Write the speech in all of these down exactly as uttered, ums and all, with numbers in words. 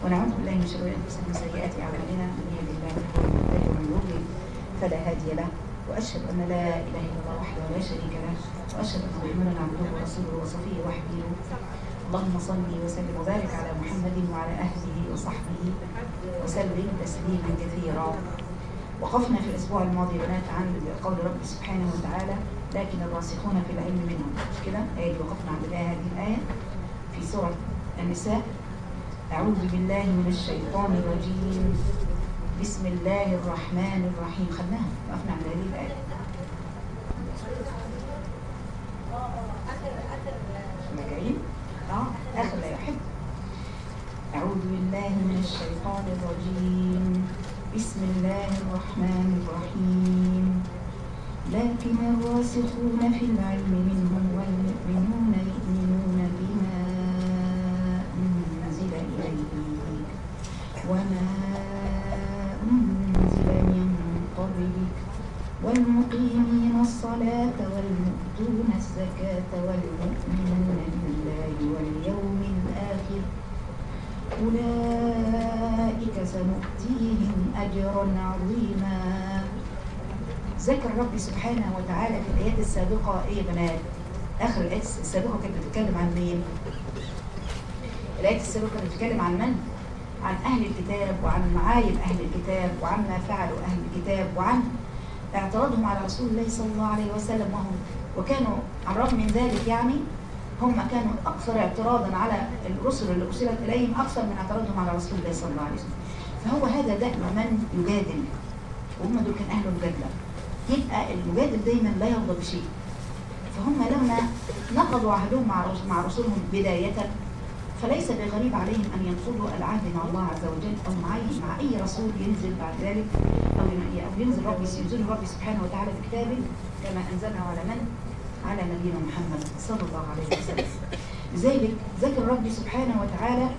ونعوذ بالله من شرور انفسنا وسيئات اعمالنا، من يهد الله فهو المهتدي ومن يضلل فلا هادي له، واشهد ان لا اله الا الله وحده لا شريك له، واشهد ان محمدا عبده ورسوله وصفيه وحبيبه. اللهم صل وسلم وبارك على محمد وعلى اهله وصحبه وسلم تسليما كثيرا. وقفنا في الاسبوع الماضي بنات عن قول رب سبحانه وتعالى: لكن الراسخون في العلم منهم. مش كده؟ ايه اللي وقفنا عند الايه هذه الايه في سوره النساء: أعوذ بالله من الشيطان الرجيم، بسم الله الرحمن الرحيم. خدناها، وقفنا عند هذه الآية. راجعين؟ اه آخر لا يحب. أعوذ بالله من الشيطان الرجيم، بسم الله الرحمن الرحيم. لكن الراسخون في العلم منهم والمؤمنون يؤمنون بما أنزل إليك وما أنزل من قبلك والمقيمين الصلاة والمؤتون الزكاة والمؤمنون بالله واليوم الآخر أولئك سنؤتيهم أجرا عظيما. ذكر ربي سبحانه وتعالى في الآيات السابقة إيه يا بنات؟ آخر الآيات السابقة كانت بتتكلم عن مين؟ الآيات السابقة كانت بتتكلم عن من؟ عن أهل الكتاب، وعن معايب أهل الكتاب، وعن ما فعلوا أهل الكتاب، وعن اعتراضهم على رسول الله صلى الله عليه وسلم. وهم وكانوا على الرغم من ذلك يعني هم كانوا أكثر اعتراضا على الرسل اللي أرسلت إليهم أكثر من اعتراضهم على رسول الله صلى الله عليه وسلم. فهو هذا دائما من يجادل، وهم دول كان أهل المجادلة. يبقى المجادل دايما لا يرضى بشيء. فهم لما نقضوا عهدهم مع مع رسولهم بداية، فليس بغريب عليهم أن ينقضوا العهد مع الله عز وجل أو مع أي, مع أي رسول ينزل بعد ذلك، أو ينزل ربي ينزل ربي سبحانه وتعالى بكتابه كما أنزلنا على من؟ على نبينا محمد صلى الله عليه وسلم. لذلك ذكر ربي سبحانه وتعالى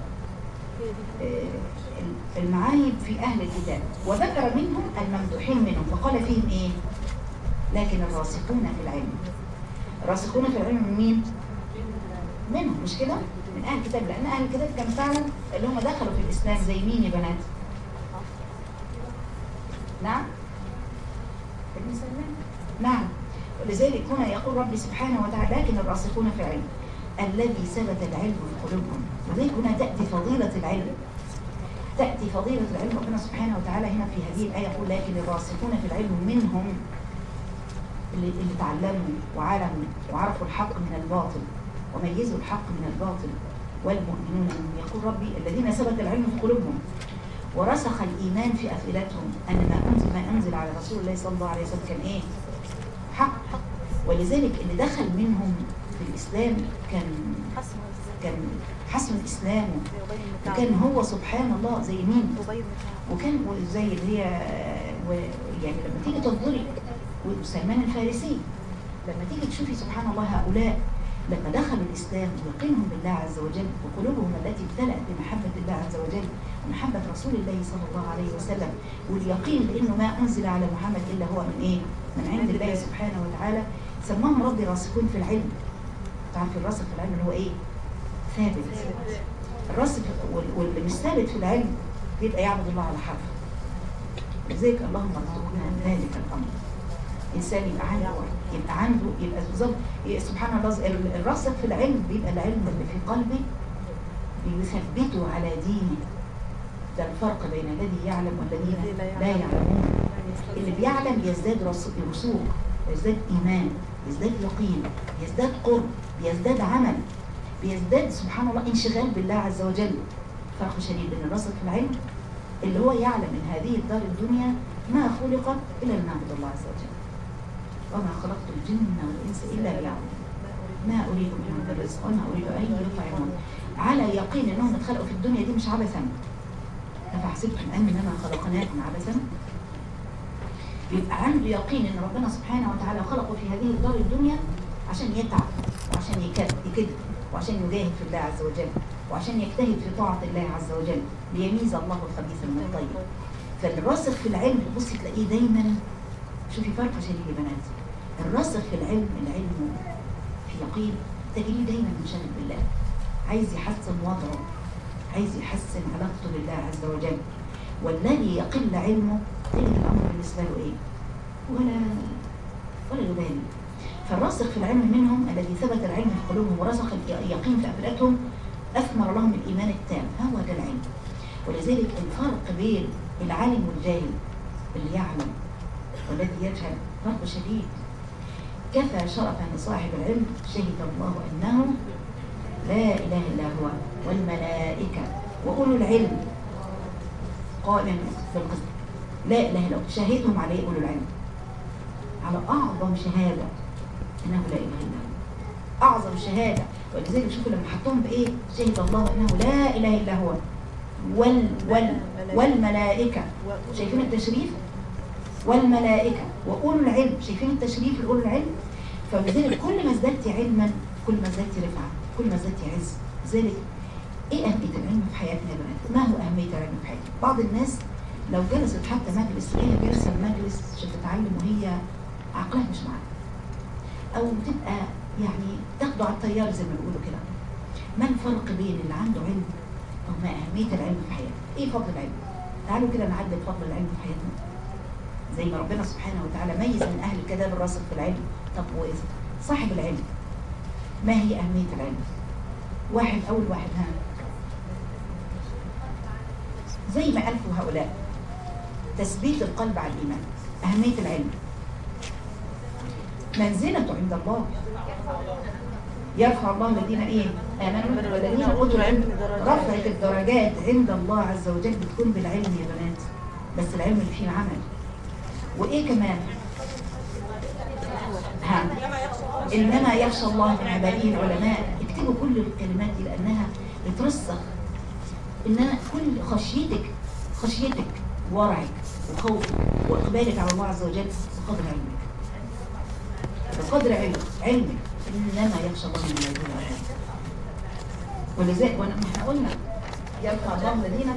المعايب في أهل الكتاب، وذكر منهم الممدوحين منهم، فقال فيهم إيه؟ لكن الراسخون في العلم. الراسخون في العلم من مين؟ منهم، مش كده؟ من أهل الكتاب، لأن أهل الكتاب كان فعلا اللي هم دخلوا في الإسلام زي مين يا بنات؟ نعم؟ ابن سلمان؟ نعم. ولذلك هنا يقول ربي سبحانه وتعالى: لكن الراسخون في العلم الذي ثبت العلم في قلوبهم. ولذلك هنا تأتي فضيلة العلم، تأتي فضيلة العلم. ربنا سبحانه وتعالى هنا في هذه الآية يقول: لكن الراسخون في العلم منهم، اللي, اللي تعلموا وعلموا وعرفوا الحق من الباطل وميزوا الحق من الباطل، والمؤمنون منهم. يقول ربي: الذين ثبت العلم في قلوبهم ورسخ الإيمان في أفئدتهم أن ما أنزل, ما أنزل على رسول الله صلى الله عليه وسلم كان إيه؟ حق. ولذلك اللي دخل منهم في الإسلام كان كان حسن الإسلام، وكان هو سبحان الله زي مين؟ وكان زي اللي هي يعني لما تيجي تنظري وسلمان الفارسي، لما تيجي تشوفي سبحان الله هؤلاء لما دخلوا الإسلام ويقينهم بالله عز وجل وقلوبهم التي امتلأت بمحبة الله عز وجل ومحبة رسول الله صلى الله عليه وسلم، واليقين بأنه ما أنزل على محمد إلا هو من إيه؟ من عند الله سبحانه وتعالى. سماهم ربي راسخون في العلم. تعرف الراسخ في العلم اللي هو إيه؟ ثابت. الراسخ واللي مش ثابت في العلم بيبقى يعبد الله على حرف. لذلك اللهم ارزقنا ذلك الأمر. إنسان يبقى عنده يبقى عنده يبقى بالظبط سبحان الله. الراسخ في العلم بيبقى العلم اللي في قلبه بيثبته على دينه. ده الفرق بين الذي يعلم والذين لا يعلمون. اللي بيعلم يزداد رسوخ، يزداد إيمان، يزداد يقين، يزداد قرب، يزداد عمل، بيزداد سبحان الله انشغال بالله عز وجل. فرق شديد بين الراسخ في العلم اللي هو يعلم من هذه الدار الدنيا ما خلق إلا لنعبد الله عز وجل، وما خلقت الجن والإنس إلا ليعبدون، ما أريد منهم من رزق وما أريد أن يطعمون، على يقين أنهم اتخلقوا في الدنيا دي مش عبثا. أفحسبتم أنما خلقناكم عبثا؟ يبقى عنده يقين أن ربنا سبحانه وتعالى خلقه في هذه الدار الدنيا عشان يتعب وعشان يكد وعشان يجاهد في الله عز وجل وعشان يجتهد في طاعة الله عز وجل ليميز الله الخبيث من الطيب. فالراسخ في العلم بصي تلاقيه دايما، شوفي فرق شديد يا بنات، الراسخ في العلم العلم في يقين تجريه دايما منشغل بالله، عايز يحسن وضعه، عايز يحسن علاقته بالله عز وجل، والذي يقل علمه تجد الأمر بالنسبة له إيه؟ ولا ولا يبالي. فالراسخ في العلم منهم الذي ثبت العلم في قلوبهم ورسخ اليقين في أفئدتهم أثمر لهم الإيمان التام، هو ده العلم. ولذلك الفرق بين العالم والجاهل، اللي يعلم والذي يجهل فرق شديد. كفى شرفا لصاحب العلم شهد الله أنه لا إله إلا هو والملائكة وأولو العلم قائما في القسط. لا إله إلا هو، شهدهم عليه أولو العلم على أعظم شهادة أنه لا إله إلا هو، أعظم شهادة. ولذلك شوفوا لما حطهم بإيه؟ شهد الله أنه لا إله إلا هو وال وال والملائكة، شايفين التشريف؟ والملائكة وأولو العلم، شايفين التشريف لأولو العلم؟ فلذلك كل ما ازددت علما كل ما ازددت رفعة، كل ما ازددت عز. لذلك إيه أهمية العلم في حياتنا يا بنات؟ ما هو أهمية العلم في حياتنا؟ بعض الناس لو جلست حتى مجلس، هي جالسة المجلس عشان تتعلم وهي عقلها مش معاها، أو تبقى يعني تاخده على الطيار زي ما بيقولوا كده. ما الفرق بين اللي عنده علم وما أهمية العلم في حياته؟ إيه فضل العلم؟ تعالوا كده نعدل فضل العلم في حياتنا زي ما ربنا سبحانه وتعالى ميز من أهل الكتاب الراسخ في العلم. طب صاحب العلم ما هي أهمية العلم؟ واحد أول واحد ها زي ما ألفوا هؤلاء تثبيت القلب على الإيمان. أهمية العلم منزلته عند الله، يرفع الله الذين ايه امنوا والذين اوتوا العلم. رفعت الدرجات عند الله عز وجل بتكون بالعلم يا بنات، بس العلم اللي فيه عمل. وايه كمان؟ ها انما يخشى الله من عباده العلماء. اكتبوا كل الكلمات دي لانها بترسخ انها كل خشيتك خشيتك ورعك وخوفك واقبالك على الله عز وجل بقدر علمك، بقدر علمك علمك انما يخشى الله من عباده العلماء. ولذلك وانا احنا قلنا يرفع الله الذين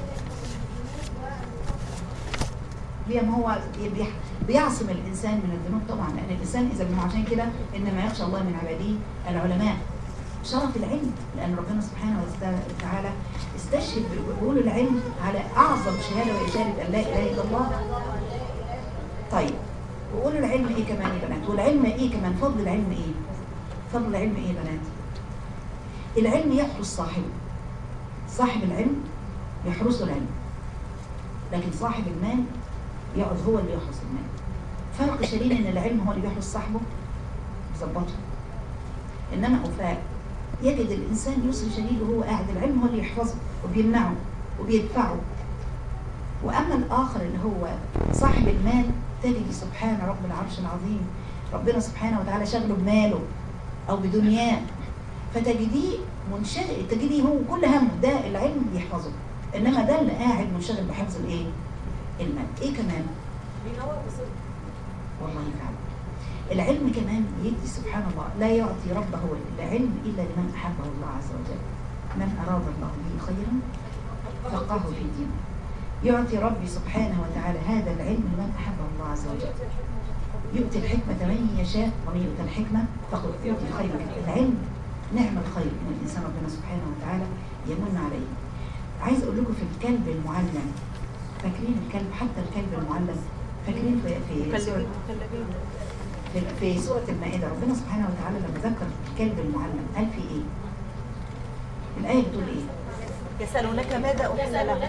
بما هو بيعصم الانسان من الذنوب طبعا، لان الانسان اذا منه، عشان كده انما يخشى الله من عباده العلماء. شرف العلم لان ربنا سبحانه وتعالى استشهد بقول العلم على اعظم شهاده وهي شهاده ان لا اله الا الله. طيب وقولوا العلم ايه كمان يا بنات؟ والعلم ايه كمان؟ فضل العلم ايه؟ فضل العلم ايه يا بنات؟ العلم يحرس صاحبه، صاحب العلم يحرسه العلم، لكن صاحب المال يقعد هو اللي يحرس المال. فرق شديد ان العلم هو اللي بيحرس صاحبه يظبطه، انما وفاء يجد الانسان يسر شديد وهو قاعد العلم هو اللي يحفظه وبيمنعه وبيدفعه. واما الاخر اللي هو صاحب المال تجد سبحان رب العرش العظيم ربنا سبحانه وتعالى شغله بماله او بدنياه، فتجديه منشغل، تجديه هو كل همه ده العلم يحفظه، انما ده اللي قاعد منشغل بحفظ الايه؟ المال. ايه كمان؟ بينور بصدق. والله فعلا العلم كمان يدي سبحان الله لا يعطي ربه العلم الا لمن احبه الله عز وجل. من اراد الله به خيرا فقهه في الدين. يعطي ربي سبحانه وتعالى هذا العلم لمن احبه الله عز وجل. يؤتي الحكمة من يشاء ومن يؤتى الحكمة فقد يؤتي خيرا. العلم نعم الخير من الانسان ربنا سبحانه وتعالى يمن عليه. عايز اقول لكم في الكلب المعلم، فاكرين الكلب؟ حتى الكلب المعلم فاكرين في في سورة في, في سورة المائدة ربنا سبحانه وتعالى لما ذكر الكلب المعلم قال في ايه؟ الآية بتقول ايه؟ يسألونك ماذا أحل لهم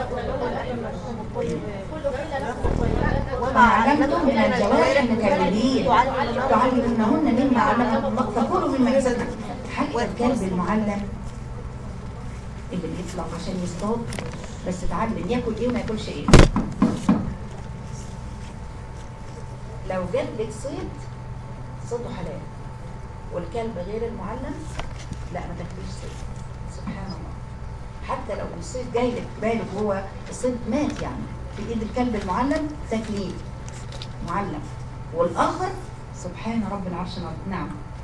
وما علمتم من الجوارح مكلبين تعلمونهن مما علمكم الله فكلوا مما رزقكم. حتى الكلب المعلم اللي بيطلع عشان يصطاد بس اتعلم ياكل ايه وما ياكلش ايه. لو جاب لك صيد صيده حلال، والكلب غير المعلم لا ما تاكليش صيد. سبحان الله. حتى لو الصيد جاي لك بالك وهو الصيد مات يعني في ايد الكلب المعلم تاكليه معلم، والاخر سبحان رب العرش العظيم. نعم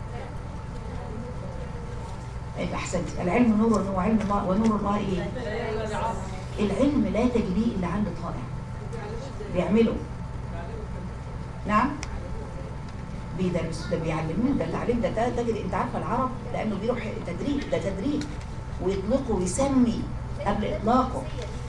احسنتي. العلم نور هو علم الله، ونور الله ايه؟ العلم لا تجديه الا عند طائع بيعمله. نعم بيدرسوا ده بيعلموه، ده التعليم ده تجري. انت عارفه العرب لانه بيروح تدريب، ده تدريب ويطلقوا ويسمي قبل اطلاقه.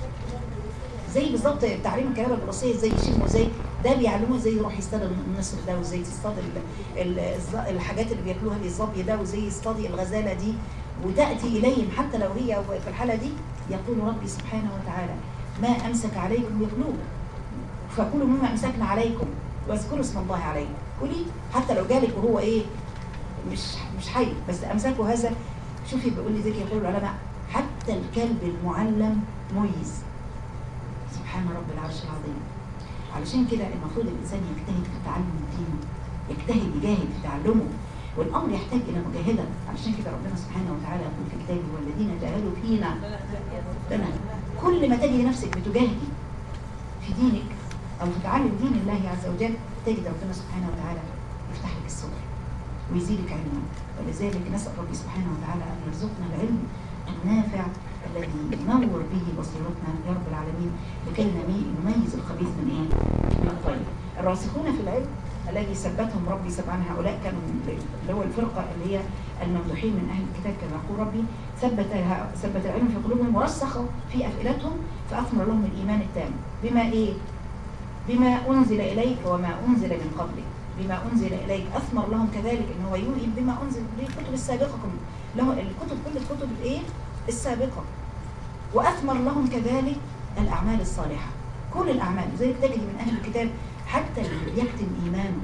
زي بالظبط تعليم الكهرباء الوراثيه، ازاي يشموا، زي ده بيعلموه ازاي يروح يصطاد النسر ده، وازاي تصطاد الحاجات اللي بياكلوها دي الظبي ده، وازاي يصطاد الغزاله دي، وتاتي اليهم حتى لو هي في الحاله دي يقول ربي سبحانه وتعالى ما امسك عليكم ياكلوه فكلوا مما امسكنا عليكم واذكروا اسم الله عليه، كلي حتى لو جالك وهو ايه مش مش حي بس امسكوا هذا. شوفي بيقول لي ذلك يقول العلماء حتى الكلب المعلم ميز. سبحان رب العرش العظيم. علشان كده المفروض الانسان يجتهد في تعلم دينه، يجتهد يجاهد في تعلمه، والامر يحتاج الى مجاهده. علشان كده ربنا سبحانه وتعالى يقول في كتابه والذين جاهدوا فينا لنا. كل ما تجد نفسك بتجاهدي في دينك او في تعلم دين الله عز وجل تجد ربنا سبحانه وتعالى يفتح لك الصدر ويزيدك علما. ولذلك نسال ربي سبحانه وتعالى ان يرزقنا العلم النافع الذي ينور به بصيرتنا يا رب العالمين، لكي نميز الخبيث من ايه؟ من الطيب. الراسخون في العلم الذي ثبتهم ربي سبحانه، هؤلاء كانوا اللي هو الفرقه اللي هي الممدوحين من اهل الكتاب كما يقول ربي ثبت ثبت العلم في قلوبهم ورسخوا في افئدتهم فاثمر لهم الايمان التام بما ايه؟ بما انزل اليك وما انزل من قبلك. بما انزل اليك اثمر لهم كذلك ان هو يؤمن بما انزل بالكتب السابقه له، الكتب كل الكتب الايه؟ السابقه. واثمر لهم كذلك الاعمال الصالحه، كل الاعمال. زي تجد من اهل الكتاب حتى اللي بيكتم ايمانه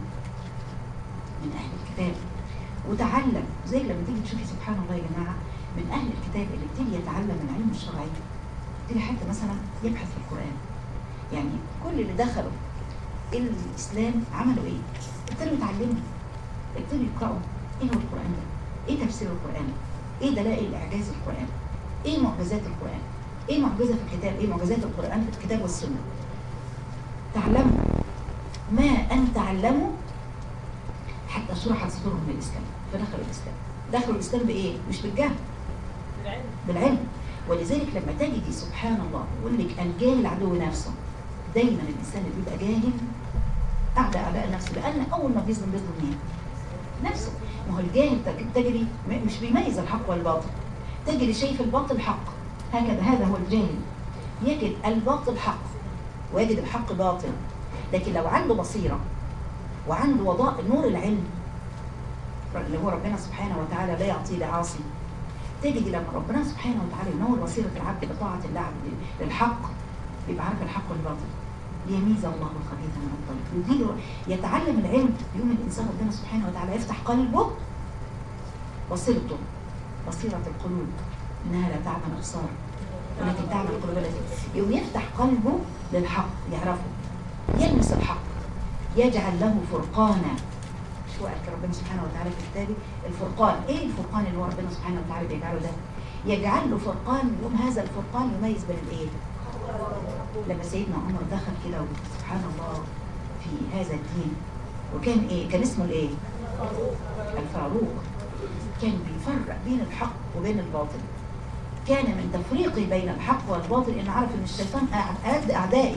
من اهل الكتاب وتعلم. زي لما تيجي تشوفي سبحان الله يا جماعه من اهل الكتاب اللي ابتدي يتعلم العلم الشرعي، ابتدي حتى مثلا يبحث في القران. يعني كل اللي دخلوا الاسلام عملوا ايه؟ ابتدوا يتعلموا، ابتدوا يقراوا ايه هو القران ده؟ ايه تفسير القران؟ ايه دلائل اعجاز القران؟ ايه معجزات القران؟ ايه معجزه في الكتاب؟ ايه معجزات القران في الكتاب والسنه؟ تعلموا ما ان تعلموا حتى شرحت صدورهم للاسلام فدخلوا الاسلام. دخلوا الاسلام بايه؟ مش بالجهل، بالعلم. بالعلم. ولذلك لما تجدي سبحان الله يقول لك الجاهل عدو نفسه. دايما الانسان اللي بيبقى جاهل اعداء اعداء نفسه، لان اول ما بيظلم بيظلم مين؟ نفسه. ما هو الجاهل تجري مش بيميز الحق والباطل، تجري شايف الباطل حق، هكذا هذا هو الجاهل. يجد الباطل حق ويجد الحق باطل. لكن لو عنده بصيره وعنده وضاء نور العلم اللي هو ربنا سبحانه وتعالى لا يعطيه لعاصي، تجد لما ربنا سبحانه وتعالى ينور بصيره العبد بطاعه الله للحق يبقى عارف الحق والباطل، ليميز الله الخبيث من الطيب. يديله يتعلم العلم يوم الانسان ربنا سبحانه وتعالى يفتح قلبه بصيرته، بصيره القلوب انها لا تعمل ابصار ولكن تعمل القلوب التي يوم يفتح قلبه للحق يعرفه، يلمس الحق، يجعل له فرقانا. شو قال ربنا سبحانه وتعالى في كتابه؟ الفرقان. ايه الفرقان اللي هو ربنا سبحانه وتعالى بيجعله ده؟ يجعل له فرقان. يوم هذا الفرقان يميز بين الايه؟ لما سيدنا عمر دخل كده سبحان الله في هذا الدين وكان ايه؟ كان اسمه الايه؟ الفاروق. كان بيفرق بين الحق وبين الباطل. كان من تفريقه بين الحق والباطل ان عرف ان الشيطان قاعد اعدائي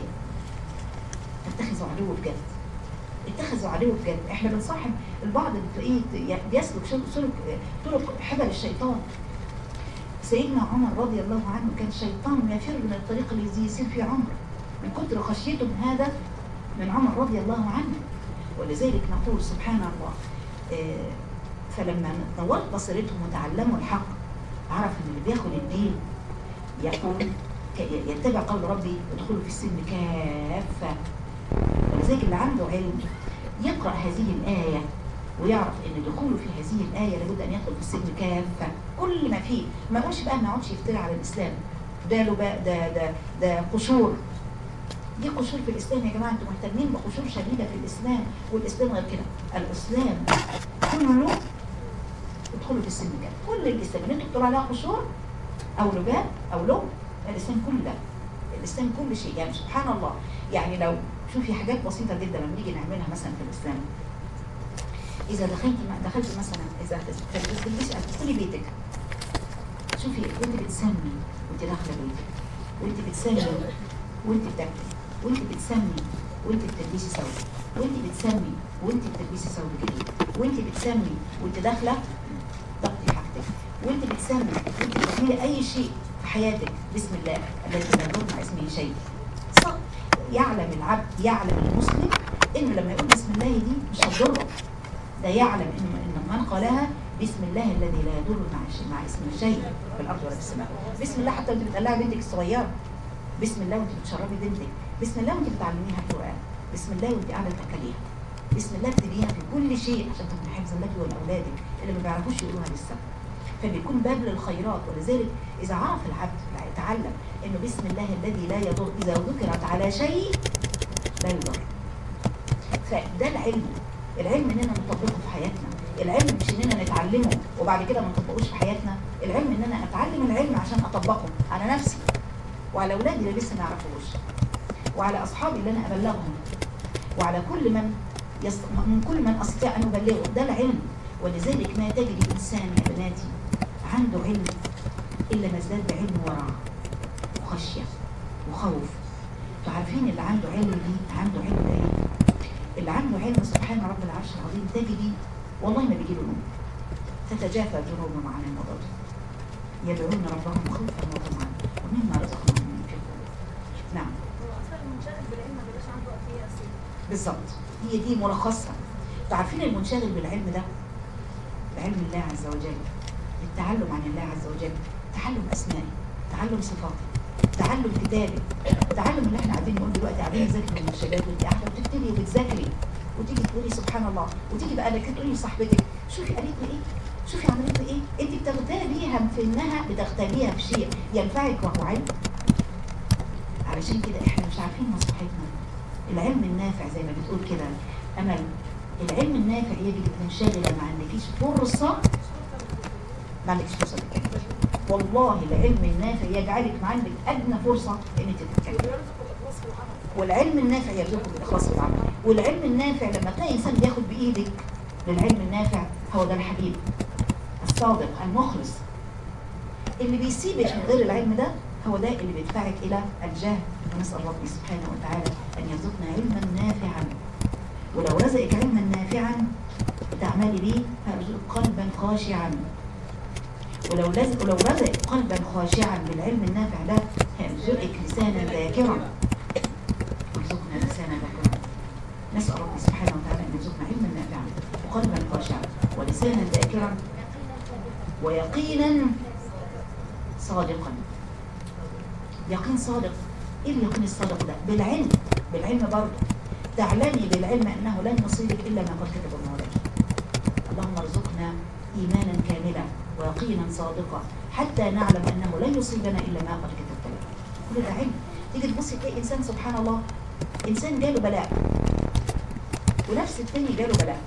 اتخذوا عدو بجد، اتخذوا عدو بجد. احنا بنصاحب البعض اللي بيسلك سلك طرق حبل الشيطان. سيدنا عمر رضي الله عنه كان الشيطان يفر من الطريق اللي يسير فيه عمر من كتر خشيته من هذا من عمر رضي الله عنه. ولذلك نقول سبحان الله آه فلما نورت بصيرتهم وتعلموا الحق عرف ان اللي بياخد الدين يقول يتبع قول ربي ادخلوا في السلم كافه. ولذلك اللي عنده علم يقرأ هذه الآية ويعرف ان دخوله في هذه الآية لابد ان يدخل في السلم كافة كل ما فيه. ما اقولش بقى ما اقعدش يفتري على الاسلام، ده له بقى ده ده ده قشور. دي قشور في الاسلام يا جماعه، انتم مهتمين بقشور شديده في الاسلام، والاسلام غير كده. الاسلام كله ادخلوا في السلم كافة. كل الاسلام اللي انتم بتقولوا عليها قشور او لباب او لب، الاسلام كله ده. الاسلام كل شيء. يعني سبحان الله، يعني لو شوفي حاجات بسيطه جدا لما نيجي نعملها مثلا في الاسلام. اذا دخلتي دخلتي مثلا اذا هتلبسي هتدخلي بيتك، شوفي وانت بتسمي وانت داخله بيتك، وانت بتسمي وانت بتاكلي، وانت بتسمي وانت بتلبسي ثوب، وانت بتسمي وانت بتلبسي ثوب جديد، وانت بتسمي وانت داخله تغطي حاجتك، وانت بتسمي وانت بتعملي اي شيء في حياتك بسم الله الذي لا يضر مع اسمه شيء. يعلم العبد، يعلم المسلم انه لما يقول بسم الله دي مش هتضره، ده يعلم انه ان من قالها بسم الله الذي لا يضر مع مع اسمه شيء في الارض ولا في السماء. بسم الله حتى وانت بتقلعي بنتك الصغيره، بسم الله وانت بتشربي بنتك، بسم الله وانت بتعلميها القران، بسم الله وانت قاعده تاكليها، بسم الله اكتبيها في كل شيء عشان تكون حفظا لك ولاولادك اللي ما بيعرفوش يقولوها لسه. فبيكون باب للخيرات. ولذلك اذا عرف العبد يتعلم انه بسم الله الذي لا يضر اذا ذكرت على شيء لا يضر. فده العلم، العلم اننا نطبقه في حياتنا، العلم مش اننا نتعلمه وبعد كده ما نطبقوش في حياتنا، العلم ان انا اتعلم العلم عشان اطبقه على نفسي وعلى اولادي اللي لسه ما يعرفوش، وعلى اصحابي اللي انا ابلغهم، وعلى كل من يست... من كل من استطيع ان ابلغه. ده العلم. ولذلك ما تجد انسان يا بناتي عنده علم الا ما ازداد بعلم ورع وخشيه وخوف. انتوا عارفين اللي عنده علم دي عنده علم ايه؟ اللي عنده علم سبحان رب العرش العظيم تجدي والله ما بيجيله نوم. تتجافى جنوبهم عن المضاجع يدعون ربهم خوفا وطمعا ومما رزقناهم ينفقون. نعم. بالظبط، هي دي ملخصها. انتوا عارفين المنشغل بالعلم ده بعلم الله عز وجل، التعلم عن الله عز وجل، تعلم اسمائه، تعلم صفاته، تعلم كتابه، تعلم اللي احنا قاعدين نقول دلوقتي قاعدين نذاكر من الشباب وانت قاعده بتكتبي وبتذاكري وتيجي تقولي سبحان الله، وتيجي بقى لك تقولي لصاحبتك شوفي قالت لي ايه، شوفي عملت لي ايه، انت بتغتابيها في انها بتغتابيها في شيء ينفعك وهو علم. علشان كده احنا مش عارفين مصلحتنا. العلم النافع زي ما بتقول كده امل، العلم النافع يجب منشغله مع ان فيش فرصه ما عندكش فرصه تتكلم. والله العلم النافع يجعلك ما عندك ادنى فرصه ان انت تتكلم. والعلم النافع يرزقك بالاخلاص في العمل. والعلم النافع لما تلاقي انسان بياخد بايدك للعلم النافع هو ده الحبيب الصادق المخلص. اللي بيسيبك من غير العلم ده هو ده اللي بيدفعك الى الجهل. ونسال ربي سبحانه وتعالى ان يرزقنا علما نافعا. ولو رزقك علما نافعا تعملي بيه هيرزقك قلبا خاشعا. ولو لزق ولو رزق قلبا خاشعا بالعلم النافع ده هيرزقك لسانا ذاكرا. يرزقنا لسانا ذاكرا. نسال ربي سبحانه وتعالى ان يرزقنا علما نافعا وقلبا خاشعا ولسانا ذاكرا ويقينا صادقا. يقين صادق. ايه اليقين الصادق ده؟ بالعلم، بالعلم برضه تعلمي بالعلم انه لن يصيبك الا ما قد كتب الله لك. اللهم ارزقنا ايمانا كاملا ويقينا صادقا حتى نعلم انه لن يصيبنا الا ما قد كتبت لنا. كل ده علم. تيجي تبصي تلاقي انسان سبحان الله انسان جاله بلاء ونفس الثاني جاله بلاء،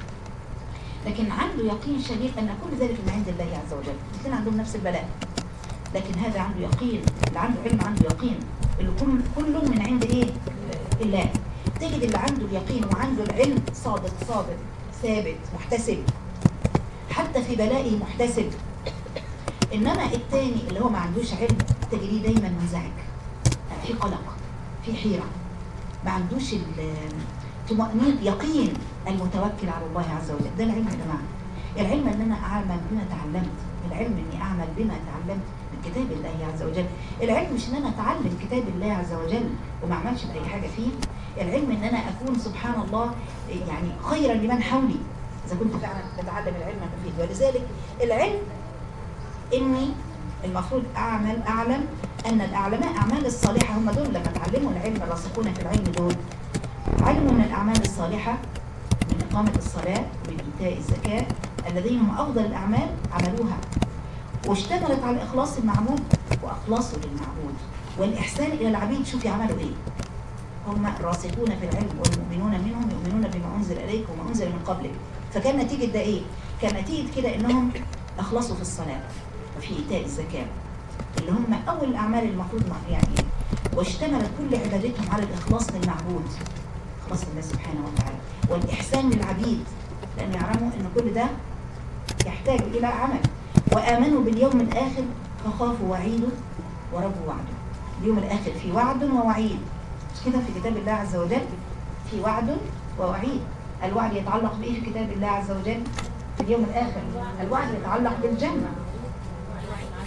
لكن عنده يقين شديد ان كل ذلك من عند الله عز وجل. الاثنين عندهم نفس البلاء لكن هذا عنده يقين، اللي عنده علم عنده يقين، اللي كل كله من عند ايه؟ الله. تجد اللي عنده اليقين وعنده العلم صادق صادق ثابت محتسب حتى في بلائه محتسب. انما الثاني اللي هو ما عندوش علم تجريه دايما منزعج، في قلق، في حيره، ما عندوش الطمأنينة يقين المتوكل على الله عز وجل. ده العلم يا جماعه. العلم ان انا اعمل بما تعلمت، العلم اني اعمل بما تعلمت من كتاب الله عز وجل. العلم مش ان انا اتعلم كتاب الله عز وجل وما اعملش باي حاجه فيه. العلم ان انا اكون سبحان الله يعني خيرا لمن حولي اذا كنت فعلا بتعلم العلم المفيد. ولذلك العلم اني المفروض اعمل اعلم ان الاعلماء اعمال الصالحه هم دول لما تعلموا العلم الراسخون في العلم دول علموا من الاعمال الصالحه من اقامه الصلاه ومن ايتاء الزكاه الذين هم افضل الاعمال عملوها واشتغلت على اخلاص المعبود واخلاصه للمعبود والاحسان الى العبيد. شوفي عملوا ايه؟ هم الراسخون في العلم والمؤمنون منهم يؤمنون بما انزل اليك وما انزل من قبلك. فكان نتيجه ده ايه؟ كان نتيجه كده انهم اخلصوا في الصلاه وفي ايتاء الزكاه اللي هم اول الاعمال المفروض يعني، واشتملت كل عبادتهم على الاخلاص للمعبود، اخلاص لله سبحانه وتعالى، والاحسان للعبيد لان يعلموا ان كل ده يحتاج الى عمل. وامنوا باليوم الاخر فخافوا وعيده وربوا وعده. اليوم الاخر في وعد ووعيد، مش كده في كتاب الله عز وجل؟ في وعد ووعيد. الوعد يتعلق بايه في كتاب الله عز وجل؟ في اليوم الاخر الوعد يتعلق بالجنه.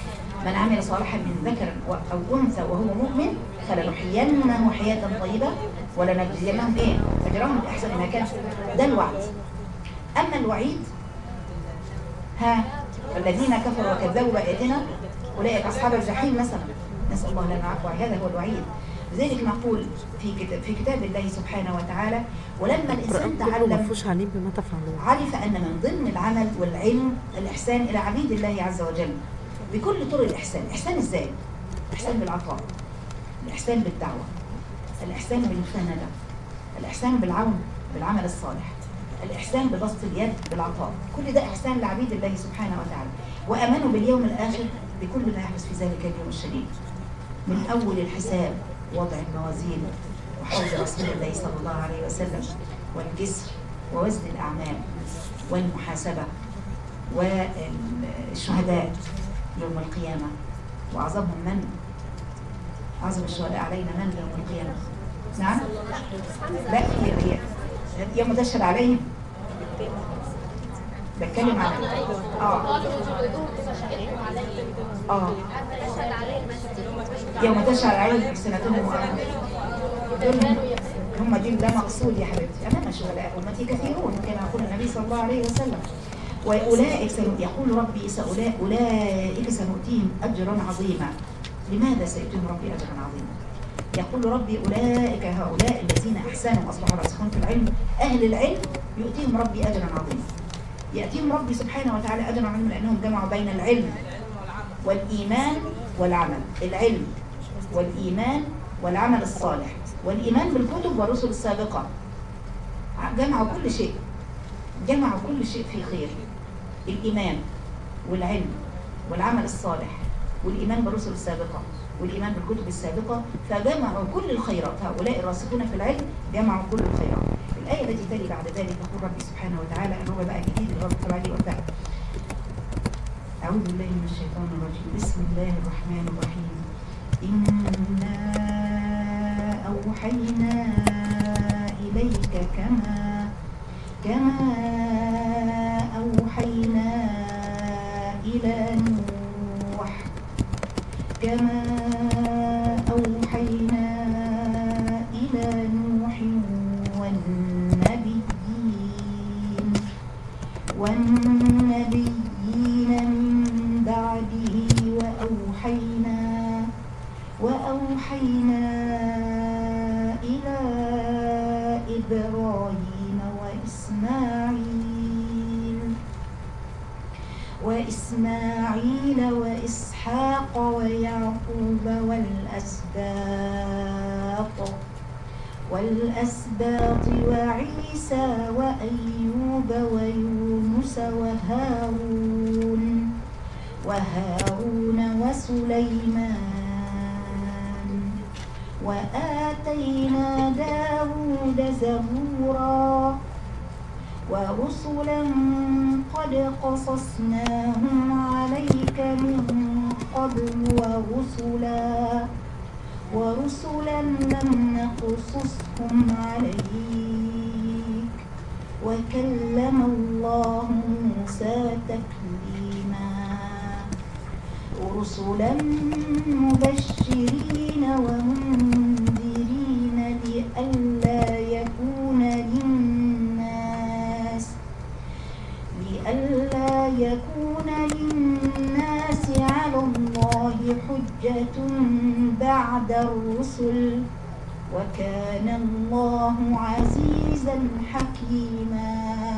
من عمل صالحا من ذكر أو أنثى وهو مؤمن فلنحيينه حياة طيبة ولنجزينهم إيه؟ أجرهم بأحسن ما كان. ده الوعد. أما الوعيد ها الذين كفروا وكذبوا بآياتنا أولئك أصحاب الجحيم مثلا، نسأل الله لنا العفو. هذا هو الوعيد. لذلك نقول في كتاب, في كتاب الله سبحانه وتعالى: ولما الإنسان تعلم عرف أن من ضمن العمل والعلم الإحسان إلى عبيد الله عز وجل بكل طرق الإحسان. الإحسان إزاي؟ الإحسان بالعطاء، الإحسان بالدعوة، الإحسان بالمساندة، الإحسان بالعون بالعمل الصالح، الإحسان ببسط اليد بالعطاء. كل ده إحسان لعبيد الله سبحانه وتعالى. وأمنوا باليوم الآخر بكل ما يحدث في ذلك اليوم الشديد، من أول الحساب، وضع الموازين، وحوض رسول الله صلى الله عليه وسلم، والجسر، ووزن الأعمال، والمحاسبة، والشهداء يوم القيامة. وأعظمهم من؟ أعظم الشهداء علينا من يوم القيامة؟ نعم؟ لا، هي هي يوم تشهد عليهم. بتكلم عن اه اه يوم تشهد عليهم سنتهم وأمهم. هم دي ده مقصود يا حبيبتي. أمام الشهداء أمتي كثيرون كما يقول النبي صلى الله عليه وسلم. وأولئك يقول ربي سأولئك أولئك سنؤتيهم أجرا عظيما. لماذا سيؤتيهم ربي أجرا عظيما؟ يقول ربي أولئك هؤلاء الذين أحسنوا أصبحوا راسخون في العلم، أهل العلم يؤتيهم ربي أجرا عظيما. يأتيهم ربي سبحانه وتعالى أجرا عظيما لأنهم جمعوا بين العلم والإيمان والعمل. العلم والإيمان والعمل الصالح، والإيمان بالكتب والرسل السابقة. جمعوا كل شيء، جمعوا كل شيء في خير. الإيمان والعلم والعمل الصالح والإيمان بالرسل السابقة والإيمان بالكتب السابقة، فجمعوا كل الخيرات. هؤلاء الراسخون في العلم جمعوا كل الخيرات. الآية التي تلي بعد ذلك تقول ربي سبحانه وتعالى أن هو بقى جديد اللي هو بيكتب عليه وبتاع. أعوذ بالله من الشيطان الرجيم. بسم الله الرحمن الرحيم. إنا أوحينا إليك كما كما أوحينا إلى نوح كما أوحينا إلى نوح والنبيين والنبيين من بعده وأوحينا وأوحينا إلى إبراهيم وإسماعيل وإسماعيل وإسحاق ويعقوب والأسباط والأسباط وعيسى وأيوب ويونس وهارون وهارون وسليمان وآتينا داود زبورا ورسلا قد قصصناهم عليك من قبل ورسلا ورسلا لم نقصصهم عليك وكلم الله موسى تكليما رسلا مبشرين ومنذرين لئلا يكون للناس لئلا يكون للناس على الله حجة بعد الرسل وكان الله عزيزا حكيما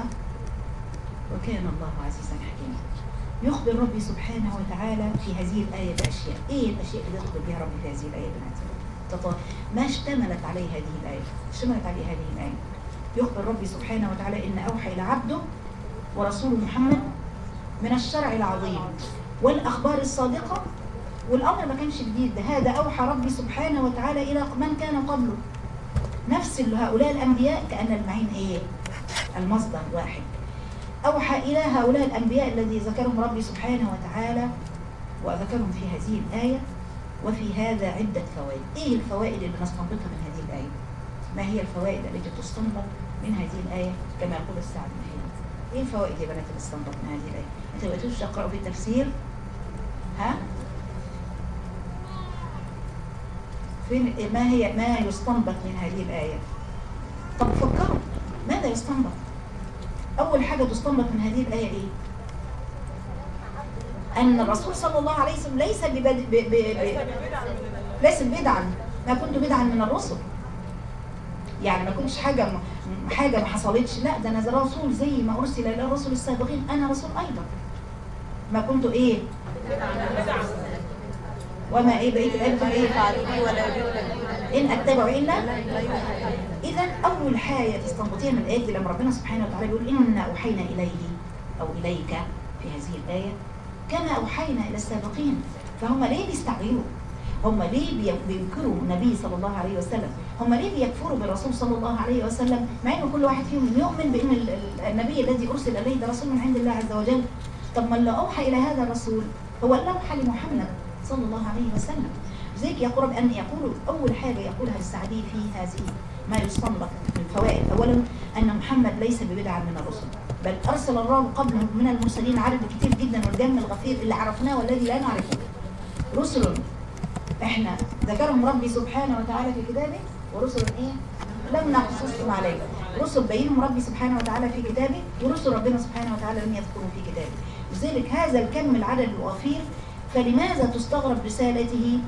وكان الله عزيزا حكيما. يخبر ربي سبحانه وتعالى في هذه الآية بأشياء. إيه الأشياء اللي يخبر بها ربي في هذه الآية بناتي؟ ما اشتملت عليه هذه الآية؟ اشتملت عليه هذه الآية. يخبر ربي سبحانه وتعالى إن أوحى إلى عبده ورسول محمد من الشرع العظيم والأخبار الصادقة، والأمر ما كانش جديد. ده هذا أوحى ربي سبحانه وتعالى إلى من كان قبله. نفس هؤلاء الأنبياء كأن المعين إيه؟ المصدر واحد. أوحى إلى هؤلاء الأنبياء الذي ذكرهم ربي سبحانه وتعالى وذكرهم في هذه الآية. وفي هذا عدة فوائد. إيه الفوائد اللي نستنبطها من هذه الآية؟ ما هي الفوائد التي تستنبط من هذه الآية كما يقول السعد بن هلال؟ إيه الفوائد يا بنات اللي استنبط من هذه الآية؟ أنتوا بتقولوا تقرأوا في التفسير؟ ها؟ فين ما هي ما يستنبط من هذه الآية؟ طب فكروا ماذا يستنبط؟ أول حاجة تستنبط من هذه الآية إيه؟ أن الرسول صلى الله عليه وسلم ليس ببد... ب... ب... ب... ليس بدعا، ما كنت بدعا من الرسل. يعني ما كنتش حاجة م... حاجة ما حصلتش، لا ده أنا رسول زي ما أرسل إلى الرسل السابقين، أنا رسول أيضا. ما كنت إيه؟ وما إيه بقيت الآية بتقول إيه؟ إن أتبع إلا. إذا أول حاجة تستنبطيها من الآية دي لما ربنا سبحانه وتعالى يقول إنا أوحينا إليه أو إليك في هذه الآية كما أوحينا إلى السابقين. فهم ليه بيستعجلوا؟ هم ليه بينكروا النبي صلى الله عليه وسلم؟ هم ليه بيكفروا بالرسول صلى الله عليه وسلم مع إن كل واحد فيهم يؤمن بأن النبي الذي أرسل إليه ده رسول من عند الله عز وجل؟ طب ما اللي أوحى إلى هذا الرسول هو اللي أوحى لمحمد صلى الله عليه وسلم. لذلك يقول أن يقولوا أول حاجة يقولها السعدي في هذه ما يستنبط من الفوائد. أولا أن محمد ليس ببدعة من الرسل، بل أرسل الله قبله من المرسلين عدد كتير جدا والجم الغفير اللي عرفناه والذي لا نعرفه. رسل احنا ذكرهم ربي سبحانه وتعالى في كتابه، ورسل ايه لم نقصصهم عليه. رسل بينهم ربي سبحانه وتعالى في كتابه، ورسل ربنا سبحانه وتعالى لم يذكروا في كتابه. لذلك هذا الكم العدد الوفير، فلماذا تستغرب رسالته؟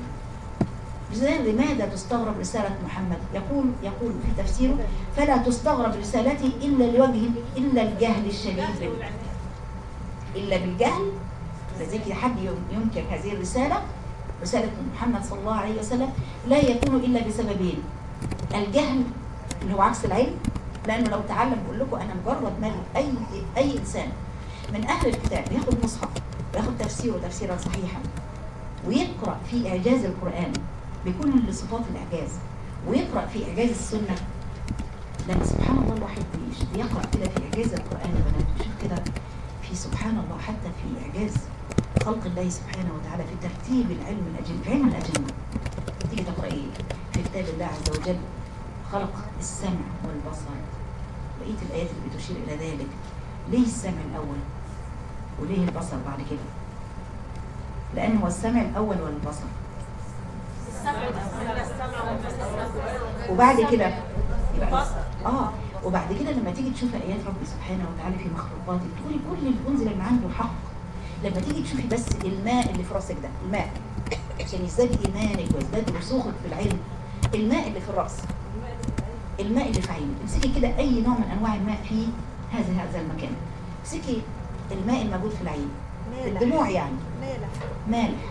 لماذا تستغرب رسالة محمد؟ يقول يقول في تفسيره فلا تستغرب رسالته إلا لوجه إلا الجهل الشديد به. إلا بالجهل. لذلك حد ينكر هذه الرسالة، رسالة محمد صلى الله عليه وسلم، لا يكون إلا بسببين: الجهل اللي هو عكس العلم، لأنه لو تعلم بقول لكم أنا مجرد ما أي أي إنسان من أهل الكتاب ياخد مصحف وياخد تفسيره تفسيرا صحيحا ويقرأ في إعجاز القرآن بكل صفات الإعجاز، ويقرأ في إعجاز السنة، لأن سبحان الله الواحد بيقرأ كده في إعجاز القرآن يا بنات، وشوف كده في سبحان الله حتى في إعجاز خلق الله سبحانه وتعالى في ترتيب العلم الأجنبي، في علم الأجنبي تيجي تقرأي في كتاب الله عز وجل خلق السمع والبصر، بقية الآيات اللي بتشير إلى ذلك. ليه السمع الأول وليه البصر بعد كده؟ لأنه هو السمع الأول والبصر، وبعد كده يبقى اه وبعد كده لما تيجي تشوف ايات ربي سبحانه وتعالى في مخلوقاته تقولي كل اللي انزل من عنده حق. لما تيجي تشوفي بس الماء اللي في راسك ده، الماء عشان يزداد ايمانك ويزداد رسوخك في العلم، الماء اللي في الراس، الماء اللي في عينك، امسكي كده اي نوع من انواع الماء في هذا هذا المكان، امسكي الماء الموجود في العين، الدموع يعني مالح مالح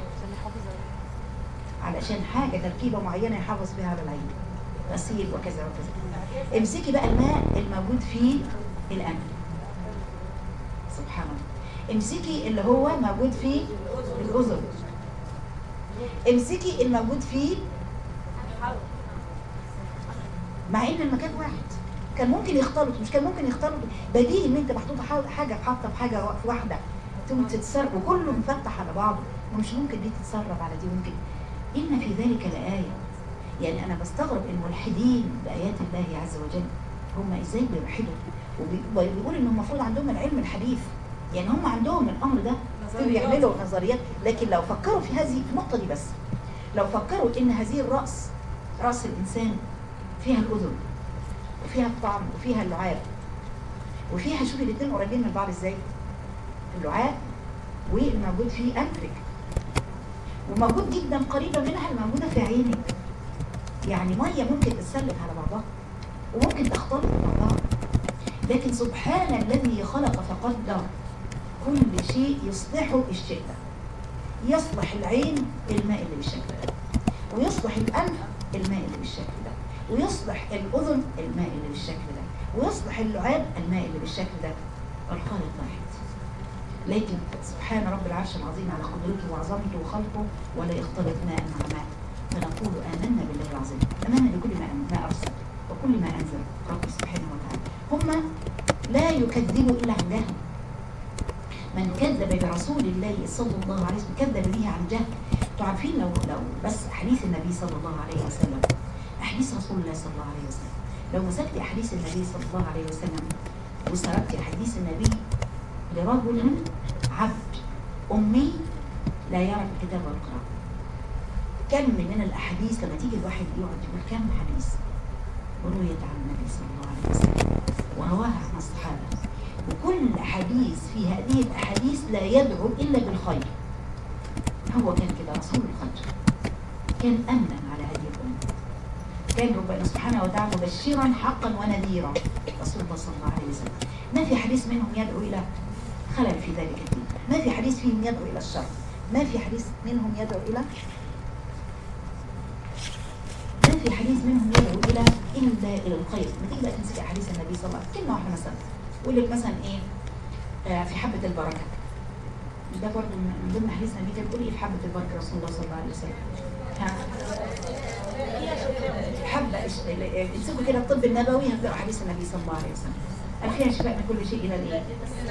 علشان حاجة تركيبة معينة يحافظ بها على العين، غسيل وكذا وكذا. امسكي بقى الماء الموجود في الأنف، سبحان الله. امسكي اللي هو موجود في الأذن، امسكي الموجود في، مع ان المكان واحد كان ممكن يختلط، مش كان ممكن يختلط، بديهي ان انت محطوطه حاجه حاطه في حاجه في واحده ثم تتسرب وكله مفتح على بعضه، ومش ممكن دي تتسرب على دي. ممكن إن في ذلك لآية. يعني أنا بستغرب الملحدين بآيات الله عز وجل، هم إزاي بيلحدوا وبيقول إنه المفروض عندهم العلم الحديث، يعني هم عندهم الأمر ده بيعملوا نظريات. لكن لو فكروا في هذه النقطة دي بس، لو فكروا إن هذه الرأس، رأس الإنسان فيها الأذن وفيها الطعم وفيها اللعاب وفيها، شوفي الاثنين قريبين من بعض إزاي، اللعاب والموجود فيه أنفك، وموجود جدا قريبة منها الموجودة في عينك. يعني مية ممكن تتسلك على بعضها وممكن تختلط ببعضها، لكن سبحان الذي خلق فقدر كل شيء يصلحه الشيء ده. يصلح العين الماء اللي بالشكل ده، ويصلح الأنف الماء اللي بالشكل ده، ويصلح الأذن الماء اللي بالشكل ده، ويصلح اللعاب الماء اللي بالشكل ده. الخالق واحد، لكن سبحان رب العرش العظيم على قدرته وعظمته وخلقه ولا يختلط ماء مع ماء. فنقول آمنا بالله العظيم، آمنا بكل ما ما أرسل وكل ما أنزل ربي سبحانه وتعالى. هم لا يكذبوا إلا عن جهل. من كذب برسول الله صلى الله عليه وسلم كذب به عن جهل. انتوا عارفين لو لو بس أحاديث النبي صلى الله عليه وسلم، أحاديث رسول الله صلى الله عليه وسلم، لو مسكت أحاديث النبي صلى الله عليه وسلم وسردت أحاديث النبي لرجل عبد أمي لا يعرف الكتاب والقراءة، كم من الاحاديث لما تيجي الواحد يقعد يقول كم حديث رويت عن النبي صلى الله عليه وسلم ورواها عن الصحابه، وكل حديث في هذه الاحاديث لا يدعو الا بالخير. هو كان كده رسول الخير، كان امنا على هذه الامه، كان ربنا سبحانه وتعالى مبشرا حقا ونذيرا رسول الله صلى الله عليه وسلم. ما في حديث منهم يدعو الى خلل في ذلك الدين، ما في حديث فيهم يدعو الى الشر، ما في حديث منهم يدعو الى ما في حديث منهم يدعو الى الا الى الخير. ما تيجي بقى تمسك احاديث النبي صلى الله عليه وسلم كلمه واحده مثلا، يقول لك مثلا ايه آه في حبه البركه، ده برضه من ضمن حديث النبي كان بيقول ايه في حبه البركه رسول الله صلى الله عليه وسلم؟ ها حبه امسكوا كده الطب النبوي هتلاقوا حديث النبي صلى الله عليه وسلم، الخير شفاء من كل شيء الى الايه؟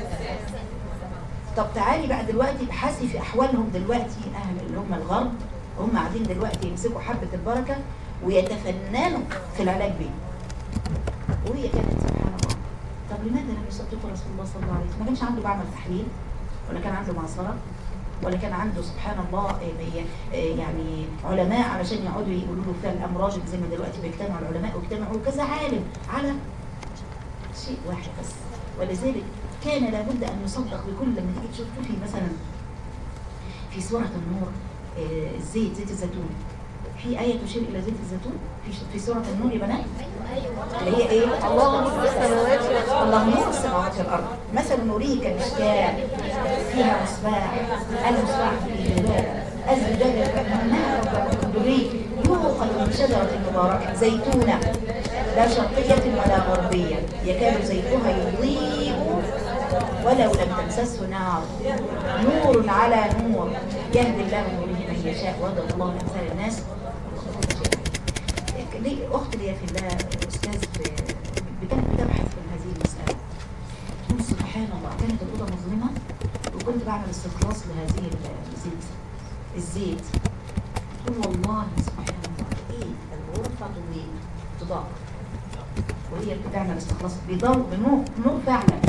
طب تعالي بقى دلوقتي ابحثي في احوالهم دلوقتي، اهل اللي هم الغرب هم قاعدين دلوقتي يمسكوا حبه البركه ويتفننوا في العلاج بيه. وهي كانت سبحان الله، طب لماذا لم يصدقوا رسول الله صلى الله عليه وسلم؟ ما كانش عنده بعمل تحليل، ولا كان عنده معصره، ولا كان عنده سبحان الله يعني علماء علشان يقعدوا يقولوا له فيها الامراض زي ما دلوقتي بيجتمعوا العلماء واجتمعوا كذا عالم على شيء واحد بس. ولذلك كان لابد ان يصدق بكل. لما تيجي تشوف في مثلا في سوره النور الزيت زيت الزيتون، في آية تشير إلى زيت الزيتون في في سورة النور يا بنات، اللي هي إيه؟ الله نور السماوات والأرض، الله نور السماوات والأرض، مثل نوره كمشكاة فيها مصباح، المصباح في زجاجة، الزجاجة كأنها دري يوقد من شجرة مباركة زيتونة لا شرقية ولا غربية يكاد زيتها يضيء ولو لم تمسسه نار نور على نور يهدي الله نوره من يشاء ويضرب الله أمثال الناس. ليه اخت ليا في الله استاذ كانت بتبحث في هذه المساله، تقول سبحان الله كانت الاوضه مظلمه وكنت بعمل استخلاص لهذه الزيت الزيت تقول والله سبحان الله ايه الغرفه تضيء تضاء وهي بتعمل استخلاص بضوء بنور نور فعلا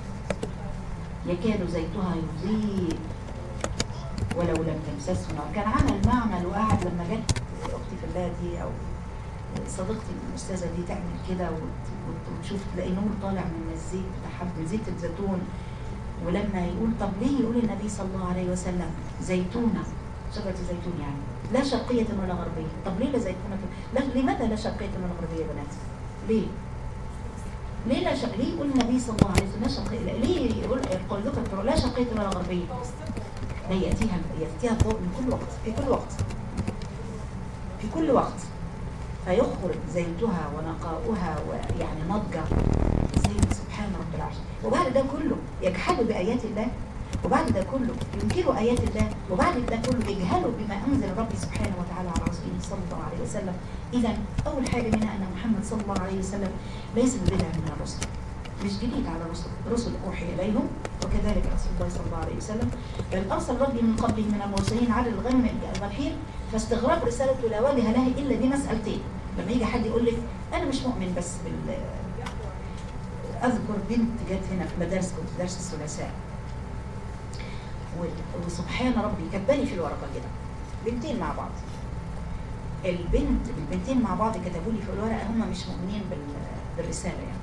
يكاد زيتها يضيء ولو لم تمسسه نار. كان عمل معمل وقعد لما جت اختي في الله دي او صديقتي الاستاذه دي تعمل كده وتشوف تلاقي نور طالع من الزيت بتاع حب زيت الزيتون، ولما يقول طب ليه يقول النبي صلى الله عليه وسلم زيتونه شجره الزيتون يعني لا شرقيه ولا غربيه، طب ليه لا زيتونه لا لماذا لا شرقيه ولا غربيه يا بنات؟ ليه؟ ليه لا شرقيه؟ ليه يقول النبي صلى الله عليه وسلم لا شرقيه؟ ليه يقول يقول ذكر لا شرقيه ولا غربيه؟ لا ياتيها ياتيها الضوء من كل وقت في كل وقت في كل وقت فيخرج زيتها ونقاؤها ويعني نضجة زي سبحان رب العرش. وبعد ده كله يجحدوا بآيات الله، وبعد ده كله ينكروا آيات الله، وبعد ده كله يجهلوا بما أنزل ربي سبحانه وتعالى على رسوله صلى الله عليه وسلم. إذا أول حاجة منها أن محمد صلى الله عليه وسلم ليس ببدع من الرسل، مش جديد على الرسل، الرسل أوحي إليهم وكذلك رسول الله صلى الله عليه وسلم بل أرسل ربي من قبله من المرسلين على الغنم الغفير، فاستغراب رسالته لا وجه لها إلا بمسألتين. لما يجي حد يقول لك انا مش مؤمن بس بال اذكر بنت جت هنا في مدارس كنت درس الثلاثاء وسبحان ربي كتباني في الورقه كده بنتين مع بعض، البنت البنتين مع بعض كتبوا لي في الورقه هم مش مؤمنين بالرساله يعني.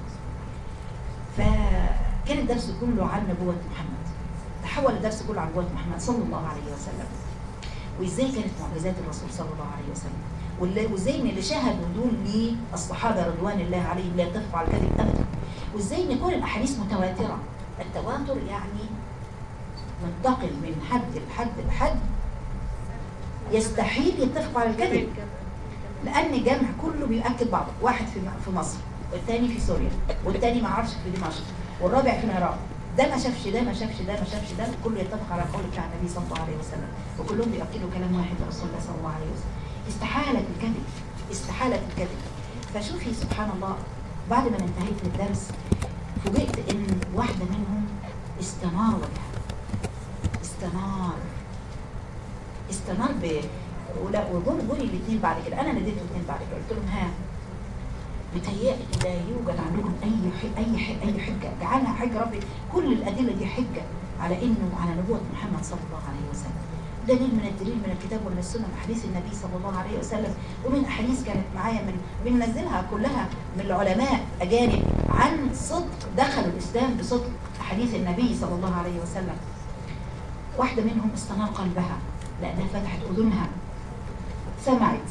فكان الدرس كله عن نبوه محمد، تحول الدرس كله عن نبوه محمد صلى الله عليه وسلم، وازاي كانت معجزات الرسول صلى الله عليه وسلم، وازاي ان اللي شاهدوا دول للصحابه رضوان الله عليهم لا يتفقوا على الكذب ابدا، وازاي ان كل الاحاديث متواتره. التواتر يعني منتقل من حد لحد لحد يستحيل يتفقوا على الكذب، لان الجمع كله بيؤكد بعضه، واحد في في مصر والثاني في سوريا والثاني ما اعرفش في دمشق والرابع في العراق، ده ما شافش ده ما شافش ده ما شافش ده، كله يتفق على القول بتاع النبي صلى الله عليه وسلم، وكلهم بيؤكدوا كلام واحد لرسول الله صلى الله عليه وسلم. استحالة الكذب استحالة الكذب. فشوفي سبحان الله بعد ما انتهيت من الدرس فوجئت ان واحدة منهم استنار وجهها استنار استنار ب ولا وجم جولي الاثنين بعد كده، انا ناديت الاثنين بعد كده قلت لهم ها بتهيألي لا يوجد عندكم اي حي اي حي اي حجه، جعلها حجه ربي كل الادله دي حجه على انه على نبوه محمد صلى الله عليه وسلم. دليل من الدليل من الكتاب ومن السنة، من أحاديث النبي صلى الله عليه وسلم، ومن أحاديث كانت معايا من بننزلها كلها من العلماء أجانب عن صدق دخلوا الإسلام بصدق أحاديث النبي صلى الله عليه وسلم. واحدة منهم استنار قلبها لأنها فتحت أذنها سمعت،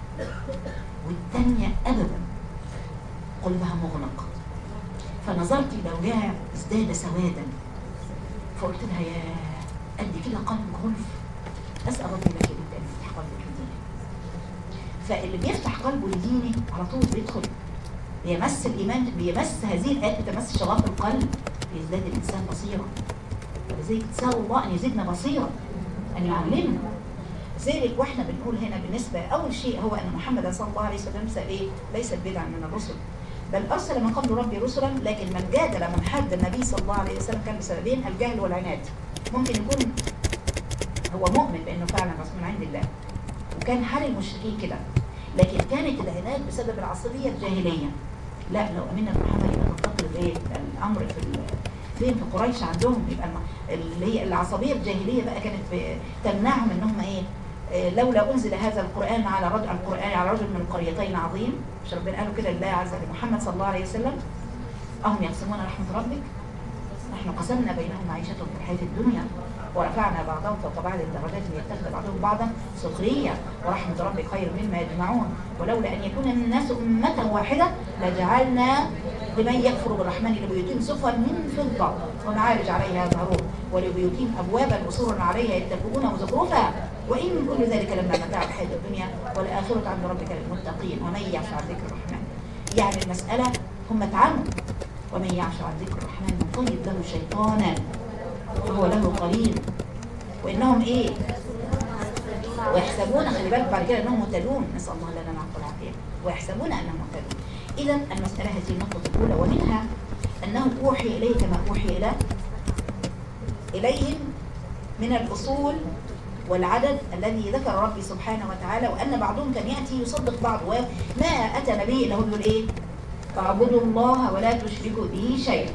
والثانية أبدا قلبها مغلق، فنظرت إلى وجهها ازداد سوادا، فقلت لها يا قد كده قلب غلف، أسأل ربي لك أنت أن يفتح قلبك لدينه. فاللي بيفتح قلبه لدينه على طول بيدخل بيمس الإيمان، بيمس هذه الآيات بتمس شغاف القلب، بيزداد الإنسان بصيرا. ولذلك تسأل الله أن يزيدنا بصيرا، أن يعلمنا. ذلك واحنا بنقول هنا بالنسبة أول شيء هو أن محمد صلى الله عليه وسلم إيه؟ ليس بدعا من الرسل، بل أرسل من قبل ربي رسلا، لكن من جادل من حد النبي صلى الله عليه وسلم كان بسببين: الجهل والعناد. ممكن يكون هو مؤمن بأنه فعلا رسول من عند الله وكان حال المشركين كده، لكن كانت العناد بسبب العصبية الجاهلية. لا، لو أمنا محمد يبقى تنتقل إيه الأمر في فين في قريش عندهم، يبقى اللي هي العصبية الجاهلية بقى كانت تمنعهم إنهم إيه لولا أنزل هذا القرآن على رجل القرآن على رجل من القريتين عظيم. مش ربنا قالوا كده لله عز وجل محمد صلى الله عليه وسلم: أهم يقسمون رحمة ربك نحن قسمنا بينهم معيشتهم في الحياة الدنيا ورفعنا بعضهم فوق بعض الدرجات ليتخذ بعضهم بعضا سخريا ورحمة ربك خير مما يجمعون ولولا أن يكون الناس أمة واحدة لجعلنا لمن يكفر بالرحمن لبيوتهم سقفا من فضة ومعارج عليها يظهرون ولبيوتهم أبوابا وسررا عليها يتكئون وزخرفا وإن من كل ذلك لما متاع الحياة الدنيا والآخرة عند ربك للمتقين ومن يعش عن ذكر الرحمن. يعني المسألة هم اتعموا: ومن يعش عن ذكر الرحمن نقيض له شيطانا وهو له قرين وإنهم إيه؟ ويحسبون، خلي بالك بعد كده أنهم مهتدون، نسأل الله لنا معكم العافية، ويحسبون أنهم مهتدون. إذا المسألة هذه النقطة الأولى، ومنها أنه أوحي إليه كما أوحي إلى إليهم من الأصول والعدد الذي ذكر ربي سبحانه وتعالى، وأن بعضهم كان يأتي يصدق بعض، وما أتى نبي إلا هو يقول إيه؟ فاعبدوا الله ولا تشركوا به شيئا.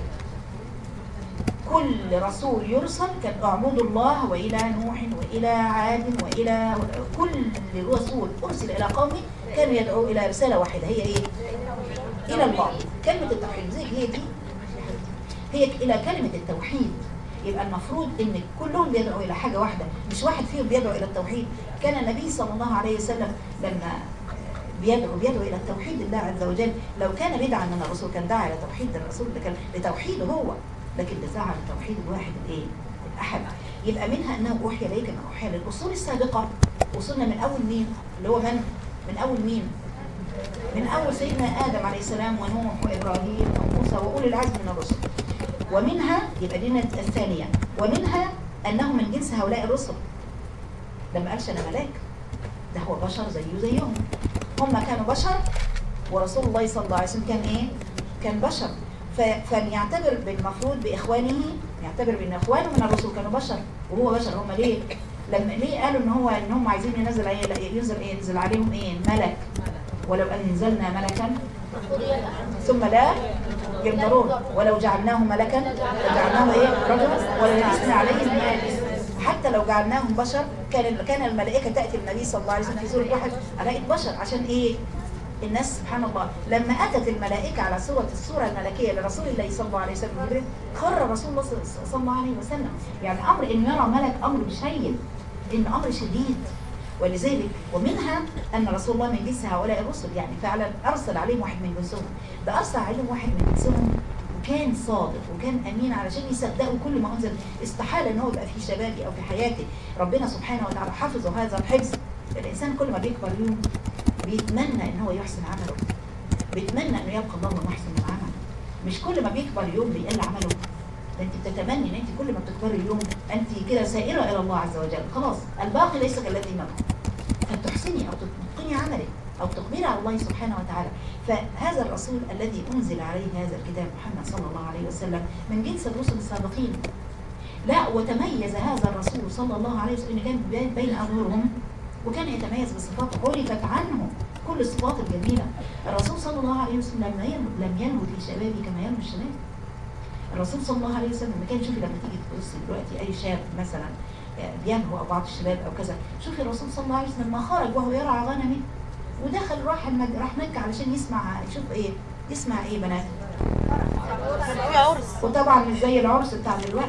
كل رسول يرسل كان اعبدوا الله، وإلى نوح وإلى عاد وإلى كل رسول أرسل إلى قومه كانوا يدعوا إلى رسالة واحدة، هي إيه؟ إلى الله. كلمة التوحيد زي هي دي، هي إلى كلمة التوحيد. يبقى المفروض إن كلهم بيدعوا إلى حاجة واحدة، مش واحد فيهم بيدعو إلى التوحيد. كان النبي صلى الله عليه وسلم لما بيدعو بيدعو إلى التوحيد الله عز وجل. لو كان بدعا من الرسول كان دعا إلى توحيد الرسول، لكن لتوحيده هو، لكن دعا لتوحيد الواحد الإيه؟ الأحد. يبقى منها أنه أوحي إليك كما أوحي للأصول السابقة. وصلنا من أول مين؟ اللي هو من؟ من أول مين؟ من أول سيدنا آدم عليه السلام ونوح وإبراهيم وموسى وأولي العزم من الرسل. ومنها يبقى دينا الثانية، ومنها أنه من جنس هؤلاء الرسل. لما قالش أنا ملاك، ده هو بشر زيه زيهم. هم كانوا بشر ورسول الله صلى الله عليه وسلم كان إيه؟ كان بشر. فليعتبر بالمفروض بإخوانه، يعتبر بأن إخوانه من الرسل كانوا بشر وهو بشر. هم ليه؟ لما ليه قالوا إن هو إن هم عايزين ينزل عليه ينزل إيه؟ ينزل عليهم إيه؟ ملك. ولو أنزلنا ملكا ثم لا ينظرون ولو جعلناه ملكا لجعلناه إيه؟ رجلا وللبسنا عليهم ما يلبسون. حتى لو جعلناهم بشر كان كان الملائكة تأتي النبي صلى الله عليه وسلم في سورة واحد على إيد بشر. عشان إيه؟ الناس سبحان الله لما أتت الملائكة على صورة الصورة الملكية لرسول الله صلى الله عليه وسلم جبريل خر رسول الله صلى الله عليه وسلم. يعني أمر إن يرى ملك أمر مش هين، إن أمر شديد. ولذلك ومنها أن رسول الله من جنس هؤلاء الرسل، يعني فعلا أرسل عليهم واحد من جنسهم. ده أرسل عليهم واحد من جنسهم وكان صادق وكان أمين علشان يصدقوا كل ما أنزل. استحالة أنه يبقى في شبابي أو في حياتي ربنا سبحانه وتعالى حافظه هذا الحفظ. الإنسان كل ما بيكبر يوم بيتمنى ان هو يحسن عمله، بيتمنى انه يلقى الله محسن العمل. مش كل ما بيكبر يوم بيقل عمله، ده انت بتتمني ان انت كل ما بتكبري اليوم انت كده سائره الى الله عز وجل، خلاص الباقي ليس كالذي مضى، فتحسني او تتقني عملك او تقبلي على الله سبحانه وتعالى. فهذا الرسول الذي انزل عليه هذا الكتاب محمد صلى الله عليه وسلم من جنس الرسل السابقين. لا، وتميز هذا الرسول صلى الله عليه وسلم كان بين اظهرهم، وكان يتميز بصفات عرفت عنه كل الصفات الجميلة. الرسول صلى الله عليه وسلم لم ينمو في شبابه كما ينمو الشباب. الرسول صلى الله عليه وسلم ما كان، شوفي لما تيجي تبصي دلوقتي أي شاب مثلا بينهوا او بعض الشباب او كذا. شوفي الرسول صلى الله عليه وسلم لما خرج وهو يرعى غنمه ودخل راح المج... راح مكه علشان يسمع، يشوف ايه؟ يسمع ايه بنات؟ كان في عرس، وطبعا مش زي العرس بتاع دلوقتي،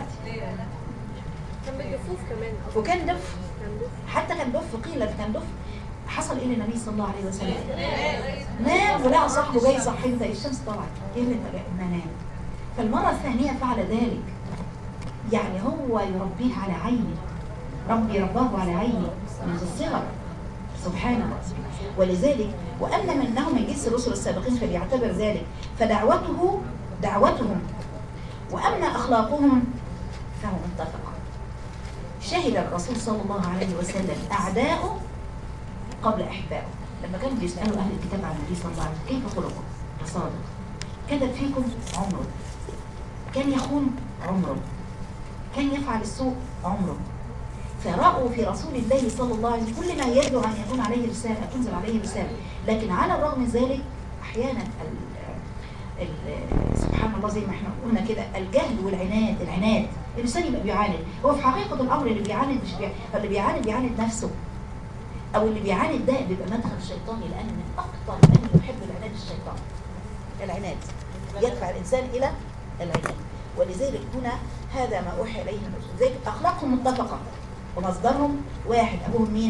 كان بالدفوف كمان، وكان دف، كان دف. حتى كان دف، قيل كان دف. حصل ايه للنبي صلى الله عليه وسلم؟ نام ولقى صاحبه جاي صحي، انت الشمس طلعت، ايه اللي ما نام؟ فالمره الثانيه فعل ذلك، يعني هو يربيه على عينه، ربي رباه على عينه منذ الصغر، سبحان الله. ولذلك وأما منهم من جنس الرسل السابقين فليعتبر ذلك، فدعوته دعوتهم وأما أخلاقهم فهو متفق. شهد الرسول صلى الله عليه وسلم أعداؤه قبل أحبائه، لما كانوا بيسألوا أهل الكتاب عن النبي صلى الله عليه وسلم كيف خلقه؟ تصادق، كذب فيكم عمره، كان يخون عمره، كان يفعل السوء عمره. فرأوا في رسول الله صلى الله عليه وسلم كل ما يدعو أن يكون عليه رسالة، تنزل عليه رسالة، لكن على الرغم من ذلك أحيانا ال ال سبحان الله زي ما احنا قلنا كده الجهل والعناد، العناد الإنسان يبقى بيعاند، هو في حقيقة الأمر اللي بيعاند مش بيعاند، اللي بيعاند بيعاند نفسه، أو اللي بيعاند ده بيبقى مدخل الشيطاني، لأن من أكثر من يحب العناد الشيطان. العناد يدفع الإنسان إلى العناد، ولذلك هنا هذا ما أوحي إليه من الرسل. لذلك أخلاقهم متفقة ومصدرهم واحد، أبوهم مين؟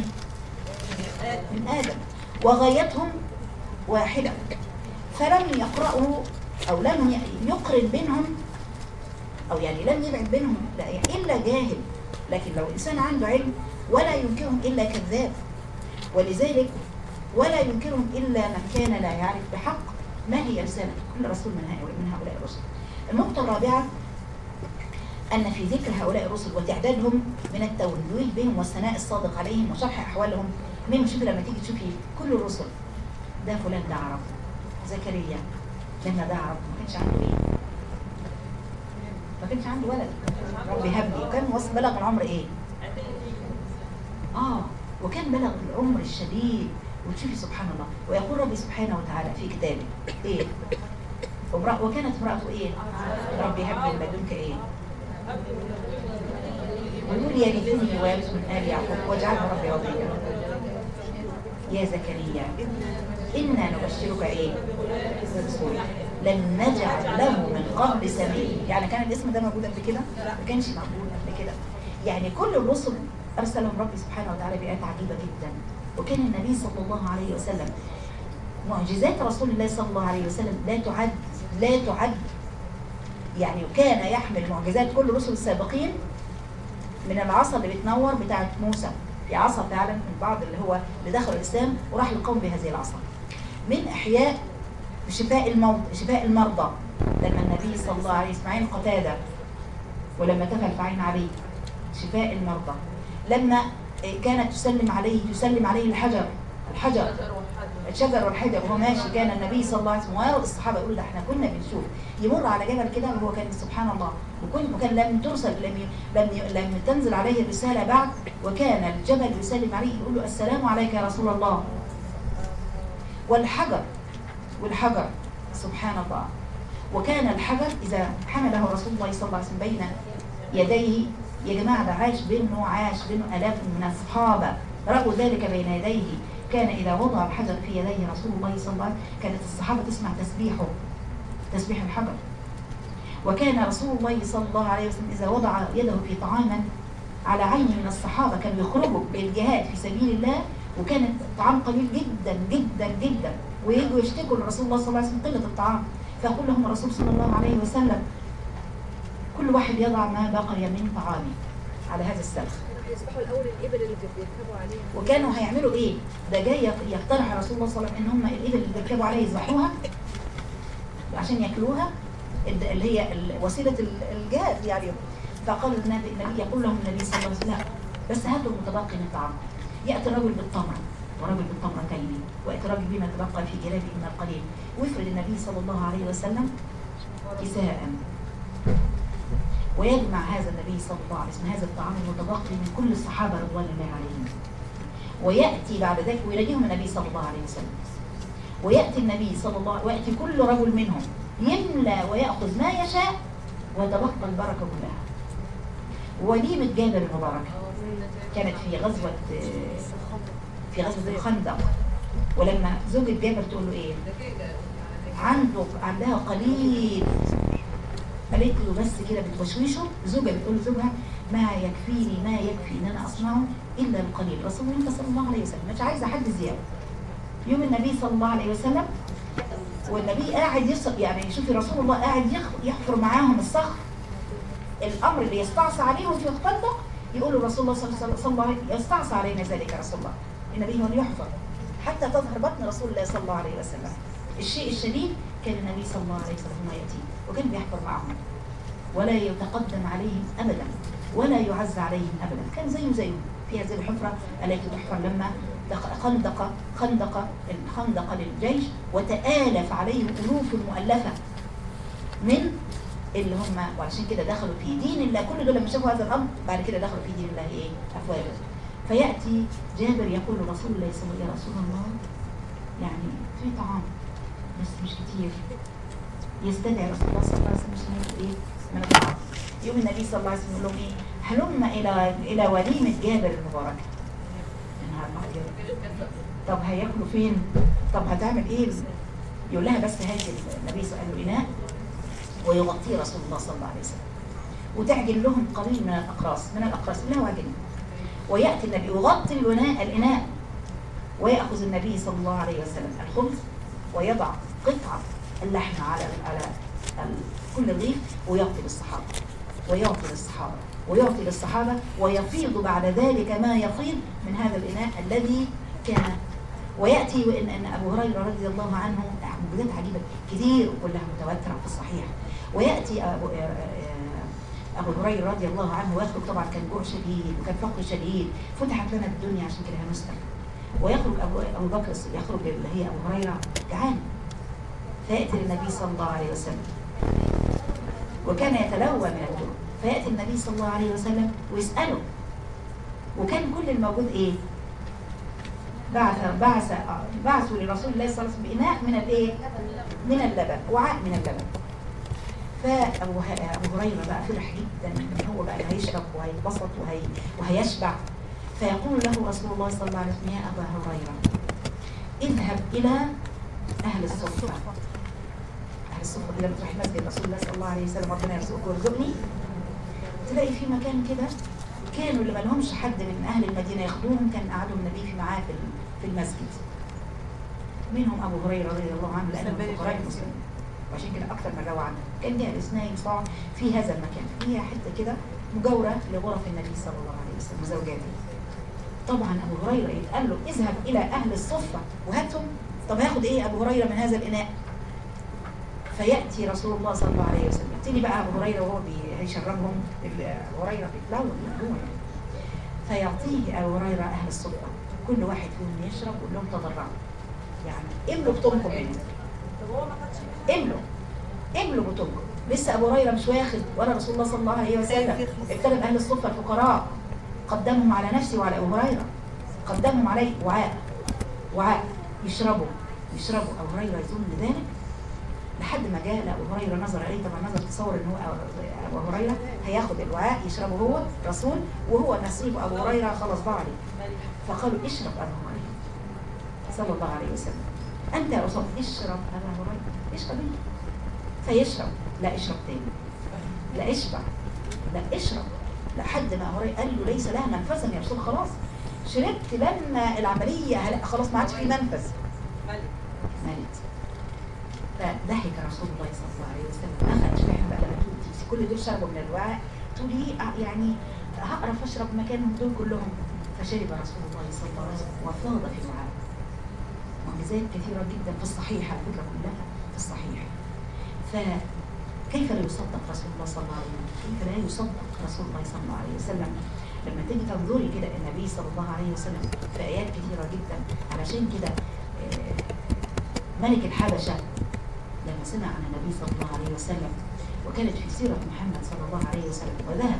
من آدم، وغايتهم واحدة، فلم يقرأوا أو لم يقرن بينهم، أو يعني لم يبعد بينهم إلا جاهل، لكن لو إنسان عنده علم ولا ينكرهم إلا كذاب، ولذلك ولا ينكرهم إلا من كان لا يعرف بحق ما هي رسالة كل رسول من هؤلاء من هؤلاء الرسل. النقطة الرابعة أن في ذكر هؤلاء الرسل وتعدادهم من التوجيه بهم والثناء الصادق عليهم وشرح أحوالهم. من شوفي لما تيجي تشوفي كل الرسل، ده فلان ده عرب، زكريا لما ده عرب ما كانش عنده ايه؟ ما كانش عنده ولد، ربي هب لي، وكان وصل بلغ العمر ايه؟ اه وكان بلغ العمر الشديد. وتشوفي سبحان الله، ويقول ربي سبحانه وتعالى في كتابه ايه؟ وكانت امرأته ايه؟ ربي هب لي من لدنك ايه؟ ويقول يرثني ويرث من آل يعقوب واجعله ربي رضيا. يا زكريا إنا نبشرك ايه؟ برسول لن نجعل له من قبل سميا. يعني كان الاسم ده موجود قبل كده؟ ما كانش موجود قبل كده. يعني كل الرسل أرسلهم ربي سبحانه وتعالى بآيات عجيبة جدا. وكان النبي صلى الله عليه وسلم معجزات رسول الله صلى الله عليه وسلم لا تعد لا تعد يعني كان يحمل معجزات كل الرسل السابقين، من العصا اللي بتنور بتاعت موسى، في عصا فعلا من بعض اللي هو اللي دخل الإسلام وراح للقوم بهذه العصا، من إحياء شفاء الموت شفاء المرضى لما النبي صلى الله عليه وسلم عين قتادة، ولما تفل في عين علي شفاء المرضى، لما كانت تسلم عليه تسلم عليه الحجر الحجر الشجر والحجر وهو ماشي، كان النبي صلى الله عليه وسلم ويرى الصحابه يقول ده احنا كنا بنشوف يمر على جبل كده وهو كان سبحان الله، وكن وكان لم ترسل لم لم لم تنزل عليه الرساله بعد، وكان الجبل يسلم عليه يقول له السلام عليك يا رسول الله. والحجر والحجر سبحان الله، وكان الحجر اذا حمله رسول الله صلى الله عليه وسلم بين يديه، يا جماعه ده عاش بينه عاش بينه الاف من الصحابه رأوا ذلك بين يديه، كان إذا وضع الحجر في يديه رسول الله صلى الله عليه وسلم كانت الصحابة تسمع تسبيحه تسبيح الحجر. وكان رسول الله صلى الله عليه وسلم إذا وضع يده في طعاما على عين من الصحابة كانوا يخرجوا للجهاد في سبيل الله، وكان الطعام قليل جدا جدا جدا، ويجوا يشتكوا لرسول الله صلى الله عليه وسلم قلة الطعام، فيقول لهم الرسول صلى الله عليه وسلم كل واحد يضع ما بقي من طعامه على هذا السلخ. يذبحوا الاول الابل اللي بيركبوا عليها. وكانوا هيعملوا ايه؟ ده جاي يقترح رسول الله صلى الله عليه وسلم ان هم الابل اللي بيركبوا عليها يذبحوها عشان ياكلوها، اللي هي وسيله الجهاد يعني. فقال النبي النبي يقول لهم النبي صلى الله عليه وسلم بس هاتوا المتبقي من الطعام. ياتي الرجل بالتمر ورجل بالتمرتين، وياتي الرجل بما تبقى في جلابه من القليل، ويفرد النبي صلى الله عليه وسلم كساء، ويجمع هذا النبي صلى الله عليه وسلم هذا الطعام المتبقي من كل الصحابة رضوان الله عليهم، ويأتي بعد ذلك ويلاقيهم النبي صلى الله عليه وسلم، ويأتي النبي صلى الله عليه وسلم ويأتي كل رجل منهم يملى ويأخذ ما يشاء ويتبقى البركة كلها. وليمة جابر المباركة كانت في غزوة في غزوة الخندق، ولما زوجة جابر تقول له ايه؟ عنده عندها قليل، قالت له بس كده بتوشوشه، زوجة بتقول لزوجها ما يكفيني ما يكفي ان انا اصنعه الا القليل، رسول الله صلى الله عليه وسلم مش عايزه حد زياده. يوم النبي صلى الله عليه وسلم والنبي قاعد يصف، يعني شوفي رسول الله قاعد يحفر معاهم الصخر، الامر اللي يستعصى عليهم في الخندق يقول رسول الله صلى الله عليه وسلم يستعصى علينا ذلك يا رسول الله، النبي هو اللي يحفر حتى تظهر بطن رسول الله صلى الله عليه وسلم. الشيء الشديد كان النبي صلى الله عليه وسلم ما يأتي وكان بيحفر معهم ولا يتقدم عليهم أبدا ولا يعز عليهم أبدا، كان زيه زيهم في هذه الحفرة التي تحفر لما خندق خندق الخندق للجيش وتآلف عليهم ألوف مؤلفة من اللي هم، وعشان كده دخلوا في دين الله. كل دول لما شافوا هذا الأمر بعد كده دخلوا في دين الله ايه؟ أفواجا. فيأتي جابر يقول رسول الله صلى الله عليه وسلم يا رسول الله يعني في طعام بس مش كتير، يستدعي رسول الله صلى الله عليه وسلم عشان ايه؟ من الطعام. يوم النبي صلى الله عليه وسلم يقول لهم ايه؟ هلم الى الى وليمه جابر المباركه. طب هياكلوا فين؟ طب هتعمل ايه؟ يقول لها بس هات النبي صلى الله عليه وسلم اناء ويغطيه رسول الله صلى الله عليه وسلم وتعجن لهم قليل من الاقراص من الاقراص اللي هو عجن، وياتي النبي يغطي الاناء الاناء وياخذ النبي صلى الله عليه وسلم الخبز ويضع قطعه اللحم على على كل الرغيف ويعطي للصحابه ويعطي للصحابه ويعطي للصحابه ويفيض بعد ذلك ما يفيض من هذا الاناء الذي كان. وياتي وان ان ابو هريره رضي الله عنه موجودات عجيبه كثير كلها متواتره في الصحيح. وياتي ابو ابو هريره رضي الله عنه ويخرج، طبعا كان جوع شديد وكان فقر شديد، فتحت لنا الدنيا عشان كده هنسال. ويخرج ابو ابو بكر يخرج اللي هي ابو هريره جعان، فياتي النبي صلى الله عليه وسلم وكان يتلوى من الجوع، فياتي النبي صلى الله عليه وسلم ويساله. وكان كل الموجود ايه؟ بعث بعث بعثوا لرسول الله صلى الله عليه وسلم بإناء من الايه؟ من اللبن، وعاء من اللبن. فابو ابو هريره بقى فرح جدا ان هو بقى هيشرب وهيتبسط وهي وهيشبع. فيقول له رسول الله صلى الله عليه وسلم يا ابا هريره اذهب الى اهل الصفه. اهل الصفه لما تروح مسجد رسول الله صلى الله عليه وسلم ربنا يرزقك ويرزقني، تلاقي في مكان كده كانوا اللي ما لهمش حد من اهل المدينه ياخدوهم، كان قعدوا النبي في معاه في المسجد. منهم ابو هريره رضي الله عنه لانه من فقراء المسلمين، وعشان كده اكثر ما روى عنه كان جالس نايم صاع في هذا المكان، هي حته كده مجاوره لغرف النبي صلى الله عليه وسلم وزوجاته. طبعا ابو هريره يتقال له اذهب الى اهل الصفه وهاتهم. طب هاخد ايه ابو هريره من هذا الاناء؟ فياتي رسول الله صلى الله عليه وسلم، يبتدي بقى ابو هريره وهو هيشربهم، ابو هريره بيتلون من فيعطيه ابو هريره اهل الصفه، كل واحد فيهم يشرب ويقول لهم تضرعوا، يعني املوا بطونكم منه، املوا املوا بطونكم. لسه ابو هريره مش واخد ولا رسول الله صلى الله عليه وسلم ابتلم اهل الصفه الفقراء، قدمهم على نفسه وعلى ابو هريره، قدمهم عليه وعاء وعاء يشربوا يشربوا ابو هريره يظن ذلك لحد ما جاء ابو هريره نظر عليه، طبعا نظر تصور ان هو ابو هريره هياخد الوعاء يشربه هو رسول وهو نصيب ابو هريره خلاص ضاع عليه. فقالوا اشرب ابو هريره صلى الله عليه وسلم، انت يا رسول اشرب ابو هريره اشرب انت. فيشرب، لا اشرب تاني، لا اشبع، لا اشرب، لحد ما ابو هريره قال له ليس لها منفذا يا رسول، خلاص شربت لما العمليه خلاص ما عادش في منفذ. مالت. فضحك رسول الله صلى الله عليه وسلم، اخذ شبعها بقى لما تقولي كل دول شربوا من الوعاء تقولي يعني هقرف اشرب مكانهم دول كلهم. فشرب رسول الله صلى الله عليه وسلم وفاض في الوعاء. معجزات كثيره جدا في الصحيح على فكره كلها في الصحيح. فكيف لا يصدق رسول الله صلى الله عليه وسلم؟ كيف لا يصدق رسول الله صلى الله عليه وسلم لما تيجي تنظري كده النبي صلى الله عليه وسلم في ايات كثيره جدا. علشان كده ملك الحبشه لما سمع عن النبي صلى الله عليه وسلم وكانت في سيرة محمد صلى الله عليه وسلم، وذهب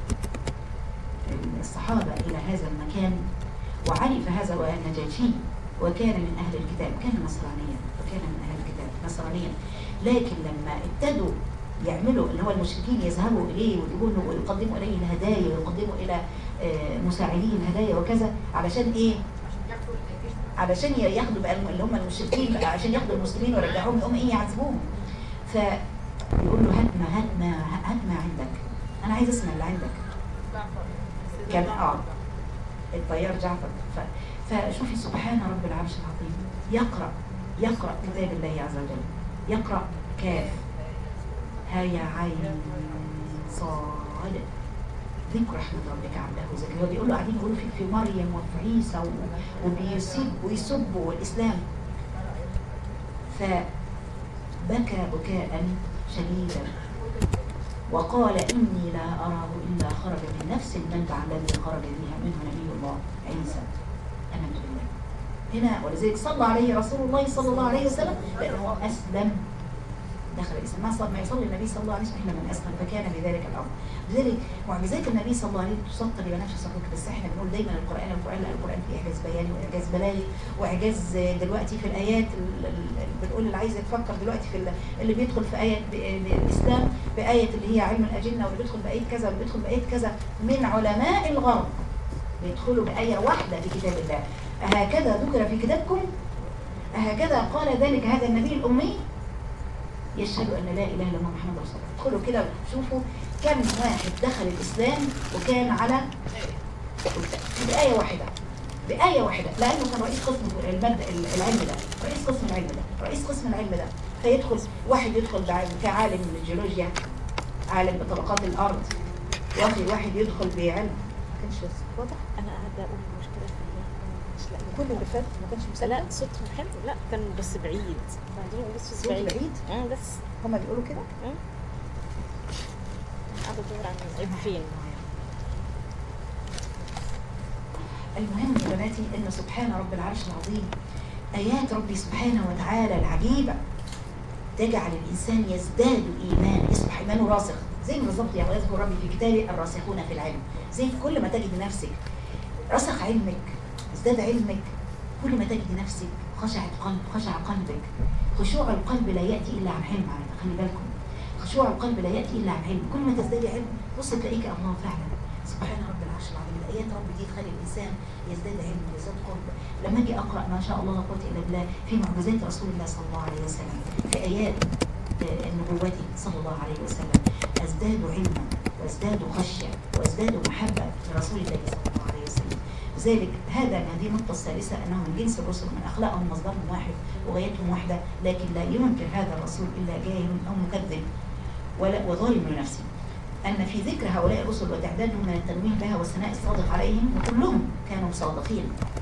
الصحابة إلى هذا المكان وعرف هذا النجاشي وكان من أهل الكتاب، كان نصرانيا وكان من أهل الكتاب نصرانيا، لكن لما ابتدوا يعملوا اللي هو المشركين يذهبوا إليه ويجيبوا له ويقدموا إليه الهدايا ويقدموا إلى مساعدين هدايا وكذا، علشان إيه؟ علشان ياخدوا بقى اللي هم المشركين بقى عشان ياخدوا المسلمين ويرجعوهم يقوم إيه يعذبوهم. فيقول له هات ما هات ما هات ما عندك، أنا عايز أسمع اللي عندك. كان آه الطيار جعفر. فشوفي سبحان رب العرش العظيم، يقرأ يقرأ كتاب الله عز وجل، يقرأ كاف هيا عين صاد ذكر رحمة ربك عبده زكريا. هو بيقول له قاعدين يقولوا في, في مريم وفي عيسى وبيسب ويسبوا الإسلام. فبكى بكاء شديدا وقال إني لا أراه إلا خرج من نفس المنبع الذي خرج بها منه نبي الله عيسى. آمنت بالله. هنا ولذلك صلى عليه رسول الله صلى الله عليه وسلم لأنه أسلم دخل الإسلام. ما صلى ما يصلي النبي صلى الله عليه وسلم إلا من أسلم، فكان بذلك الأمر. لذلك معجزات النبي صلى الله عليه وسلم تسطر إلى نفس صفوك، بس احنا بنقول دايما القرآن القرآن لا القرآن فيه إعجاز بياني وإعجاز بلاغي وإعجاز دلوقتي في الآيات. بنقول اللي عايز يتفكر دلوقتي في اللي بيدخل في آية الإسلام بآية اللي هي علم الأجنة، واللي بيدخل بآية كذا واللي بيدخل بآية كذا من علماء الغرب بيدخلوا بآية واحدة في كتاب الله. أهكذا ذكر في كتابكم؟ أهكذا قال ذلك هذا النبي الأمي يشهد أن لا إله إلا الله محمد رسول الله. ادخلوا كده وشوفوا كم واحد دخل الإسلام وكان على بآية واحدة بآية واحدة، لأنه كان رئيس قسم المادة العلم ده رئيس قسم العلم ده رئيس قسم العلم ده فيدخل واحد يدخل كعالم من الجيولوجيا، عالم بطبقات الأرض، واخي واحد يدخل بعلم. ما كانش واضح؟ أنا قاعدة أقول المشكلة في كل اللي فات ما كانش مسلم. لا صوتهم حلو، لا كان بس بعيد، بعدين بس صوت بعيد. بعيد؟ اه بس هما بيقولوا كده؟ اه قاعدة أدور عن العيب فين. المهم يا بناتي ان سبحان رب العرش العظيم ايات ربي سبحانه وتعالى العجيبه تجعل الانسان يزداد ايمان، يصبح ايمانه راسخ. زي بالظبط يعني يذكر ربي في كتابه الراسخون في العلم. زي كل ما تجد نفسك رسخ علمك، ازداد علمك، كل ما تجد نفسك خشعت قلب خشع قلبك. خشوع القلب لا ياتي الا عن علم، خلي بالكم. خشوع القلب لا ياتي الا عن علم. كل ما تزدادي علم بص تلاقيك الله فعلا سبحان رب العرش العظيم. الايات رب دي تخلي الانسان يزداد علم ويزداد قرب. لما اجي اقرا ما شاء الله لا قوه الا بالله في معجزات رسول الله صلى الله عليه وسلم، في ايات نبوته صلى الله عليه وسلم، ازداد علما وازداد خشيه وازداد محبه لرسول الله صلى الله عليه وسلم. لذلك هذا هذه النقطه الثالثه انهم من جنس الرسل، من اخلاقهم مصدرهم واحد وغايتهم واحده، لكن لا ينكر هذا الرسول الا جاهل او مكذب ولا وظالم لنفسه. أن في ذكر هؤلاء الرسل وتعدادهم من التنويه بها والثناء الصادق عليهم، وكلهم كانوا صادقين.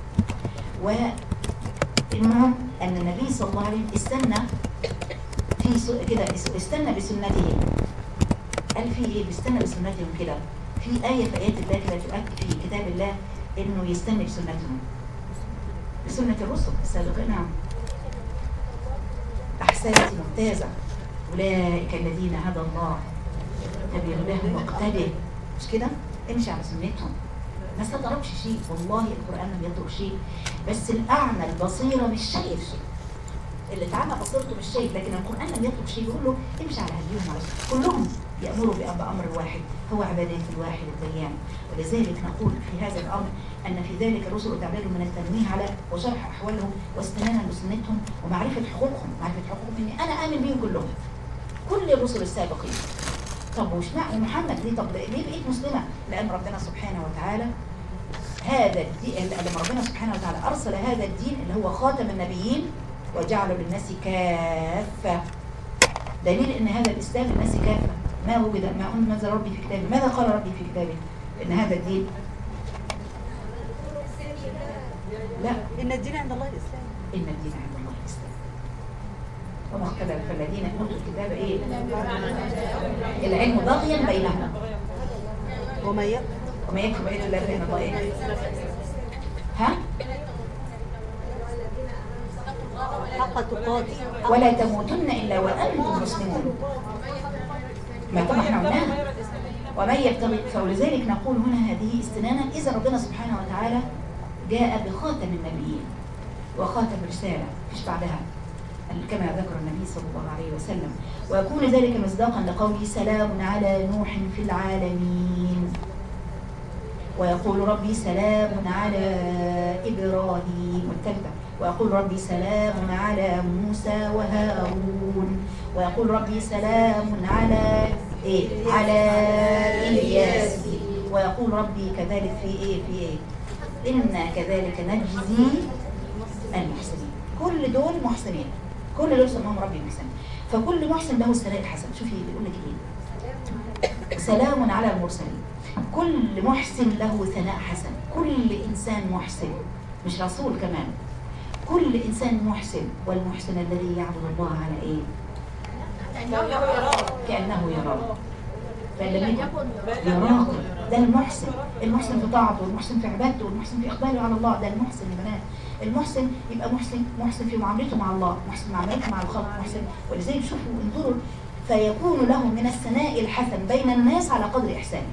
والمهم أن النبي صلى الله عليه وسلم استنى في كده استنى بسنتهم. قال في إيه؟ بيستنى بسنتهم كده. في آية في آيات الله كده تؤكد في كتاب الله إنه يستنى بسنتهم، بسنة الرسل السابقين. نعم. أحسنت ممتازة. أولئك الذين هدى الله فبهداهم واقتدي. مش كده؟ امشي على سنتهم. ما استغربش شيء، والله القرآن ما بيترك شيء، بس الأعمى البصيرة مش شايف شيء. اللي اتعمى بصيرته مش شايف، لكن القرآن لم يترك شيء، يقول له امشي على هديهم على سنتهم. كلهم يأمروا بأمر واحد هو عبادة الواحد الديان. ولذلك نقول في هذا الأمر أن في ذلك الرسل وتعبيرهم من التنويه على وشرح أحوالهم واستنانا بسنتهم ومعرفة حقوقهم، معرفة حقوقهم إني أنا آمن بهم كلهم، كل الرسل السابقين. طب وش معنى محمد ليه؟ طب ليه بقيت مسلمة؟ لأن ربنا سبحانه وتعالى هذا الدين، لما ربنا سبحانه وتعالى أرسل هذا الدين اللي هو خاتم النبيين وجعله للناس كافة. دليل أن هذا الإسلام للناس كافة. ما وجد ما أنزل ربي في كتابه، ماذا قال ربي في كتابه؟ إن هذا الدين لا، إن الدين عند الله الإسلام. إن الدين عند الله الإسلام. وما اختلف الذين أوتوا الكتاب إيه؟ العلم بغيا بينهم. وما يكفر وما يكفر بآيات الله فإن الله إيه؟ ها؟ حق تقاتل ولا تموتن إلا وأنتم مسلمون. ما طبعا احنا قلناها. ومن يبتغي، فلذلك نقول هنا هذه استنانا إذا ربنا سبحانه وتعالى جاء بخاتم النبيين وخاتم الرسالة، مش بعدها كما ذكر النبي صلى الله عليه وسلم. ويكون ذلك مصداقا لقوله سلام على نوح في العالمين. ويقول ربي سلام على إبراهيم. والثالثة ويقول ربي سلام على موسى وهارون. ويقول ربي سلام على إيه؟ على إلياس. ويقول ربي كذلك في إيه؟ في إيه؟ إنا كذلك نجزي المحسنين. كل دول محسنين، كل دول سماهم ربي محسنين. فكل محسن له الثناء الحسن. شوفي بيقول لك إيه؟ سلام على المرسلين. كل محسن له ثناء حسن. كل إنسان محسن، مش رسول كمان، كل إنسان محسن. والمحسن الذي يعبد الله على إيه؟ كأنه يراه. فإن لم يكن يراقب، ده المحسن. المحسن في طاعته، والمحسن في عبادته، والمحسن في إقباله على الله. ده المحسن يا بنات. المحسن يبقى محسن محسن في معاملته مع الله، محسن معاملته مع الخلق، محسن. ولذلك شوفوا انظروا، فيكون له من الثناء الحسن بين الناس على قدر إحسانه.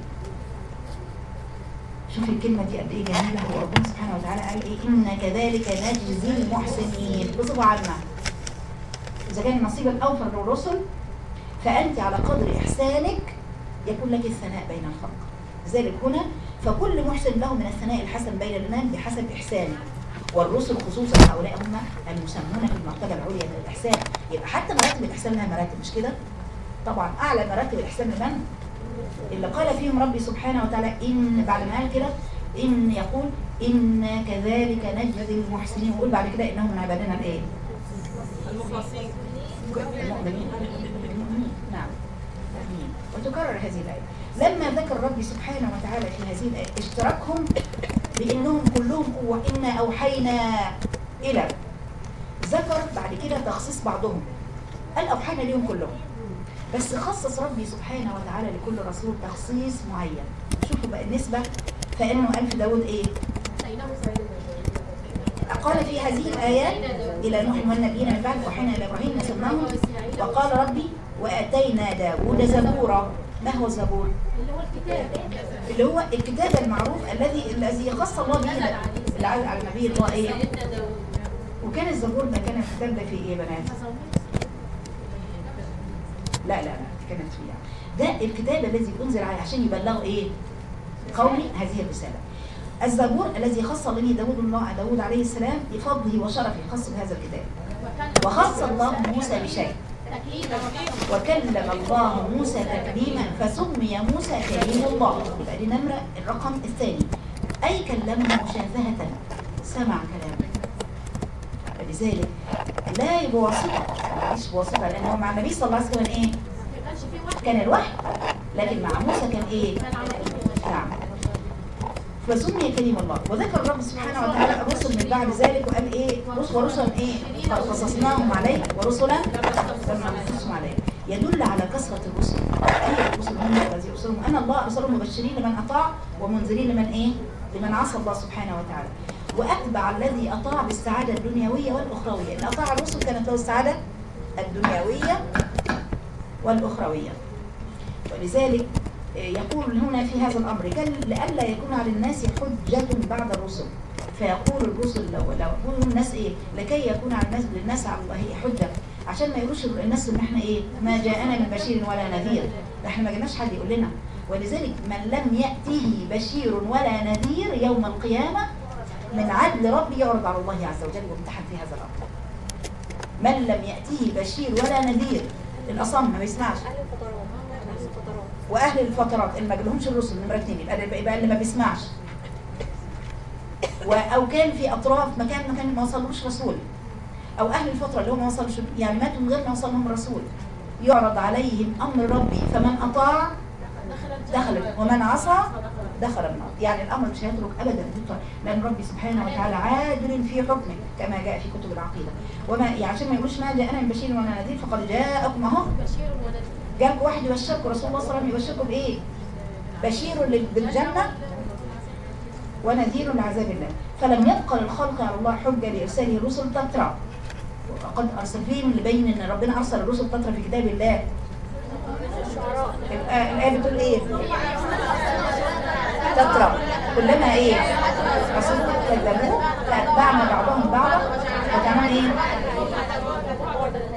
شوفي الكلمة دي قد إيه جميلة. هو ربنا سبحانه وتعالى قال إيه؟ إن كذلك نجزي المحسنين بصفة عامة. إذا كان النصيب الأوفر للرسل فأنت على قدر إحسانك يكون لك الثناء بين الخلق. لذلك هنا فكل محسن له من الثناء الحسن بين الناس بحسب إحسانه. والرسل خصوصا هؤلاء هم المسمون في المرتبة العليا من الإحسان. يبقى حتى مراتب الإحسان لها مراتب، مش كده؟ طبعا أعلى مراتب الإحسان لمن؟ اللي قال فيهم ربي سبحانه وتعالى إن بعد ما قال كده إن يقول إن كذلك نجزي المحسنين. ويقول بعد كده إنهم من عبادنا الإيه؟ المخلصين المؤمنين. نعم. آمين. وتكرر هذه الآية. لما ذكر ربي سبحانه وتعالى في هذه الآية اشتراكهم بأنهم كلهم قوة. إنا أوحينا إلى، ذكر بعد كده تخصيص بعضهم، قال أوحينا ليهم كلهم، بس خصص ربي سبحانه وتعالى لكل رسول تخصيص معين. شوفوا بقى النسبة. فإنه قال في داود إيه؟ قال في هذه الآيات إلى نوح والنبيين من بعد وحينا إلى إبراهيم نسمناهم. وقال ربي وآتينا داود زبورا. ما هو الزبور؟ اللي هو الكتاب المعروف الذي الذي خص الله به اللي على النبي الله إيه؟ وكان الزبور ده كان الكتاب ده في إيه يا بنات؟ لا لا لا كانت فيها. ده الكتاب الذي أنزل عليه عشان يبلغوا إيه؟ قومي هذه الرسالة. الزبور الذي خص به داود الله داود عليه السلام بفضله وشرفه، خص بهذا الكتاب. وخص الله موسى بشيء، وكلم الله موسى تكليما فسمي موسى كليم الله. يبقى دي نمرة الرقم الثاني، أي كلمه مشافهة، سمع كلامه. فلذلك لا يبقى واسطة، مش بواسطة، لأنه مع النبي صلى الله عليه وسلم إيه؟ كان الوحي، لكن مع موسى كان إيه؟ نعم. فسمي كليم الله. وذكر الرب سبحانه وتعالى الرسل من بعد ذلك وقال ايه؟ رسل ورسلا ايه؟ قصصناهم عليك ورسلا لم نقصصهم عليك. يدل على كثرة الرسل. اي الرسل هم الذي ارسلهم انا الله ارسلهم مبشرين لمن اطاع ومنذرين لمن ايه؟ لمن عصى الله سبحانه وتعالى. واتبع الذي اطاع بالسعادة الدنيوية والاخروية. اللي اطاع الرسل كانت له السعادة الدنيوية والاخروية. ولذلك يقول هنا في هذا الأمر لئلا يكون على الناس حجة بعد الرسل. فيقول الرسل لو لو يقول الناس إيه؟ لكي يكون على الناس للناس على الله حجة، عشان ما يقولوش الناس إن إحنا إيه؟ ما جاءنا من بشير ولا نذير. إحنا ما جالناش حد يقول لنا. ولذلك من لم يأته بشير ولا نذير يوم القيامة من عدل ربي يعرض على الله عز وجل وامتحن في هذا الأمر. من لم يأته بشير ولا نذير، الأصم ما بيسمعش. واهل الفترات اللي ما جالهمش الرسل نمره اثنين، يبقى يبقى اللي ما بيسمعش. او كان في اطراف مكان مكان ما وصلوش رسول، او اهل الفتره اللي هم ما وصلوش يعني ماتوا من غير ما وصلهم رسول. يعرض عليهم امر ربي فمن اطاع دخل ومن عصى دخل النار. يعني الامر مش هيترك ابدا، لان ربي سبحانه وتعالى عادل في حكمه كما جاء في كتب العقيده. وما يعني عشان ما يقولوش ما جاءنا من بشير ولا نذير فقد جاءكم اهو جاءك واحد يبشركم، رسول الله صلى الله عليه وسلم يبشركم بايه؟ بشير بالجنه ونذير لعذاب الله. فلم يبقى للخلق على الله حجه لارساله الرسل تترى. وقد ارسل فيهم اللي بين ان ربنا ارسل الرسل تترى في كتاب الله. الايه بتقول ايه؟ تترى كلما ايه؟ رسول كذبوه فاتبعنا بعضهم بعضا وكمان ايه؟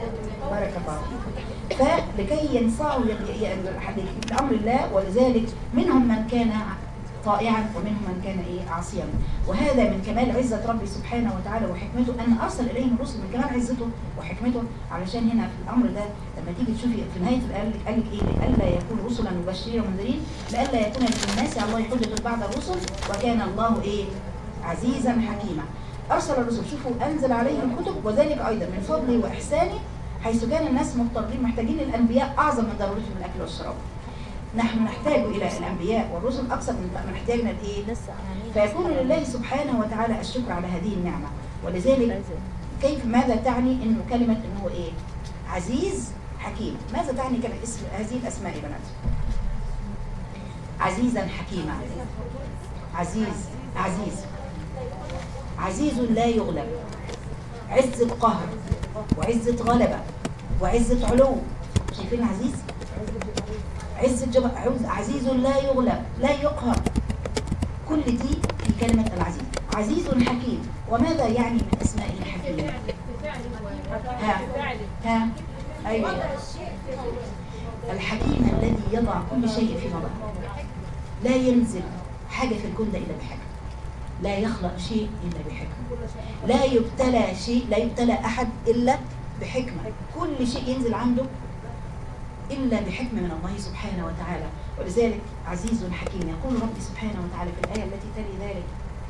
الله فيكم. فلكي ينصاعوا لأمر الله، ولذلك منهم من كان طائعا ومنهم من كان ايه عاصيا. وهذا من كمال عزة ربي سبحانه وتعالى وحكمته ان ارسل اليهم الرسل، من كمال عزته وحكمته. علشان هنا في الامر ده لما تيجي تشوفي في نهايه الايه قال لك ايه؟ لئلا يكون رسلا مبشرين ومنذرين، لئلا يكون للناس على الله حجة بعد الرسل، وكان الله ايه عزيزا حكيما. ارسل الرسل، شوفوا انزل عليهم كتب، وذلك ايضا من فضله واحسانه، حيث كان الناس مضطرين محتاجين الانبياء اعظم من ضرورتهم الاكل والشراب. نحن نحتاج إلى الأنبياء والرسل أكثر من احتياجنا لإيه؟ فيكون لله سبحانه وتعالى الشكر على هذه النعمة. ولذلك كيف ماذا تعني إنه كلمة إنه إيه؟ عزيز حكيم. ماذا تعني كلمة اسم هذه الأسماء يا بنات؟ عزيزا حكيما. عزيز عزيز عزيز لا يغلب، عزة قهر وعزة غلبة وعزة علو. شايفين عزيز؟ عزة جبل، عزيز لا يغلب لا يقهر. كل دي في كلمة العزيز. عزيز حكيم. وماذا يعني من اسمائه الحكيم؟ ها ها أيوة. الحكيم الذي يضع كل شيء في موضعه، لا ينزل حاجة في الكون إلا بحكمة، لا يخلق شيء إلا بحكمة، لا يبتلى شيء لا يبتلى أحد إلا بحكمة. كل شيء ينزل عنده إلا بحكمة من الله سبحانه وتعالى. ولذلك عزيز حكيم. يقول ربي سبحانه وتعالى في الآية التي تلي ذلك: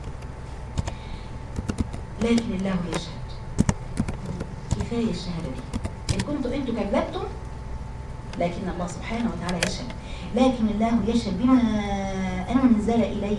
لكن الله يشهد. كفاية الشهادة دي. إن كنتم أنتم كذبتم لكن الله سبحانه وتعالى يشهد. لكن الله يشهد بما أنزل إليك،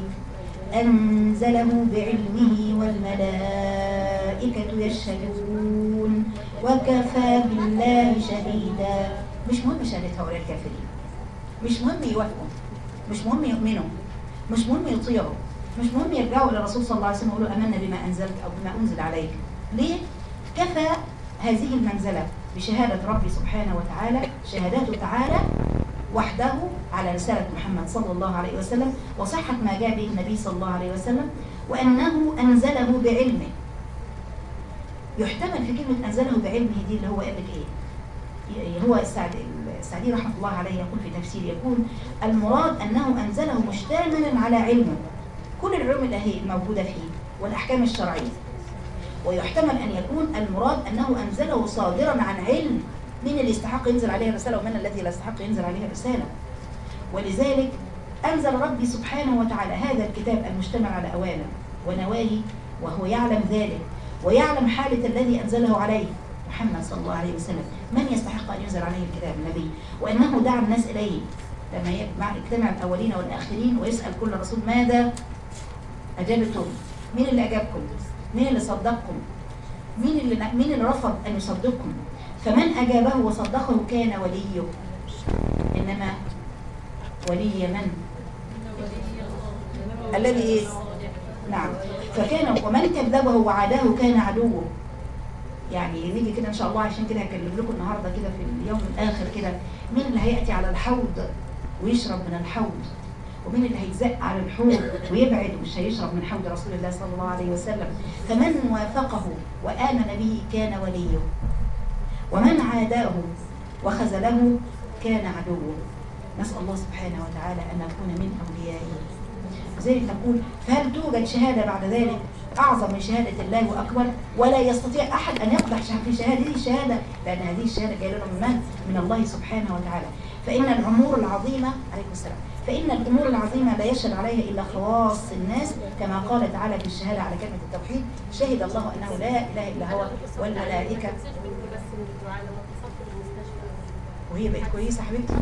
أنزله بعلمه والملائكة يشهدون وكفى بالله شهيدا. مش مهم شهادة هؤلاء الكافرين، مش مهم يوافقوا، مش مهم يؤمنوا، مش مهم يطيعوا، مش مهم يرجعوا إلى الرسول صلى الله عليه وسلم ويقولوا آمنا بما أنزلت أو بما أنزل عليك. ليه؟ كفى هذه المنزلة بشهادة ربي سبحانه وتعالى، شهادته تعالى وحده على رسالة محمد صلى الله عليه وسلم وصحة ما جاء به النبي صلى الله عليه وسلم، وأنه أنزله بعلمه. يحتمل في كلمة أنزله بعلمه دي اللي هو قال لك إيه؟ هو السعدي رحمة الله عليه يقول في تفسير، يقول المراد أنه أنزله مشتملا على علمه، كل العلوم اللي موجودة فيه والأحكام الشرعية. ويحتمل أن يكون المراد أنه أنزله صادرا عن علم من اللي يستحق ينزل عليه الرسالة ومن الذي لا يستحق ينزل عليه الرسالة. ولذلك أنزل ربي سبحانه وتعالى هذا الكتاب المشتمل على أوامر ونواهي، وهو يعلم ذلك ويعلم حالة الذي أنزله عليه محمد صلى الله عليه وسلم، من يستحق أن ينزل عليه الكتاب النبي، وأنه دعا الناس إليه لما يجتمع الأولين والآخرين ويسأل كل رسول ماذا أجابتم؟ مين اللي أجابكم؟ مين اللي صدقكم؟ مين اللي مين اللي رفض أن يصدقكم؟ فمن أجابه وصدقه كان وليه. إنما ولي من؟ الذي إيه؟ نعم. فكان ومن كذبه وعاداه كان عدوه. يعني نيجي كده إن شاء الله، عشان كده هكلم لكم النهارده كده في اليوم الآخر كده مين اللي هيأتي على الحوض ويشرب من الحوض، ومين اللي هيتزق على الحوض ويبعد ومش هيشرب من حوض رسول الله صلى الله عليه وسلم. فمن وافقه وآمن به كان وليه، ومن عاداه وخذله كان عدوه. نسأل الله سبحانه وتعالى أن نكون من أوليائه. لذلك نقول فهل توجد شهادة بعد ذلك أعظم من شهادة الله وأكبر؟ ولا يستطيع أحد أن يقدح في شهادة هذه الشهادة، لأن هذه الشهادة جاية لنا من من الله سبحانه وتعالى. فإن الأمور العظيمة عليكم السلام فإن الأمور العظيمة لا يشهد عليها إلا خواص الناس، كما قال تعالى في الشهادة على كلمة التوحيد: شهد الله أنه لا إله إلا هو والملائكة. وهي بقت كويسة حبيبتي،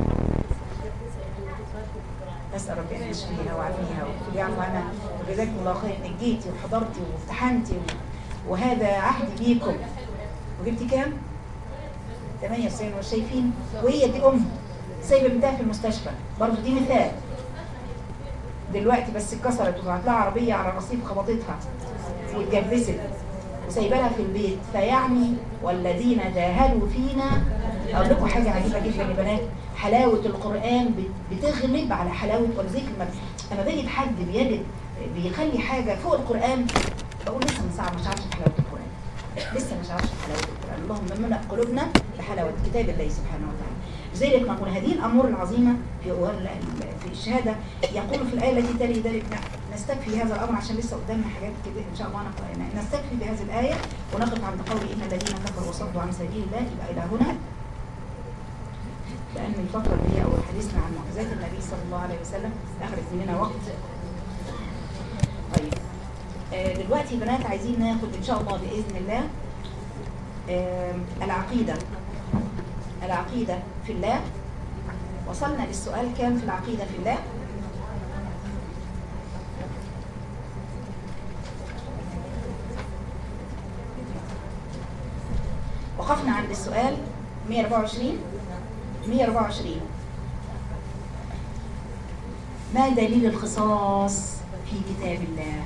أسأل ربي أن يشفيها ويعافيها ويعفو عنها. وجزاكم الله خير إنك جيتي وحضرتي وامتحنتي، وهذا عهدي بيكم. وجبتي كام؟ ثمانية وتسعين. وشايفين، وهي دي أم سايبة بنتها في المستشفى، برضه دي مثال. دلوقتي بس اتكسرت وبعت لها عربية على الرصيف خبطتها واتجبست وسايبه لها في البيت. فيعني والذين جاهدوا فينا. أقول لكم حاجة عجيبة جدا يا بنات، حلاوة القرآن بتغلب على حلاوة. ولذلك لما بجد حد بيجد بيخلي حاجة فوق القرآن بقول لسه من ساعة ما شعرش حلاوة القرآن، لسه ما شعرش حلاوة القرآن. اللهم املأ قلوبنا بحلاوة كتاب الله سبحانه وتعالى. لذلك نقول هذه الأمور العظيمة في في الشهادة. يقول في الآية التي تلي ذلك نستكفي هذا الأمر عشان لسه قدامنا حاجات كده إن شاء الله نقرأ. نستكفي بهذه الآية ونقف عند قول إن الذين كفروا وصدوا عن سبيل الله. يبقى إلى هنا، لأن الفترة اللي هي أول حديثنا عن معجزات النبي صلى الله عليه وسلم أخذت مننا وقت. طيب آه دلوقتي بنات عايزين ناخد إن شاء الله بإذن الله آه العقيدة العقيدة في الله. وصلنا للسؤال كام في العقيدة في الله؟ وقفنا عند السؤال مئة وأربعة وعشرين مئة وأربعة وعشرين. ما دليل الخصاص في كتاب الله؟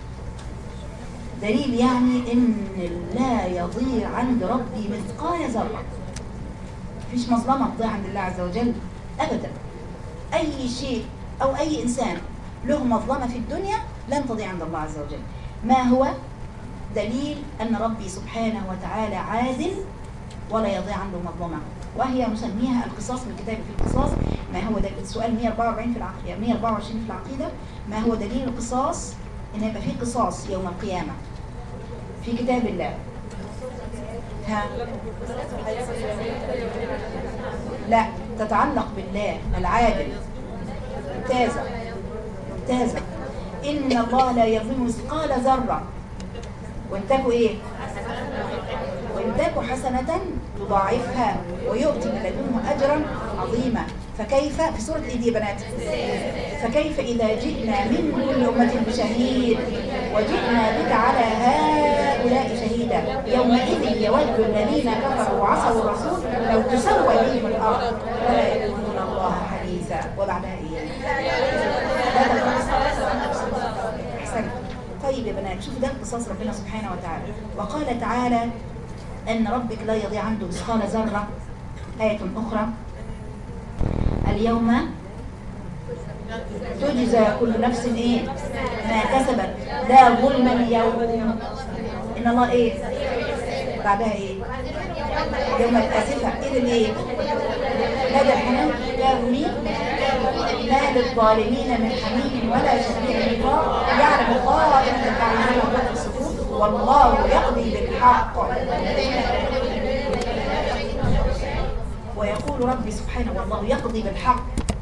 دليل يعني ان لا يضيع عند ربي مثقال ذرة. مفيش مظلمة تضيع عند الله عز وجل ابدا. اي شيء او اي انسان له مظلمة في الدنيا لن تضيع عند الله عز وجل. ما هو دليل ان ربي سبحانه وتعالى عادل ولا يضيع عنده مظلمة؟ وهي نسميها القصاص من كتاب في القصاص. ما هو دليل السؤال مئة وأربعة وأربعين في العقيدة مئة وأربعة وعشرين في العقيدة. ما هو دليل القصاص؟ ان يبقى فيه قصاص يوم القيامة في كتاب الله. ها لا، تتعلق بالله العادل. ممتازة ممتازة. ان الله لا يظلم مثقال ذرة وان تك ايه وان تك حسنة يضاعفها ويؤتي من لدنه اجرا عظيما. فكيف في سورة ايه دي يا بنات؟ فكيف اذا جئنا من كل امة بشهيد وجئنا بك على هؤلاء شهيدا يومئذ يود الذين كفروا وعصوا الرسول لو تسوى بهم الارض ولا يكونون الله حديثا. وبعدها ايه؟ احسنت. طيب يا بنات شوفوا ده قصاص ربنا سبحانه وتعالى. وقال تعالى ان ربك لا يضيع عنده مثقال ذرة. آية أخرى اليوم تجزى كل نفس ايه ما كسبت لا ظلم اليوم. ان الله ايه بعدها ايه؟ يوم الآسفة. اذن ايه؟ هذا الحنان كاظمين ما للظالمين من حميم ولا شفيع مطاع يعلم خائنة الأعين وما الصدور والله يقضي بالحق. ويقول ربي سبحانه والله يقضي بالحق.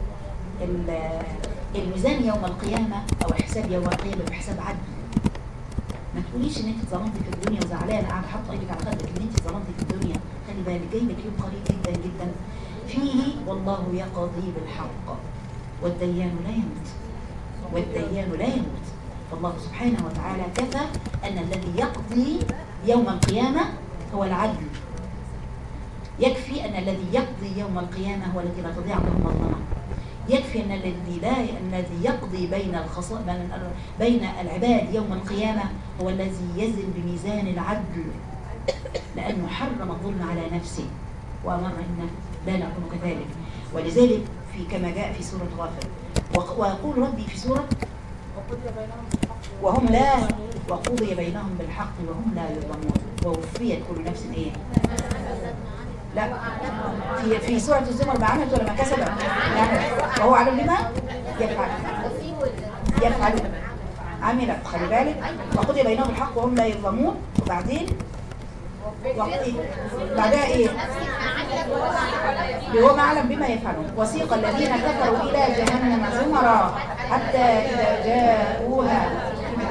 الميزان يوم القيامة او الحساب يوم القيامة بحساب عدل. ما تقوليش ان انت ظلمتي في الدنيا وزعلانه قاعده حاطه ايدك على خدك ان انت ظلمتي في الدنيا. خلي بالك جاي لك يوم قريب جدا جدا فيه والله يقضي بالحق والديان لا يموت والديان لا يموت. فالله سبحانه وتعالى كفى ان الذي يقضي يوم القيامة هو العدل. يكفي ان الذي يقضي يوم القيامة هو الذي لا تضيع عنده مظلمة. يكفي ان الذي لا الذي يقضي بين الخص بين العباد يوم القيامة هو الذي يزن بميزان العدل، لانه حرم الظلم على نفسه وامرنا لا نكون كذلك. ولذلك في كما جاء في سورة غافر ويقول ربي في سورة وهم لا وقضي بينهم بالحق وهم لا يظلمون ووفيت كل نفس ايه. لا في في سورة الزمر ما عملت ولا ما كسبت لا وهو علم لما يفعل يفعل عملت. خلي بالك وقضي بينهم بالحق وهم لا يظلمون. وبعدين وقضي بعدها ايه؟ هو ما علم بما يفعلون. وسيق الذين كفروا الى جهنم زمرا حتى اذا جاءوها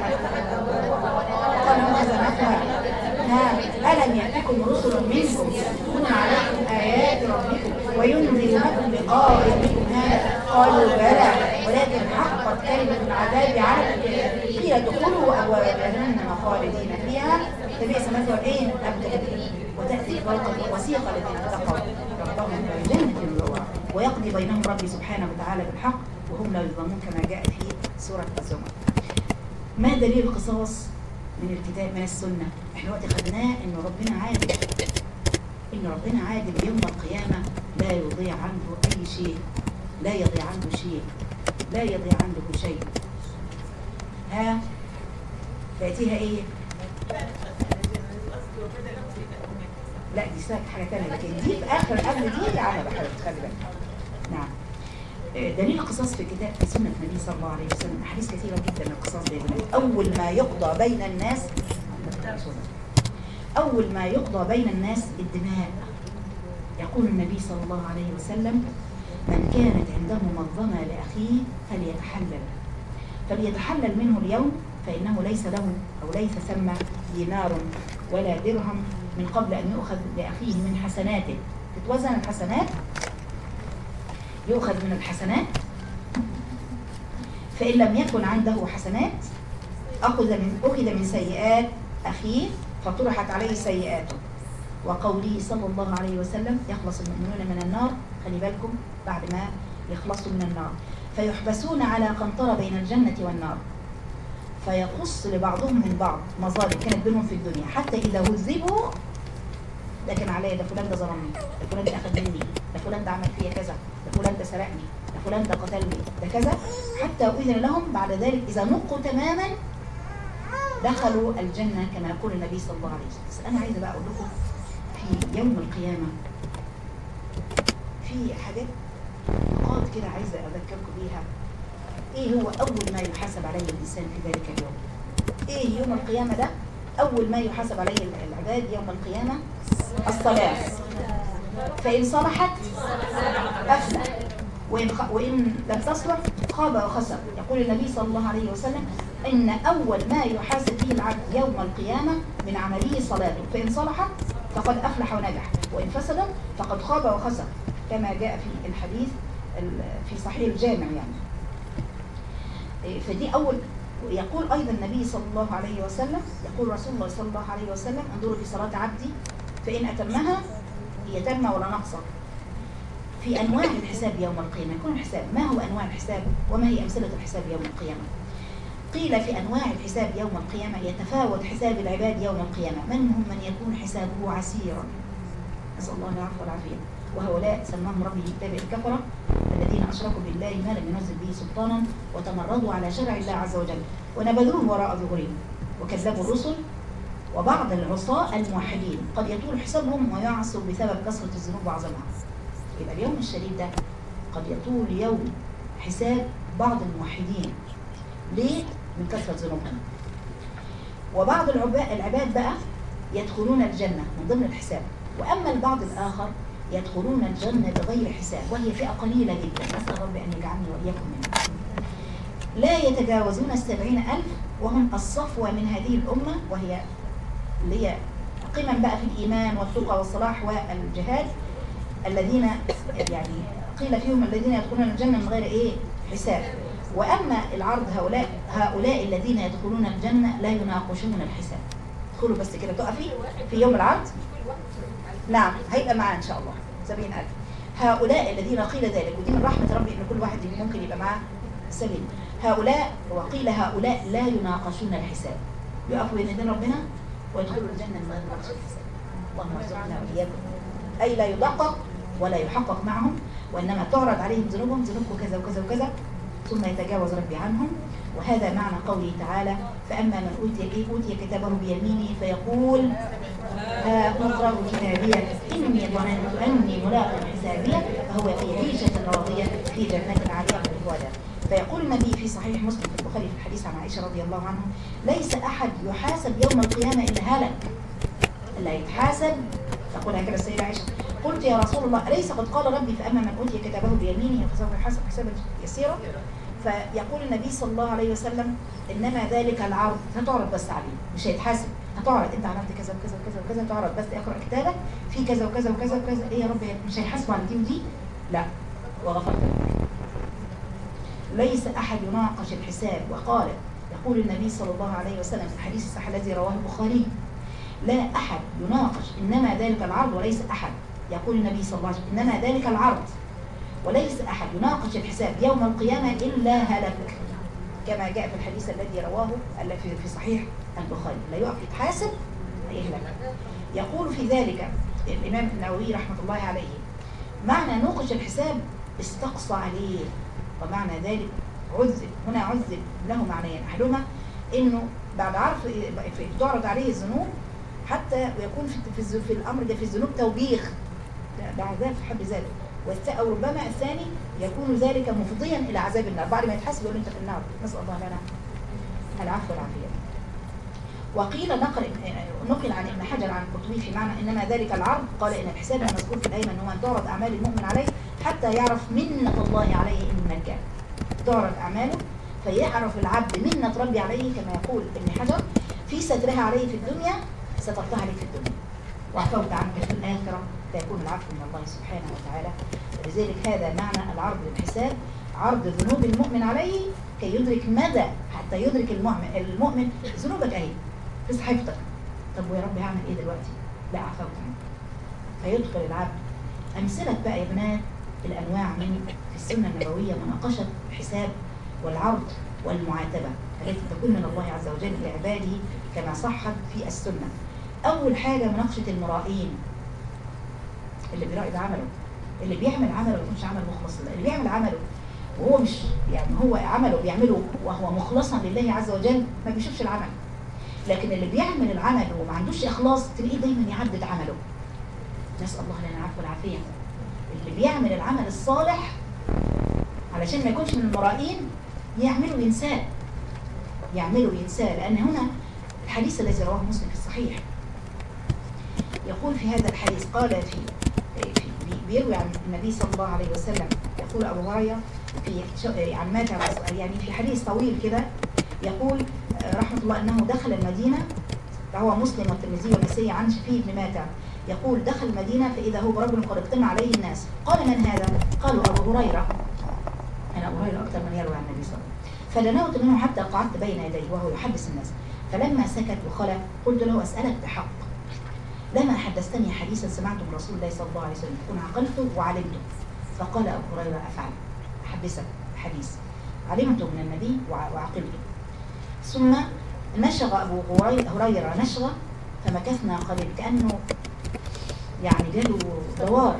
قالوا خزنتها ألم يأتكم رسل منكم يتلون عليكم آيات ربكم وينذرونكم لقاء يومكم هذا قالوا بلى ولكن حقت كلمة العذاب على الكافرين قيل ادخلوا أبواب جهنم خالدين فيها فبئس مثوى الايه أبدا. وتأتي برقة وسيق الذين اتقوا ربهم إلى جنة الرضوان ويقضي بينهم ربي سبحانه وتعالى بالحق وهم لا يظلمون كما جاء في سورة الزمر. ما دليل القصاص من الكتاب من السنة؟ احنا وقت خدناه ان ربنا عادل، ان ربنا عادل يوم القيامة لا يضيع عنه اي شيء، لا يضيع عنه شيء، لا يضيع عنه شيء. ها فاتيها ايه؟ لا دي ساك حاجه ثانيه، لكن دي في اخر قبل دي على بحر، خلي بالك. نعم. دليل القصاص في كتاب في سنه النبي صلى الله عليه وسلم، احاديث كثيره جدا القصاص ده. اول ما يقضى بين الناس اول ما يقضى بين الناس الدماء، يقول النبي صلى الله عليه وسلم: من كانت عنده مظلمه لاخيه فليتحلل فليتحلل منه اليوم، فانه ليس له او ليس ثم دينار ولا درهم من قبل ان يؤخذ لاخيه من حسناته. تتوزن الحسنات، يؤخذ من الحسنات، فإن لم يكن عنده حسنات أخذ من أخذ من سيئات أخيه فطرحت عليه سيئاته. وقوله صلى الله عليه وسلم: يخلص المؤمنون من النار، خلي بالكم بعد ما يخلصوا من النار، فيحبسون على قنطرة بين الجنة والنار، فيقص لبعضهم من بعض مظالم كانت بينهم في الدنيا، حتى إذا هذبوا ده كان عليا، ده فلان ده ظلمني، ده فلان ده أخذ مني، ده فلان ده عمل فيا كذا، ده فلان ده سرقني، ده فلان ده قتلني، ده كذا، حتى أذن لهم بعد ذلك إذا نقوا تماما دخلوا الجنة كما يقول النبي صلى الله عليه وسلم. بس أنا عايزة بقى أقول لكم في يوم القيامة في حاجات نقاط كده عايزة أذكركم بيها. إيه هو أول ما يحاسب عليه الإنسان في ذلك اليوم؟ إيه يوم القيامة ده؟ أول ما يحاسب عليه العباد يوم القيامة الصلاة، فإن صلحت أفلح، وإن, خ... وإن لم تصلح خاب وخسر. يقول النبي صلى الله عليه وسلم: إن أول ما يحاسب فيه العبد يوم القيامة من عمله صلاته، فإن صلحت فقد أفلح ونجح، وإن فسد فقد خاب وخسر، كما جاء في الحديث في صحيح الجامع يعني. فدي أول. يقول أيضا النبي صلى الله عليه وسلم، يقول رسول الله صلى الله عليه وسلم: انظروا في صلاة عبدي فإن أتمها هي تامة ولا نقصة. في أنواع الحساب يوم القيامة، يكون الحساب ما هو أنواع الحساب وما هي أمثلة الحساب يوم القيامة؟ قيل في أنواع الحساب يوم القيامة يتفاوت حساب العباد يوم القيامة، منهم من يكون حسابه عسيرا، نسأل الله العفو والعافية، وهؤلاء سماهم ربي بالتابع الكفرة الذين أشركوا بالله ما لم ينزل به سلطانا وتمردوا على شرع الله عز وجل ونبذوه وراء ظهورهم وكذبوا الرسل. وبعض العصاة الموحدين قد يطول حسابهم ويعصوا بسبب كثرة الذنوب وعظمها. يبقى اليوم الشريف ده قد يطول يوم حساب بعض الموحدين، ليه؟ من كثرة ذنوبهم. وبعض العباد بقى يدخلون الجنة من ضمن الحساب، وأما البعض الآخر يدخلون الجنة بغير حساب، وهي فئة قليلة جدا، نسأل ربي أن يجعلني وإياكم منهم. لا يتجاوزون السبعين ألف، وهم الصفوة من هذه الأمة، وهي اللي هي قمم بقى في الإيمان والتقى والصلاح والجهاد، الذين يعني قيل فيهم الذين يدخلون الجنة من غير إيه؟ حساب. وأما العرض هؤلاء هؤلاء الذين يدخلون الجنة لا يناقشون الحساب. ادخلوا بس كده تقفي في يوم العرض. نعم هيبقى معاه إن شاء الله سبعين ألف. هؤلاء الذين قيل ذلك، ودي من رحمة ربي إن كل واحد ممكن يبقى معاه سبيل. هؤلاء وقيل هؤلاء لا يناقشون الحساب، يقفوا بين يدين ربنا ويدخلوا الجنة من غير نقاش الحساب. اللهم ارزقنا وإياكم. أي لا يدقق ولا يحقق معهم، وإنما تعرض عليهم ذنوبهم، ذنوبكم كذا وكذا وكذا، ثم يتجاوز ربي عنهم. وهذا معنى قوله تعالى: فأما من أوتي أوتي كتابه بيمينه فيقول ها اقرأوا كتابيه إني ظننت أني ملاق حسابيه فهو في عيشة راضية في جنة عالية وهذا. فيقول النبي في صحيح مسلم في البخاري في الحديث عن عائشة رضي الله عنها: ليس أحد يحاسب يوم القيامة إلا هلك. اللي يتحاسب، تقول هكذا السيدة عائشة: قلت يا رسول الله أليس قد قال ربي فأما من أوتي كتابه بيمينه فسوف يحاسب حسابا يسيرا؟ فيقول النبي صلى الله عليه وسلم: إنما ذلك العرض، هتعرض بس عليه، مش هيتحاسب، هتعرض أنت عملت كذا وكذا وكذا وكذا، تعرض بس اقرأ كتابك في كذا وكذا وكذا وكذا. إيه يا رب مش هيحاسبوا على دي ودي؟ لا، وغفرت لك. ليس أحد يناقش الحساب. وقال يقول النبي صلى الله عليه وسلم في الحديث الصحيح الذي رواه البخاري: لا أحد يناقش، إنما ذلك العرض وليس أحد. يقول النبي صلى الله عليه وسلم: إنما ذلك العرض وليس أحد يناقش الحساب يوم القيامة إلا هلك، كما جاء في الحديث الذي رواه في صحيح البخاري: لا يقف يتحاسب هيهلك. يقول في ذلك الإمام النووي رحمة الله عليه: معنى نوقش الحساب استقصى عليه، ومعنى ذلك عذب. هنا عذب له معنيين: أحدهما إنه بعد عرض تعرض عليه الذنوب حتى ويكون في في, الز- في الامر ده في الذنوب توبيخ، ده ده عذاب في حد ذاته. والث- او ربما الثاني يكون ذلك مفضيا الى عذاب النار، بعد ما يتحاسب يقول انت في النار، نسال الله لنا العفو والعافيه. وقيل نقل نقل عن ابن حجر عن القرطبي في معنى انما ذلك العرض، قال ان الحساب المذكور في الايمن هو ان تعرض اعمال المؤمن عليه حتى يعرف منة الله عليه ان من كان. تعرض اعماله فيعرف العبد منة ربي عليه، كما يقول ابن حجر في سترها عليه في الدنيا سترتها عليك في الدنيا وعفوت عنك في الاخره، فيكون العفو من الله سبحانه وتعالى. لذلك هذا معنى العرض للحساب، عرض ذنوب المؤمن عليه كي يدرك مدى، حتى يدرك المؤمن المؤمن ذنوبك اهي في صحيفتك. طب ويا رب هعمل ايه دلوقتي؟ لا عفوت عنك. فيدخل العبد. امثله بقى يا بنات الانواع من في السنه النبويه مناقشه الحساب والعرض والمعاتبه التي تكون من الله عز وجل لعباده كما صحت في السنه. اول حاجه مناقشه المرائين، اللي بيراعي بعمله، اللي بيعمل عمله ما يكونش عمل مخلص لله، اللي بيعمل عمله وهو مش يعني هو عمله بيعمله وهو مخلصا لله عز وجل ما بيشوفش العمل. لكن اللي بيعمل العمل وما عندوش اخلاص تلاقيه دايما يعدد عمله. نسال الله لنا العفو والعافيه. اللي بيعمل العمل الصالح علشان ما يكونش من المرائين يعمله ينساه، يعمله ينساه. لان هنا الحديث الذي رواه مسلم في الصحيح يقول في هذا الحديث، قال في, في بيروي عن النبي صلى الله عليه وسلم، يقول ابو هريره في عن مات يعني في حديث طويل كده، يقول رحمه الله انه دخل المدينه، رواه مسلم والترمذي والنسائي عن شفيع بن ماتع، يقول دخل المدينه فاذا هو برجل قد اجتمع عليه الناس، قال من هذا؟ قالوا ابو هريره. انا ابو هريره اكثر من يروي عن النبي صلى الله عليه وسلم. فدنوت منه حتى قعدت بين يديه وهو يحدث الناس، فلما سكت وخلى قلت له اسالك بحق، لما حدثتني حديثا سمعته من رسول الله صلى الله عليه وسلم تكون عقلته وعلمته؟ فقال ابو هريره افعل، احدثك حديث علمته من النبي وعقلته. ثم نشغ ابو هريره نشغه فمكثنا قليل كانه يعني جاله دوار،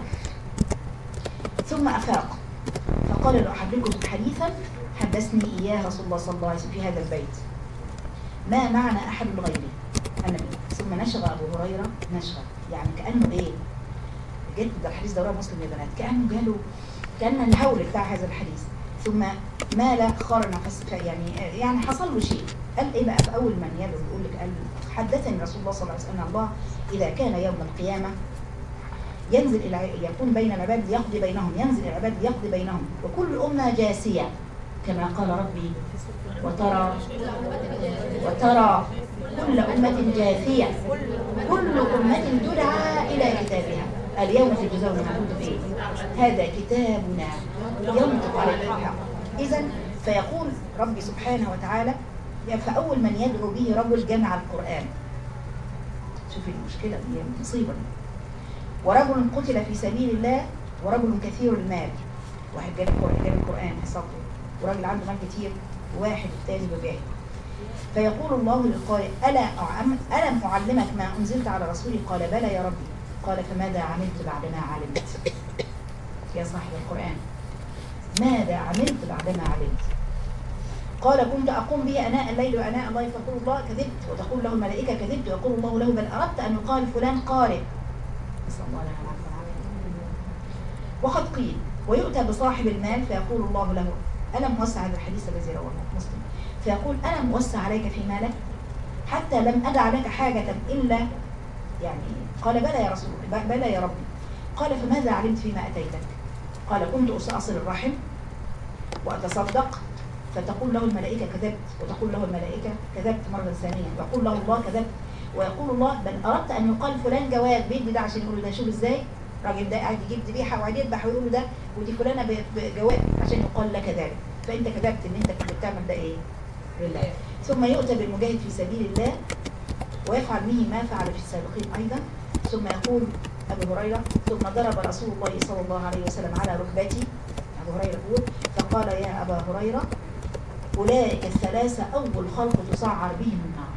ثم افاق فقال له احدثكم حديثا حدثني اياه رسول الله صلى الله عليه وسلم في هذا البيت ما معنى احد غيره النبي. ثم نشغ ابو هريره نشغه، يعني كانه ايه؟ جد ده الحديث ده رواه مسلم يا بنات، كانه جاله كان الهول بتاع هذا الحديث. ثم مال خار نفس، يعني يعني حصل له شيء. قال ايه بقى في اول من يدعو يقول لك؟ قال حدثني رسول الله صلى الله عليه وسلم ان الله اذا كان يوم القيامه ينزل الى يكون بين العباد ليقضي بينهم، ينزل العباد ليقضي بينهم وكل امه جاسيه كما قال ربي وترى وترى كل أمة جاثية كل أمة تدعى إلى كتابها اليوم تجزون ما كنتم فيه، هذا كتابنا ينطق على الحق. إذن فيقول ربي سبحانه وتعالى فأول من يدعو به رجل جمع القرآن. شوفي المشكلة دي مصيبة. ورجل قتل في سبيل الله ورجل كثير المال، واحد جاب القرآن حصته وراجل عنده مال كتير وواحد الثاني ببيعه. فيقول الله للقارئ ألا أعلم ألم أعلمك ما أنزلت على رسولي؟ قال بلى يا ربي. قال فماذا عملت بعدما علمت؟ يا صاحب القرآن ماذا عملت بعدما علمت؟ قال كنت أقوم به أناء الليل وأناء الله فيقول الله كذبت، وتقول له الملائكة كذبت، ويقول الله له بل أردت أن يقال فلان قارئ. نسأل الله لنا العفو والعافية. وقد قيل ويؤتى بصاحب المال فيقول الله له ألم وسع، هذا الحديث الذي رواه مسلم، فيقول ألم وسع عليك في مالك حتى لم أدع لك حاجة إلا يعني. قال بلى يا رسول الله بلى يا ربي. قال فماذا علمت فيما أتيتك؟ قال كنت أصل الرحم وأتصدق، فتقول له الملائكة كذبت، وتقول له الملائكة كذبت مرة ثانية، يقول له الله كذبت، ويقول الله بل أردت أن يقال فلان جواد بيدي ده عشان يقول ده شوف إزاي الراجل ده قاعد يجيب ذبيحة وقاعد يذبح ويقول ده ودي فلانة بجواد عشان يقال لك ذلك، فأنت كذبت إن أنت كنت بتعمل ده إيه؟ لله. ثم يؤتى بالمجاهد في سبيل الله ويفعل به ما فعل في السابقين أيضا. ثم يقول أبو هريرة ثم ضرب رسول الله صلى الله عليه وسلم على ركبتي، أبو هريرة يقول فقال يا أبا هريرة أولئك الثلاثة أول خلق تسعر بهم النار.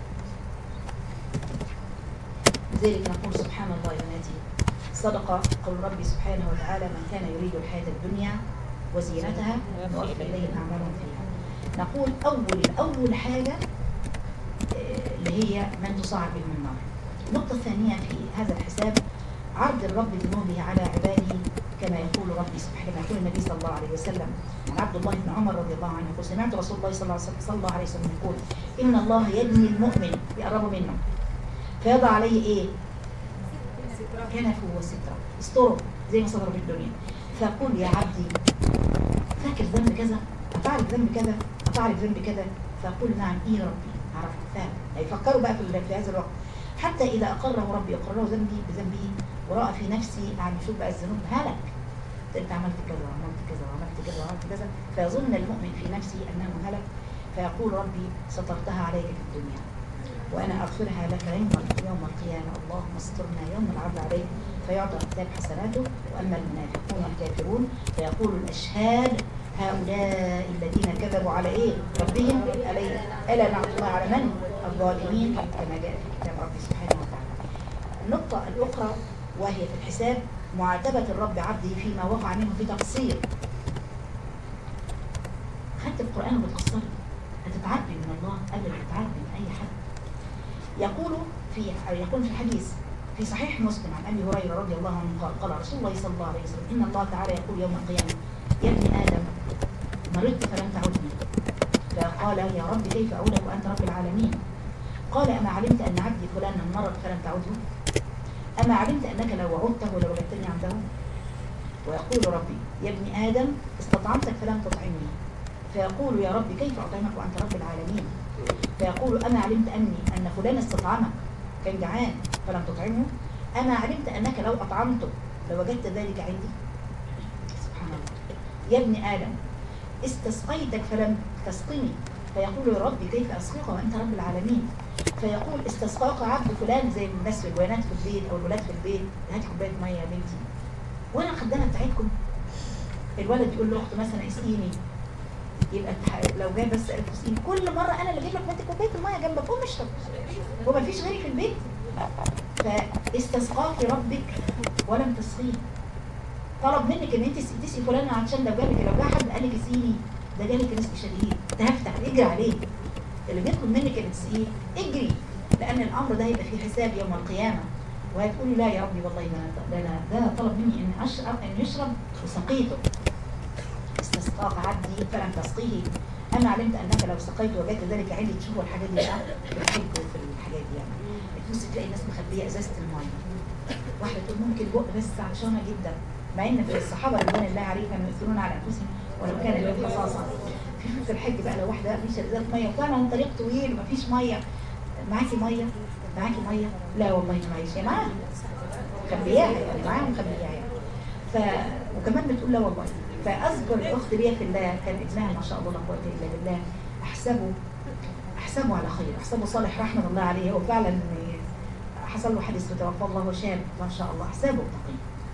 لذلك نقول سبحان الله يا بناتي صدق قول ربي سبحانه وتعالى من كان يريد الحياة الدنيا وزينتها نوفي إليهم أعمالهم فيها. نقول أول أول حاجة اللي هي من تسعر بهم النار. النقطة الثانية في هذا الحساب عرض الرب ذنوبه على عباده كما يقول ربي سبحانه، كما يقول النبي صلى الله عليه وسلم عن عبد الله بن عمر رضي الله عنه يقول سمعت رسول الله صلى الله عليه وسلم, صلى الله عليه وسلم يقول إن الله يدني المؤمن يقرب منه فيضع عليه إيه؟ كنفه وستره استره زي ما صدر في الدنيا، فيقول يا عبدي فاكر ذنب كذا؟ أتعرف ذنب كذا؟ أتعرف ذنب كذا؟ فيقول نعم إيه ربي عرفت فاهم. هيفكروا بقى في هذا الوقت حتى إذا أقره ربي أقره ذنبي بذنبه ورأى في نفسي يعني شوف بقى الذنوب هلك، أنت عملت كذا وعملت كذا وعملت كذا وعملت كذا، فيظن المؤمن في نفسه أنه هلك، فيقول ربي سترتها عليك في الدنيا وأنا أغفرها لك يوم يوم القيامة، اللهم استرنا يوم العرض عليك، فيعطى كتاب حسناته. وأما المنافقون الكافرون فيقول الأشهاد هؤلاء الذين كذبوا على إيه؟ ربهم ألي ألا نعمة الله على من؟ الظالمين كما جاء في كتاب ربي سبحانه وتعالى. النقطة الأخرى وهي في الحساب معاتبة الرب عبده فيما وقع منه في تقصير. خدت القرآن وبتقصري هتتعبي من الله قبل ما تتعبي من أي حد. يقول في يقول في الحديث في صحيح مسلم عن أبي هريرة رضي الله عنه قال قال رسول الله صلى الله عليه وسلم إن الله تعالى يقول يوم القيامة يا ابن آدم مرضت فلم تعدني، فقال يا رب كيف أعودك وأنت رب العالمين؟ قال أما علمت أن عبدي فلان مرض فلم تعده؟ أما علمت أنك لو عدته لوجدتني عنده؟ ويقول ربي يا ابن آدم استطعمتك فلم تطعمني، فيقول يا رب كيف أطعمك وأنت رب العالمين؟ فيقول أما علمت أني أن فلان استطعمك كان جعان فلم تطعمه؟ أما علمت أنك لو أطعمته لوجدت ذلك عندي؟ سبحان الله. يا ابن آدم استسقيتك فلم تسقني، فيقول يا رب كيف أسقيك وأنت رب العالمين؟ فيقول استسقاك عبد فلان زي الناس في البنات في البيت أو الولاد في البيت، هاتي كوباية مية يا بنتي، وأنا الخدامة بتاعتكم. الولد يقول له أخته مثلا اسقيني، يبقى لو جاي بس قالت اسقيني كل مرة أنا اللي أجيب لك بنتي كوباية المية جنبك قوم اشرب، وما فيش غيري في البيت. فاستسقاك ربك ولم تسقيه، طلب منك ان انت تسقي فلان عشان لو جالك لو جه حد قال لك اسقيني ده جالك رزق شديد تهفتح اجري عليه، اللي بيطلب منك ان تسقيه اجري، لان الامر ده هيبقى فيه حساب يوم القيامه، وهتقولي لا يا ربي والله ده انا ده, ده طلب مني ان اشرب ان يشرب وسقيته. استسقاك عبدي فلم تسقيه، اما علمت انك لو سقيت وجدت ذلك عندي. تشوفوا الحاجات دي في الحج وفي الحاجات دي يعني تبص تلاقي الناس مخبيه ازازه الميه، واحده تقول ممكن بق بس عطشانه جدا، مع ان في الصحابه رضوان الله عليهم كانوا يؤثرون على انفسهم ولو كان لهم خصاصه. في في الحج بقى لو واحده مفيش ازازه ميه وطبعا طريق طويل ومفيش ميه، معاكي ميه؟ معاكي ميه؟ لا والله ما معيش، يا معاها مخبياها يعني معاها مخبياها يعني. ف وكمان بتقول لا والله. فاذكر الاخت ليا في الله كان ابنها ما شاء الله لا قوه الا بالله، احسبه احسبه على خير، احسبه صالح رحمه الله عليه، هو فعلا حصل له حادث وتوفى الله شاب ما شاء الله، احسبه تقي.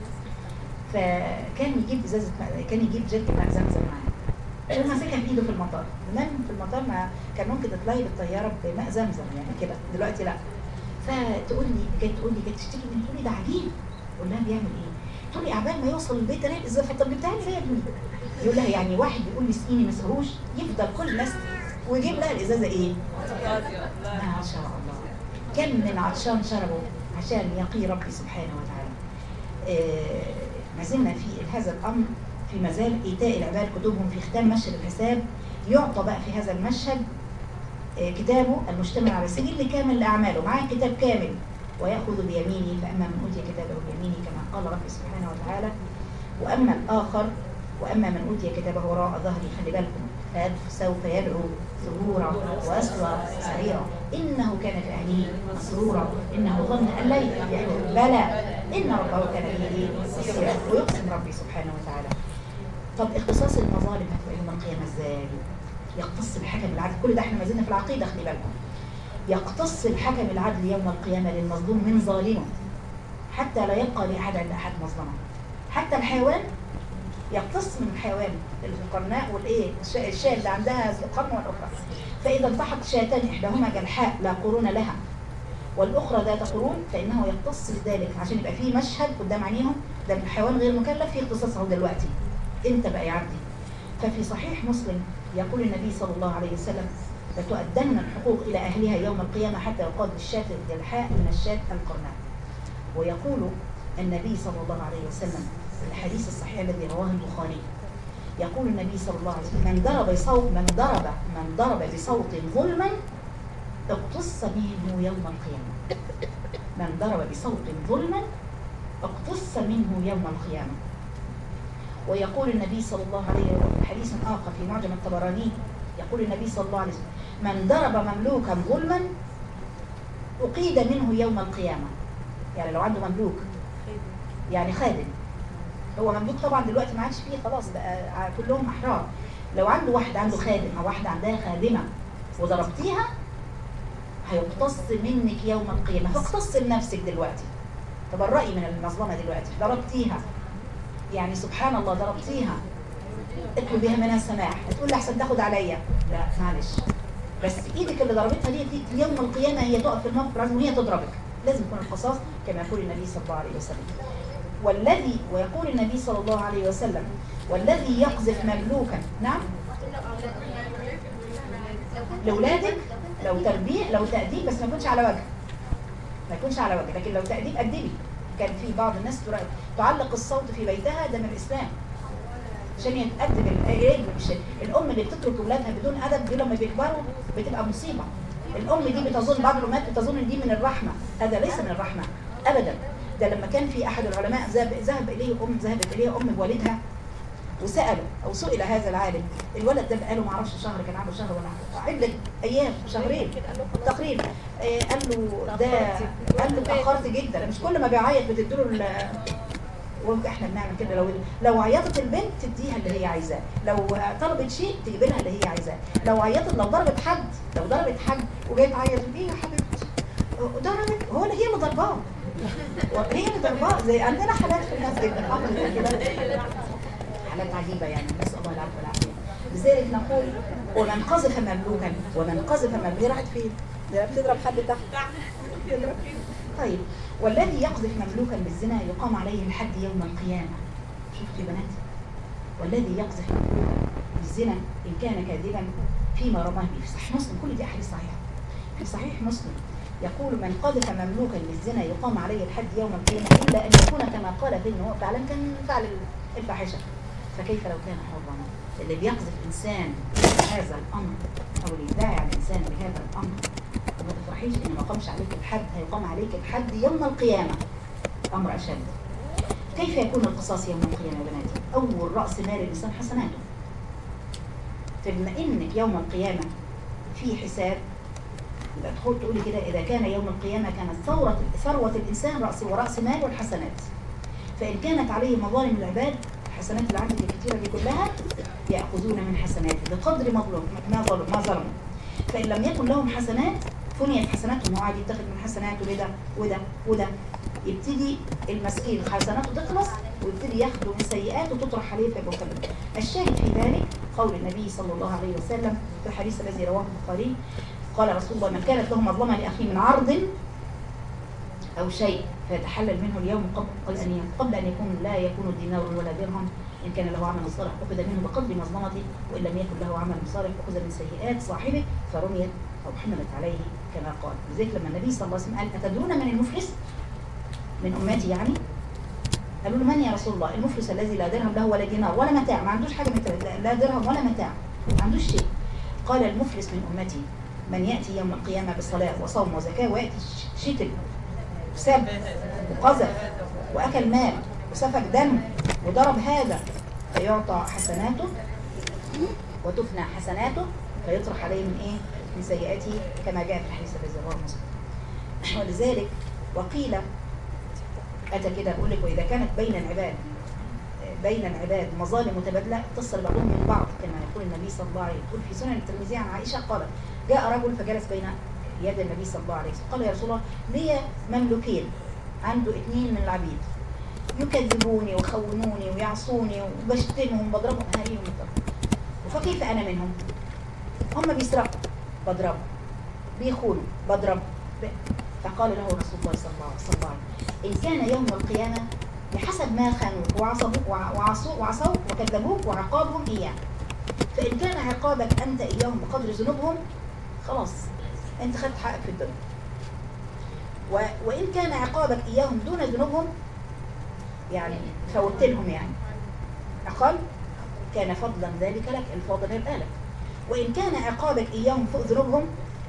فكان يجيب ازازه كان يجيب جركه ماء زمزم معاه وماسكها في ايده في المطار. زمان في المطار ما كان ممكن تطلعي بالطياره بماء زمزم يعني كده، دلوقتي لا. فتقول لي كانت تقول لي كانت تشتكي مني تقول لي ده عجيب، اقول لها بيعمل ايه؟ تقول لي عبال ما يوصل البيت الاقي الازازه، طب جبتها لي ليه يا ابني؟ يقول لها يعني واحد بيقول لي اسقيني ما اسقيهوش، يفضل كل الناس ويجيب لها الازازه ايه؟ ما شاء الله. كم من عطشان شربوا عشان يقي ربي سبحانه وتعالى. آه ما زلنا في هذا الامر في مزال ايتاء العباد كتبهم في ختام مشهد الحساب. يعطى بقى في هذا المشهد آه كتابه المشتمل على سجل كامل لاعماله، معاه كتاب كامل وياخذ بيمينه، فاما من اوتي كتابه بيمينه كما قال ربي سبحانه وتعالى. واما الاخر واما من اوتي كتابه وراء ظهري، خلي بالكم، فسوف يدعو ثبورا ويصلى سعيرا انه كان في اهله مسرورا انه ظن ان لا يفلح، بلى ان ربه كان به بصيرا. ويقسم ربي سبحانه وتعالى. طب اختصاص المظالم هتبقى يوم القيامه ازاي؟ يقتص الحكم العدل، كل ده احنا ما زلنا في العقيده خلي بالكم. يقتص الحكم العدل يوم القيامه للمظلوم من ظالمه حتى لا يبقى لاحد عند احد مظلمه. حتى الحيوان يقتص من الحيوان القرناء والايه الشاة اللي عندها قرن والاخرى، فاذا التحق شاتان احداهما جلحاء لا قرون لها والاخرى ذات قرون فانه يقتص بذلك عشان يبقى فيه مشهد قدام عينيهم، ده الحيوان غير مكلف في اختصاصه دلوقتي انت بقى يا عبدي. ففي صحيح مسلم يقول النبي صلى الله عليه وسلم لتؤدن الحقوق إلى أهلها يوم القيامة حتى يقاد الشاة الجلحاء من الشاة القرناء. ويقول النبي صلى الله عليه وسلم في الحديث الصحيح الذي رواه البخاري، يقول النبي صلى الله عليه وسلم: من ضرب بصوت من ضرب من ضرب بصوت ظلما اقتص منه يوم القيامة. من ضرب بصوت ظلما اقتص منه يوم القيامة. ويقول النبي صلى الله عليه وسلم حديث آخر في معجم الطبراني، يقول النبي صلى الله عليه وسلم: من ضرب مملوكا ظلما أقيد منه يوم القيامة. يعني لو عنده مملوك يعني خادم، هو مملوك طبعا دلوقتي ما عادش فيه خلاص بقى كلهم أحرار. لو عنده واحد عنده خادم أو واحدة عندها خادمة وضربتيها هيقتص منك يوم القيامة، فاقتص لنفسك دلوقتي، تبرئي من المظلمة دلوقتي. ضربتيها يعني سبحان الله ضربتيها، اطلبيها منها السماح، تقول لي احسن تاخد عليا، لا معلش، بس ايدك اللي ضربتها دي يوم القيامة هي تقف في الموقف لازم وهي تضربك، لازم يكون القصاص كما يقول النبي صلى الله عليه وسلم. والذي ويقول النبي صلى الله عليه وسلم: والذي يقذف مملوكا، نعم، لاولادك لو تربيه لو تأديب، بس ما يكونش على وجه، ما يكونش على وجه، لكن لو تأديب أدبي. كان في بعض الناس تعلق الصوت في بيتها، ده من الإسلام عشان يتأدب الابن. الأم اللي بتترك أولادها بدون أدب دي لما بيكبروا بتبقى مصيبة. الأم دي بتظن، بعض الأمهات بتظن إن دي من الرحمة، هذا ليس من الرحمة أبدا. ده لما كان في أحد العلماء ذهب إليه أم ذهبت إليه أم بوالدها وسأله أو سئل هذا العالم، الولد ده بقاله ما اعرفش شهر، كان عنده شهر ولا عدة أيام شهرين تقريبا، آه قال له ده قال له تأخرت جدا، مش كل ما بيعيط بتديله. واحنا بنعمل كده، لو لو عيطت البنت تديها اللي هي عايزاه، لو طلبت شيء تجيب لها اللي هي عايزاه، لو عيطت لو ضربت حد لو ضربت حد وجايه تعيط ايه يا حبيبتي ضربت، هو اللي هي اللي ضرباه، هي اللي ضرباه. زي عندنا حالات في الناس جدا كده، حالات عجيبه يعني، نسال الله العافيه والعافيه. لذلك نقول: ومن قذف مملوكا ومن قذف مملوكا، راحت فين؟ ده بتضرب حد تحت. طيب، والذي يقذف مملوكا بالزنا يقام عليه الحد يوم القيامة. شفتوا يا بنات؟ والذي يقذف مملوكا بالزنا إن كان كاذبا فيما رماه به. في صحيح مسلم، كل دي أحاديث صحيحة. في صحيح مسلم يقول: من قذف مملوكا بالزنا يقام عليه الحد يوم القيامة إلا أن يكون كما قال فيه إن هو فعلا كان فعل الفاحشة، فكيف لو كان حرا؟ اللي بيقذف إنسان بهذا الأمر أو اللي يدعي على الإنسان بهذا الأمر وما تفرحيش ان ما قامش عليك الحد، هيقام عليك الحد يوم القيامة، امر اشد. كيف يكون القصاص يوم القيامة يا بناتي؟ اول رأس مال الانسان حسناته. فبما انك يوم القيامة في حساب، يبقى تدخل تقولي كده: اذا كان يوم القيامة كانت ثورة ثروة الانسان رأس ورأس مال والحسنات، فان كانت عليه مظالم العباد، الحسنات اللي عندك الكثيرة دي كلها يأخذون من حسناته بقدر مظلوم ما ظلم ما ظلموا. فإن لم يكن لهم حسنات فنيت حسناتهم، هو عادي يتخذ من حسناته وده وده وده، يبتدي المسكين حسناته تخلص ويبتدي ياخده من سيئاته وتطرح عليه فيبقى كذب. الشاهد في ذلك قول النبي صلى الله عليه وسلم في الحديث الذي رواه البخاري، قال رسول الله: من كانت له مظلمة لأخيه من عرض أو شيء فيتحلل منه اليوم قبل أن قبل أن يكون لا يكون دينار ولا درهم، إن كان له عمل صالح أخذ منه بقدر مظلمته، وإن لم يكن له عمل صالح أخذ من سيئات صاحبه فرميت أو حملت عليه كما قال. لذلك لما النبي صلى الله عليه وسلم قال: أتدرون من المفلس من أمتي؟ يعني قالوا له: من يا رسول الله؟ المفلس الذي لا درهم له ولا دينار ولا متاع، ما عندوش حاجة من لا درهم ولا متاع، ما عندوش شيء. قال: المفلس من أمتي من يأتي يوم القيامة بالصلاة وصوم وزكاة ويأتي شتم وسب وقذف وأكل مال وسفك دم وضرب هذا، فيعطى حسناته وتفنى حسناته فيطرح عليه من ايه؟ من سيئاته، كما جاء في الحديث الذي رواه مسلم. ولذلك وقيل اتى كده بقول لك: واذا كانت بين العباد بين العباد مظالم متبادله اتصل بعضهم من بعض، كما يقول النبي صلى الله عليه وسلم. يقول في سنن الترمذي عن عائشه قالت: جاء رجل فجلس بين يد النبي صلى الله عليه وسلم، قال: يا رسول الله، لي مملوكين، عنده اثنين من العبيد يكذبوني ويخونوني ويعصوني وبشتمهم وبضربهم، هاريهم الضرب، فكيف انا منهم؟ هم بيسرقوا بضرب، بيخونوا بضرب. فقال له رسول الله صلى الله عليه وسلم: ان كان يوم القيامه بحسب ما خانوك وعصبوك وعصوك وعصوك وكذبوك وعقابهم اياه، فان كان عقابك انت اياهم بقدر ذنوبهم خلاص انت خدت حقك في الدنيا. و... وان كان عقابك اياهم دون ذنوبهم، يعني فوت لهم يعني اقل، كان فضلا ذلك لك، الفضل هيبقى لك. وان كان عقابك اياهم فوق ذنوبهم،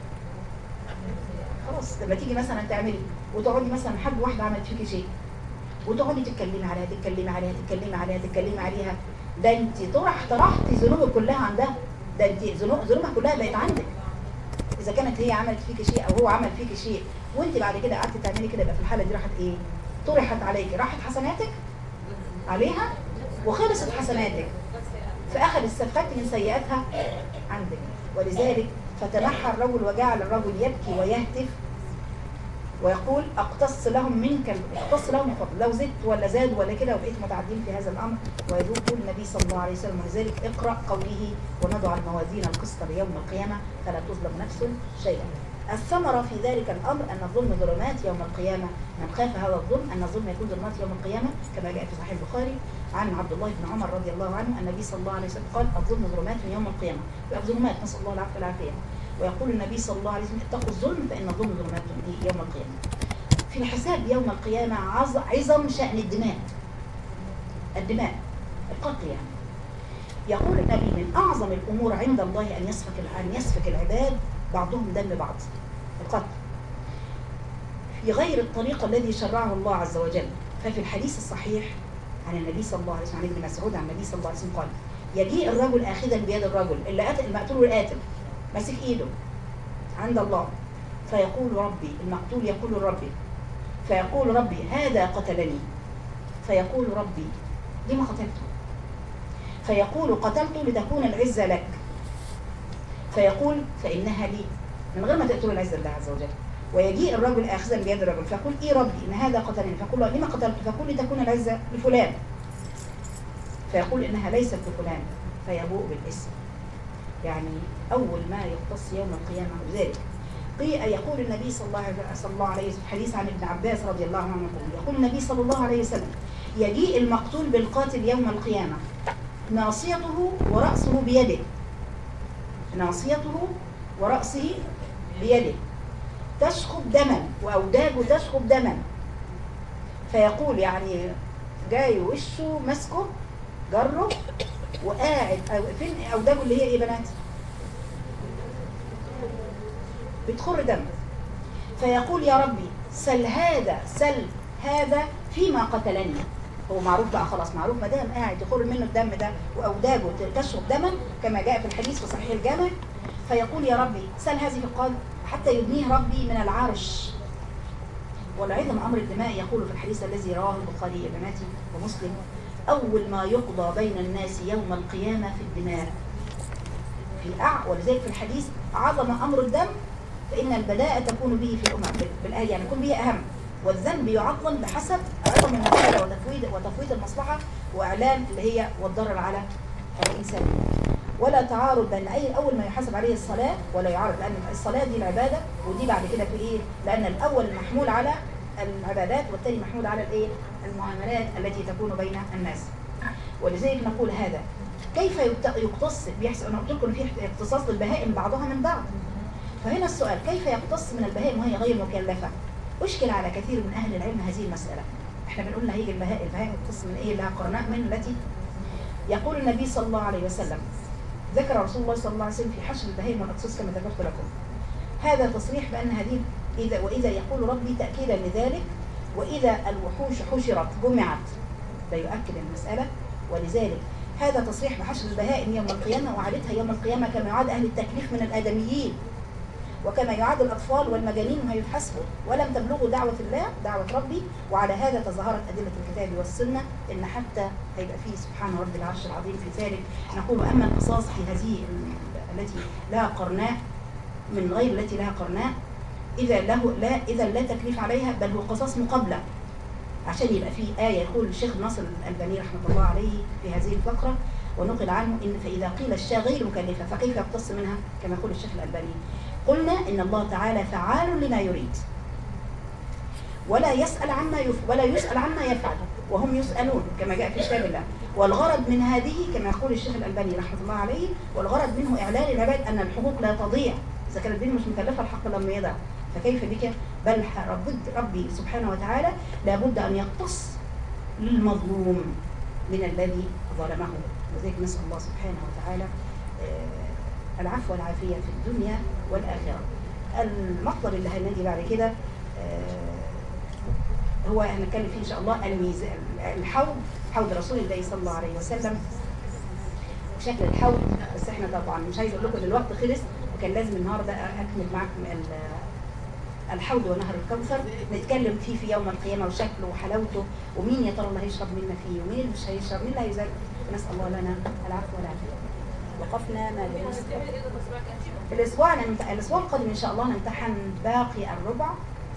خلاص لما تيجي مثلا تعملي وتقعدي مثلا حد واحده عملت فيكي شيء وتقعدي تتكلمي عليها تتكلمي عليها تتكلمي عليها تتكلمي عليها، ده انت طرح طرحتي ذنوبك كلها عندها، ده انت ذنوب ذنوبها كلها بقت عندك. اذا كانت هي عملت فيكي شيء او هو عمل فيكي شيء وانت بعد كده قعدتي تعملي كده، يبقى في الحاله دي راحت ايه؟ طرحت عليكي، راحت حسناتك عليها وخلصت حسناتك، فاخذ استفدت من سيئاتها عندك. ولذلك فتنحى الرجل وجعل الرجل يبكي ويهتف ويقول اقتص لهم منك، اقتص لهم الفضل، لو زدت ولا زاد ولا كده وبقيت متعدين في هذا الامر. ويقول النبي صلى الله عليه وسلم ولذلك اقرا قوله ونضع الموازين القسط ليوم القيامه فلا تظلم نفس شيئا. الثمره في ذلك الامر ان الظلم ظلمات يوم القيامه، من خاف هذا الظلم ان الظلم يكون ظلمات يوم القيامه، كما جاء في صحيح البخاري عن عبد الله بن عمر رضي الله عنه النبي صلى الله عليه وسلم قال الظلم ظلمات يوم القيامه، الظلمات نسال الله العافيه والعافيه. ويقول النبي صلى الله عليه وسلم اتقوا الظلم فان الظلم ظلمات يوم القيامه. في الحساب يوم القيامة عظم شأن الدماء، الدماء القتل يعني. يقول النبي من أعظم الأمور عند الله أن يسفك أن يسفك العباد بعضهم دم بعض، القتل في غير الطريقة الذي شرعه الله عز وجل. ففي الحديث الصحيح عن النبي صلى الله عليه وسلم عن ابن مسعود عن النبي صلى الله عليه وسلم قال يجيء الرجل آخذا بيد الرجل اللي قتل المقتول والقاتل ماسك إيده عند الله، فيقول ربي، المقتول يقول ربي، فيقول ربي هذا قتلني، فيقول ربي لما قتلته؟ فيقول قتلته لتكون العزة لك، فيقول فإنها لي، من غير ما تقتل العزة لله عز وجل. ويجيء الرجل آخذا بيد الرجل فيقول إيه ربي إن هذا قتلني، فيقول له لما قتلته؟ فيقول لتكون العزة لفلان، فيقول إنها ليست لفلان، فيبوء بالاسم. يعني أول ما يختص يوم القيامة ذلك. يقول النبي صلى الله عليه وسلم حديث عن ابن عباس رضي الله عنه يقول النبي صلى الله عليه وسلم يجيء المقتول بالقاتل يوم القيامة ناصيته ورأسه بيده، ناصيته ورأسه بيده تشخب دما وأوداجه تشخب دما، فيقول يعني جاي وشه مسكه جره وقاعد فين أوداجه اللي هي ايه بنات؟ بتخر دم، فيقول يا ربي سل هذا سل هذا فيما قتلني. هو معروف بقى خلاص، معروف ما دام قاعد يخر منه الدم ده واوداجه تشرب دما كما جاء في الحديث في صحيح الجامع، فيقول يا ربي سل هذه فقال حتى يدنيه ربي من العرش. والعظم امر الدماء يقول في الحديث الذي رواه البخاري يا بناتي ومسلم اول ما يقضى بين الناس يوم القيامه في الدماء، في أع ولذلك في الحديث عظم امر الدم فإن البلاء تكون به في الأمم بالآية، يعني يكون به أهم، والذنب يعظم بحسب عظم المسألة وتفويض وتفويض المصلحة وإعلان اللي هي والضرر على الإنسان. ولا تعارض بين أي أول ما يحاسب عليه الصلاة ولا يعارض، لأن الصلاة دي العبادة ودي بعد كده في إيه؟ لأن الأول محمول على العبادات والثاني محمول على الإيه؟ المعاملات التي تكون بين الناس. ولذلك نقول هذا كيف يقتص بيحصل؟ أنا قلت لكم في اختصاص للبهائم بعضها من بعض. فهنا السؤال كيف يقتص من البهائم وهي غير مكلفة؟ أشكل على كثير من أهل العلم هذه المسألة. احنا بنقول هيجي البهائم، البهائم تقتص من ايه؟ لها قرناء من التي يقول النبي صلى الله عليه وسلم ذكر رسول الله صلى الله عليه وسلم في حشر البهائم والأقصاص كما ذكرت لكم. هذا تصريح بأن هذه إذا وإذا يقول ربي تأكيدا لذلك، وإذا الوحوش حشرت جمعت، ده يؤكد المسألة. ولذلك هذا تصريح بحشر البهائم يوم القيامة وعادتها يوم القيامة كما يعاد أهل التكليف من الآدميين وكما يعاد الأطفال والمجانين وهيحاسبوا، ولم تبلغوا دعوة الله دعوة ربي. وعلى هذا تظاهرت أدلة الكتاب والسنة إن حتى هيبقى فيه سبحان رب العرش العظيم في ذلك. نقول أما القصاص في هذه التي لها قرناء من غير التي لها قرناء إذا له لا إذا لا تكليف عليها بل هو قصاص مقابلة، عشان يبقى فيه آية. يقول الشيخ ناصر الألباني رحمة الله عليه في هذه الفقرة ونقل عنه إن فإذا قيل الشاة غير مكلفة فكيف يقتص منها كما يقول الشيخ الألباني؟ قلنا إن الله تعالى فعال لما يريد ولا يسأل عما يف... ولا يسأل عما يفعل وهم يسألون كما جاء في كتاب الله. والغرض من هذه كما يقول الشيخ الألباني رحمة الله عليه، والغرض منه إعلان العباد أن الحقوق لا تضيع اذا كانت الدنيا مش مكلفه الحق لما يضع، فكيف بك؟ بل رب ربي سبحانه وتعالى لابد ان يقتص للمظلوم من الذي ظلمه. وذلك نسال الله سبحانه وتعالى آه العفو والعافيه في الدنيا والاخره. المطلب اللي هنادي بعد كده آه هو هنتكلم فيه ان شاء الله الميزان، الحوض، حوض رسول الله صلى الله عليه وسلم، شكل الحوض. بس احنا طبعا مش عايز اقول لكم ان الوقت خلص، وكان لازم النهارده اكمل معاكم الحوض ونهر الكوثر، نتكلم فيه في يوم القيامه وشكله وحلاوته، ومين يا ترى اللي هيشرب منا فيه، ومين اللي مش هيشرب، مين اللي هيزال. نسال الله لنا العفو والعافيه. وقفنا ما الاسبوع الاسبوع القادم ان شاء الله نمتحن باقي الربع.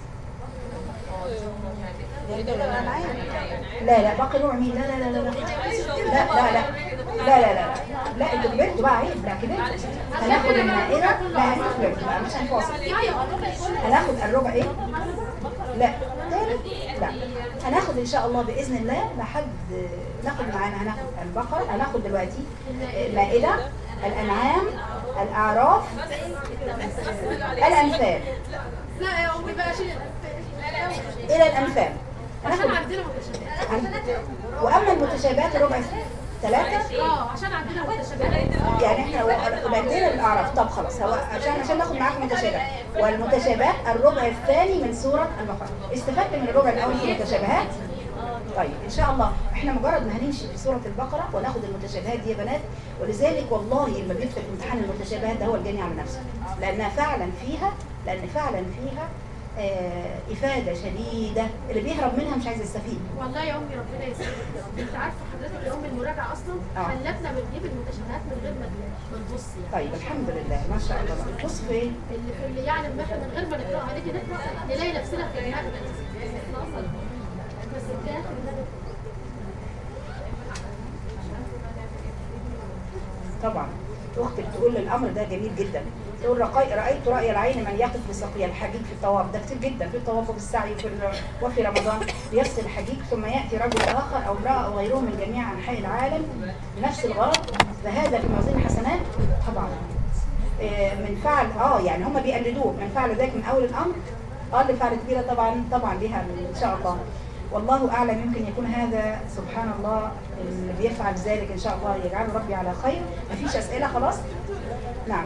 لا لا باقي الربع مين؟ لا لا لا لا لا لا لا لا لا لا لا انتوا كبرتوا بقى، عيب لا كبرتوا. هناخد المائده، لا انتوا كبرتوا بقى مش هنفاصل. هناخد الربع ايه؟ لا ثالث لا هناخد ان شاء الله باذن الله لحد ناخد معانا، هناخد البقره، هناخد دلوقتي المائده، الانعام، الاعراف، الانفال. لا يا امي بقى شيء الى الانفال. عشان عندنا متشابهات. واما المتشابهات الربع ثلاثة اه عشان عندنا متشابهات، يعني احنا بدينا الاعراف. طب خلاص هو عشان عشان ناخد معاكم متشابهات، والمتشابهات الربع الثاني من سوره البقره. استفدت من الربع الاول في المتشابهات؟ طيب ان شاء الله احنا مجرد ما هنمشي في سوره البقره وناخد المتشابهات دي يا بنات. ولذلك والله اللي بيدخل امتحان المتشابهات ده هو الجاني على نفسه، لانها فعلا فيها لان فعلا فيها آه افاده شديده، اللي بيهرب منها مش عايز يستفيد. والله يا امي ربنا يسعدك. انت عارفه حضرتك يا امي المراجعه اصلا خلتنا بنجيب المتشابهات من غير ما نبص يعني. طيب الحمد لله ما شاء الله. بص في ايه؟ اللي في اللي يعني ما احنا من غير ما نقرا عليكي نقرا نلاقي نفسنا في الماده. بس الكاتب طبعا اختك تقول الامر ده جميل جدا، تقول رايت راي العين من يقف بسقي الحجيج في الطواف. ده كتير جدا في الطواف وفي السعي وفي وفي رمضان يفصل الحجيج، ثم ياتي رجل اخر او امراه او غيرهم من جميع انحاء العالم بنفس الغرض، فهذا في موازين الحسنات طبعا. من فعل اه يعني هم بيقلدوه، من فعل ذلك من اول الامر اه اللي فعل كبيره طبعا طبعا ليها ان شاء الله. والله اعلم، يمكن يكون هذا سبحان الله اللي بيفعل ذلك ان شاء الله يجعله ربي على خير. مفيش اسئله خلاص؟ نعم.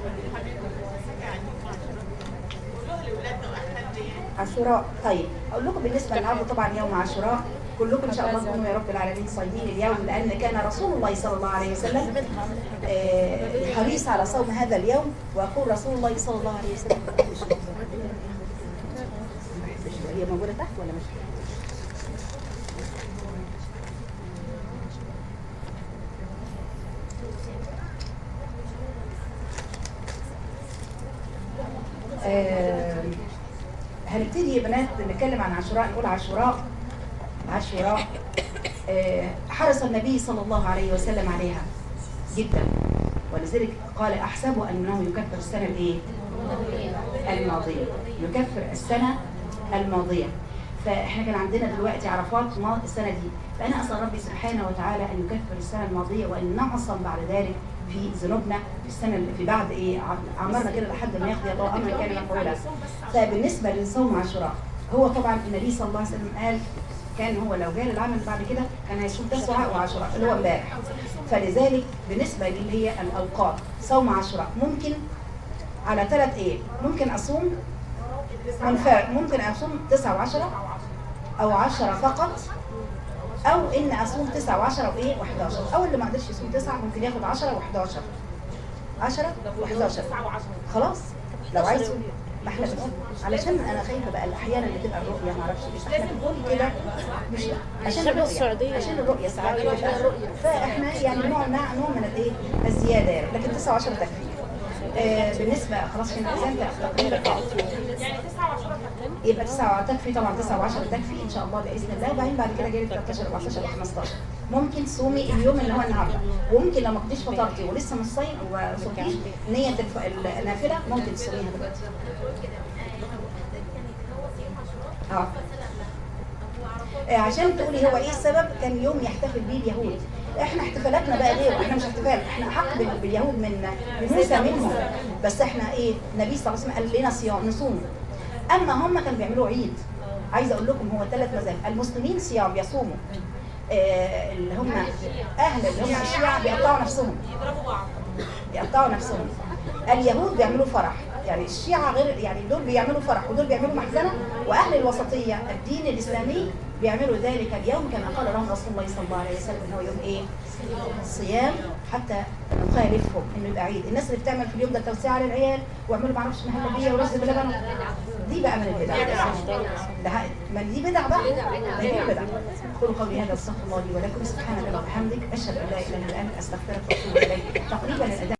عاشوراء. طيب اقول لكم بالنسبه للنهارده طبعا يوم عاشوراء كلكم ان شاء الله تكونوا يا رب العالمين صايمين اليوم، لان كان رسول الله صلى الله عليه وسلم حريص على صوم هذا اليوم. واقول رسول الله صلى الله عليه وسلم هي موجوده تحت ولا مش؟ آه هنبتدي يا بنات نتكلم عن عاشوراء. نقول عاشوراء عاشوراء آه حرص النبي صلى الله عليه وسلم عليها جدا، ولذلك قال احسب انه يكفر السنه الايه؟ الماضيه، يكفر السنه الماضيه. فاحنا كان عندنا دلوقتي عرفات السنه دي، فانا اسال ربي سبحانه وتعالى ان يكفر السنه الماضيه وان نعصم بعد ذلك في ذنوبنا في السنه اللي في بعد ايه عمرنا كده لحد ما يقضي الله امرا كان مفعولا. فبالنسبه لصوم عاشوراء هو طبعا النبي صلى الله عليه وسلم قال كان هو لو جاء العمل بعد كده كان هيصوم تسعة وعاشوراء اللي هو امبارح. فلذلك بالنسبه اللي هي الاوقات صوم عاشوراء ممكن على ثلاث ايه؟ ممكن اصوم منفرد، ممكن اصوم تسعة وعشرة او عشرة فقط، او ان اصوم تسعة وعشرة وايه وحداشر، او اللي ما قدرش يصوم تسعة ممكن ياخد عشرة وحداشر، عشرة وحداشر خلاص لو عايز. ما احنا بنقول علشان انا خايفه بقى احيانا بتبقى الرؤيه ما اعرفش ليش احنا بنقول كده مش عشان الرؤيه عشان الرؤيه ساعات بتبقى الرؤيه، فاحنا يعني نوع نوع من الايه الزياده يعني، لكن تسعة وعشرة تكفي. آه بالنسبه خلاص عشان الاذان تقريبا يعني تسعة وعشرة يبقى تسعة تكفي طبعا، تسعة وعشرة تكفي ان شاء الله باذن الله. وبعدين بعد كده جاي ثلاثة عشر أربعتاشر وخمستاشر ممكن تصومي اليوم اللي هو النهارده، وممكن لو ما كنتيش فطرتي ولسه مش صايم وصومتيش نيه النافله ممكن تصوميها دلوقتي. اه عشان تقولي هو ايه السبب، كان يوم يحتفل به اليهود احنا احتفالاتنا بقى غير، احنا مش احتفال، احنا احق بال- باليهود من من موسى منهم، بس احنا ايه؟ النبي صلى الله عليه وسلم قال لنا صيام نصوم. اما هم كانوا بيعملوا عيد. عايزه اقول لكم هو ثلاث مذاهب، المسلمين صيام بيصوموا، آه اللي هم اهل اللي هم الشيعة بيقطعوا نفسهم، بيقطعوا نفسهم. اليهود بيعملوا فرح، يعني الشيعة غير، يعني دول بيعملوا فرح ودول بيعملوا محزنة، واهل الوسطية الدين الاسلامي بيعملوا ذلك اليوم كما قال لهم رسول الله صلى الله عليه وسلم ان هو يوم ايه؟ صيام، حتى نخالفهم انه يبقى عيد. الناس اللي بتعمل في اليوم ده توسعه على العيال ويعملوا ما اعرفش مهلبيه ورز بلبن، دي بقى من البدع. ده ما دي بدع بقى، دي بدع. قولوا قولي هذا، استغفر الله لي ولكم، سبحانك اللهم وبحمدك، اشهد ان لا اله الا انت، استغفرك واتوب اليك. تقريبا الأداء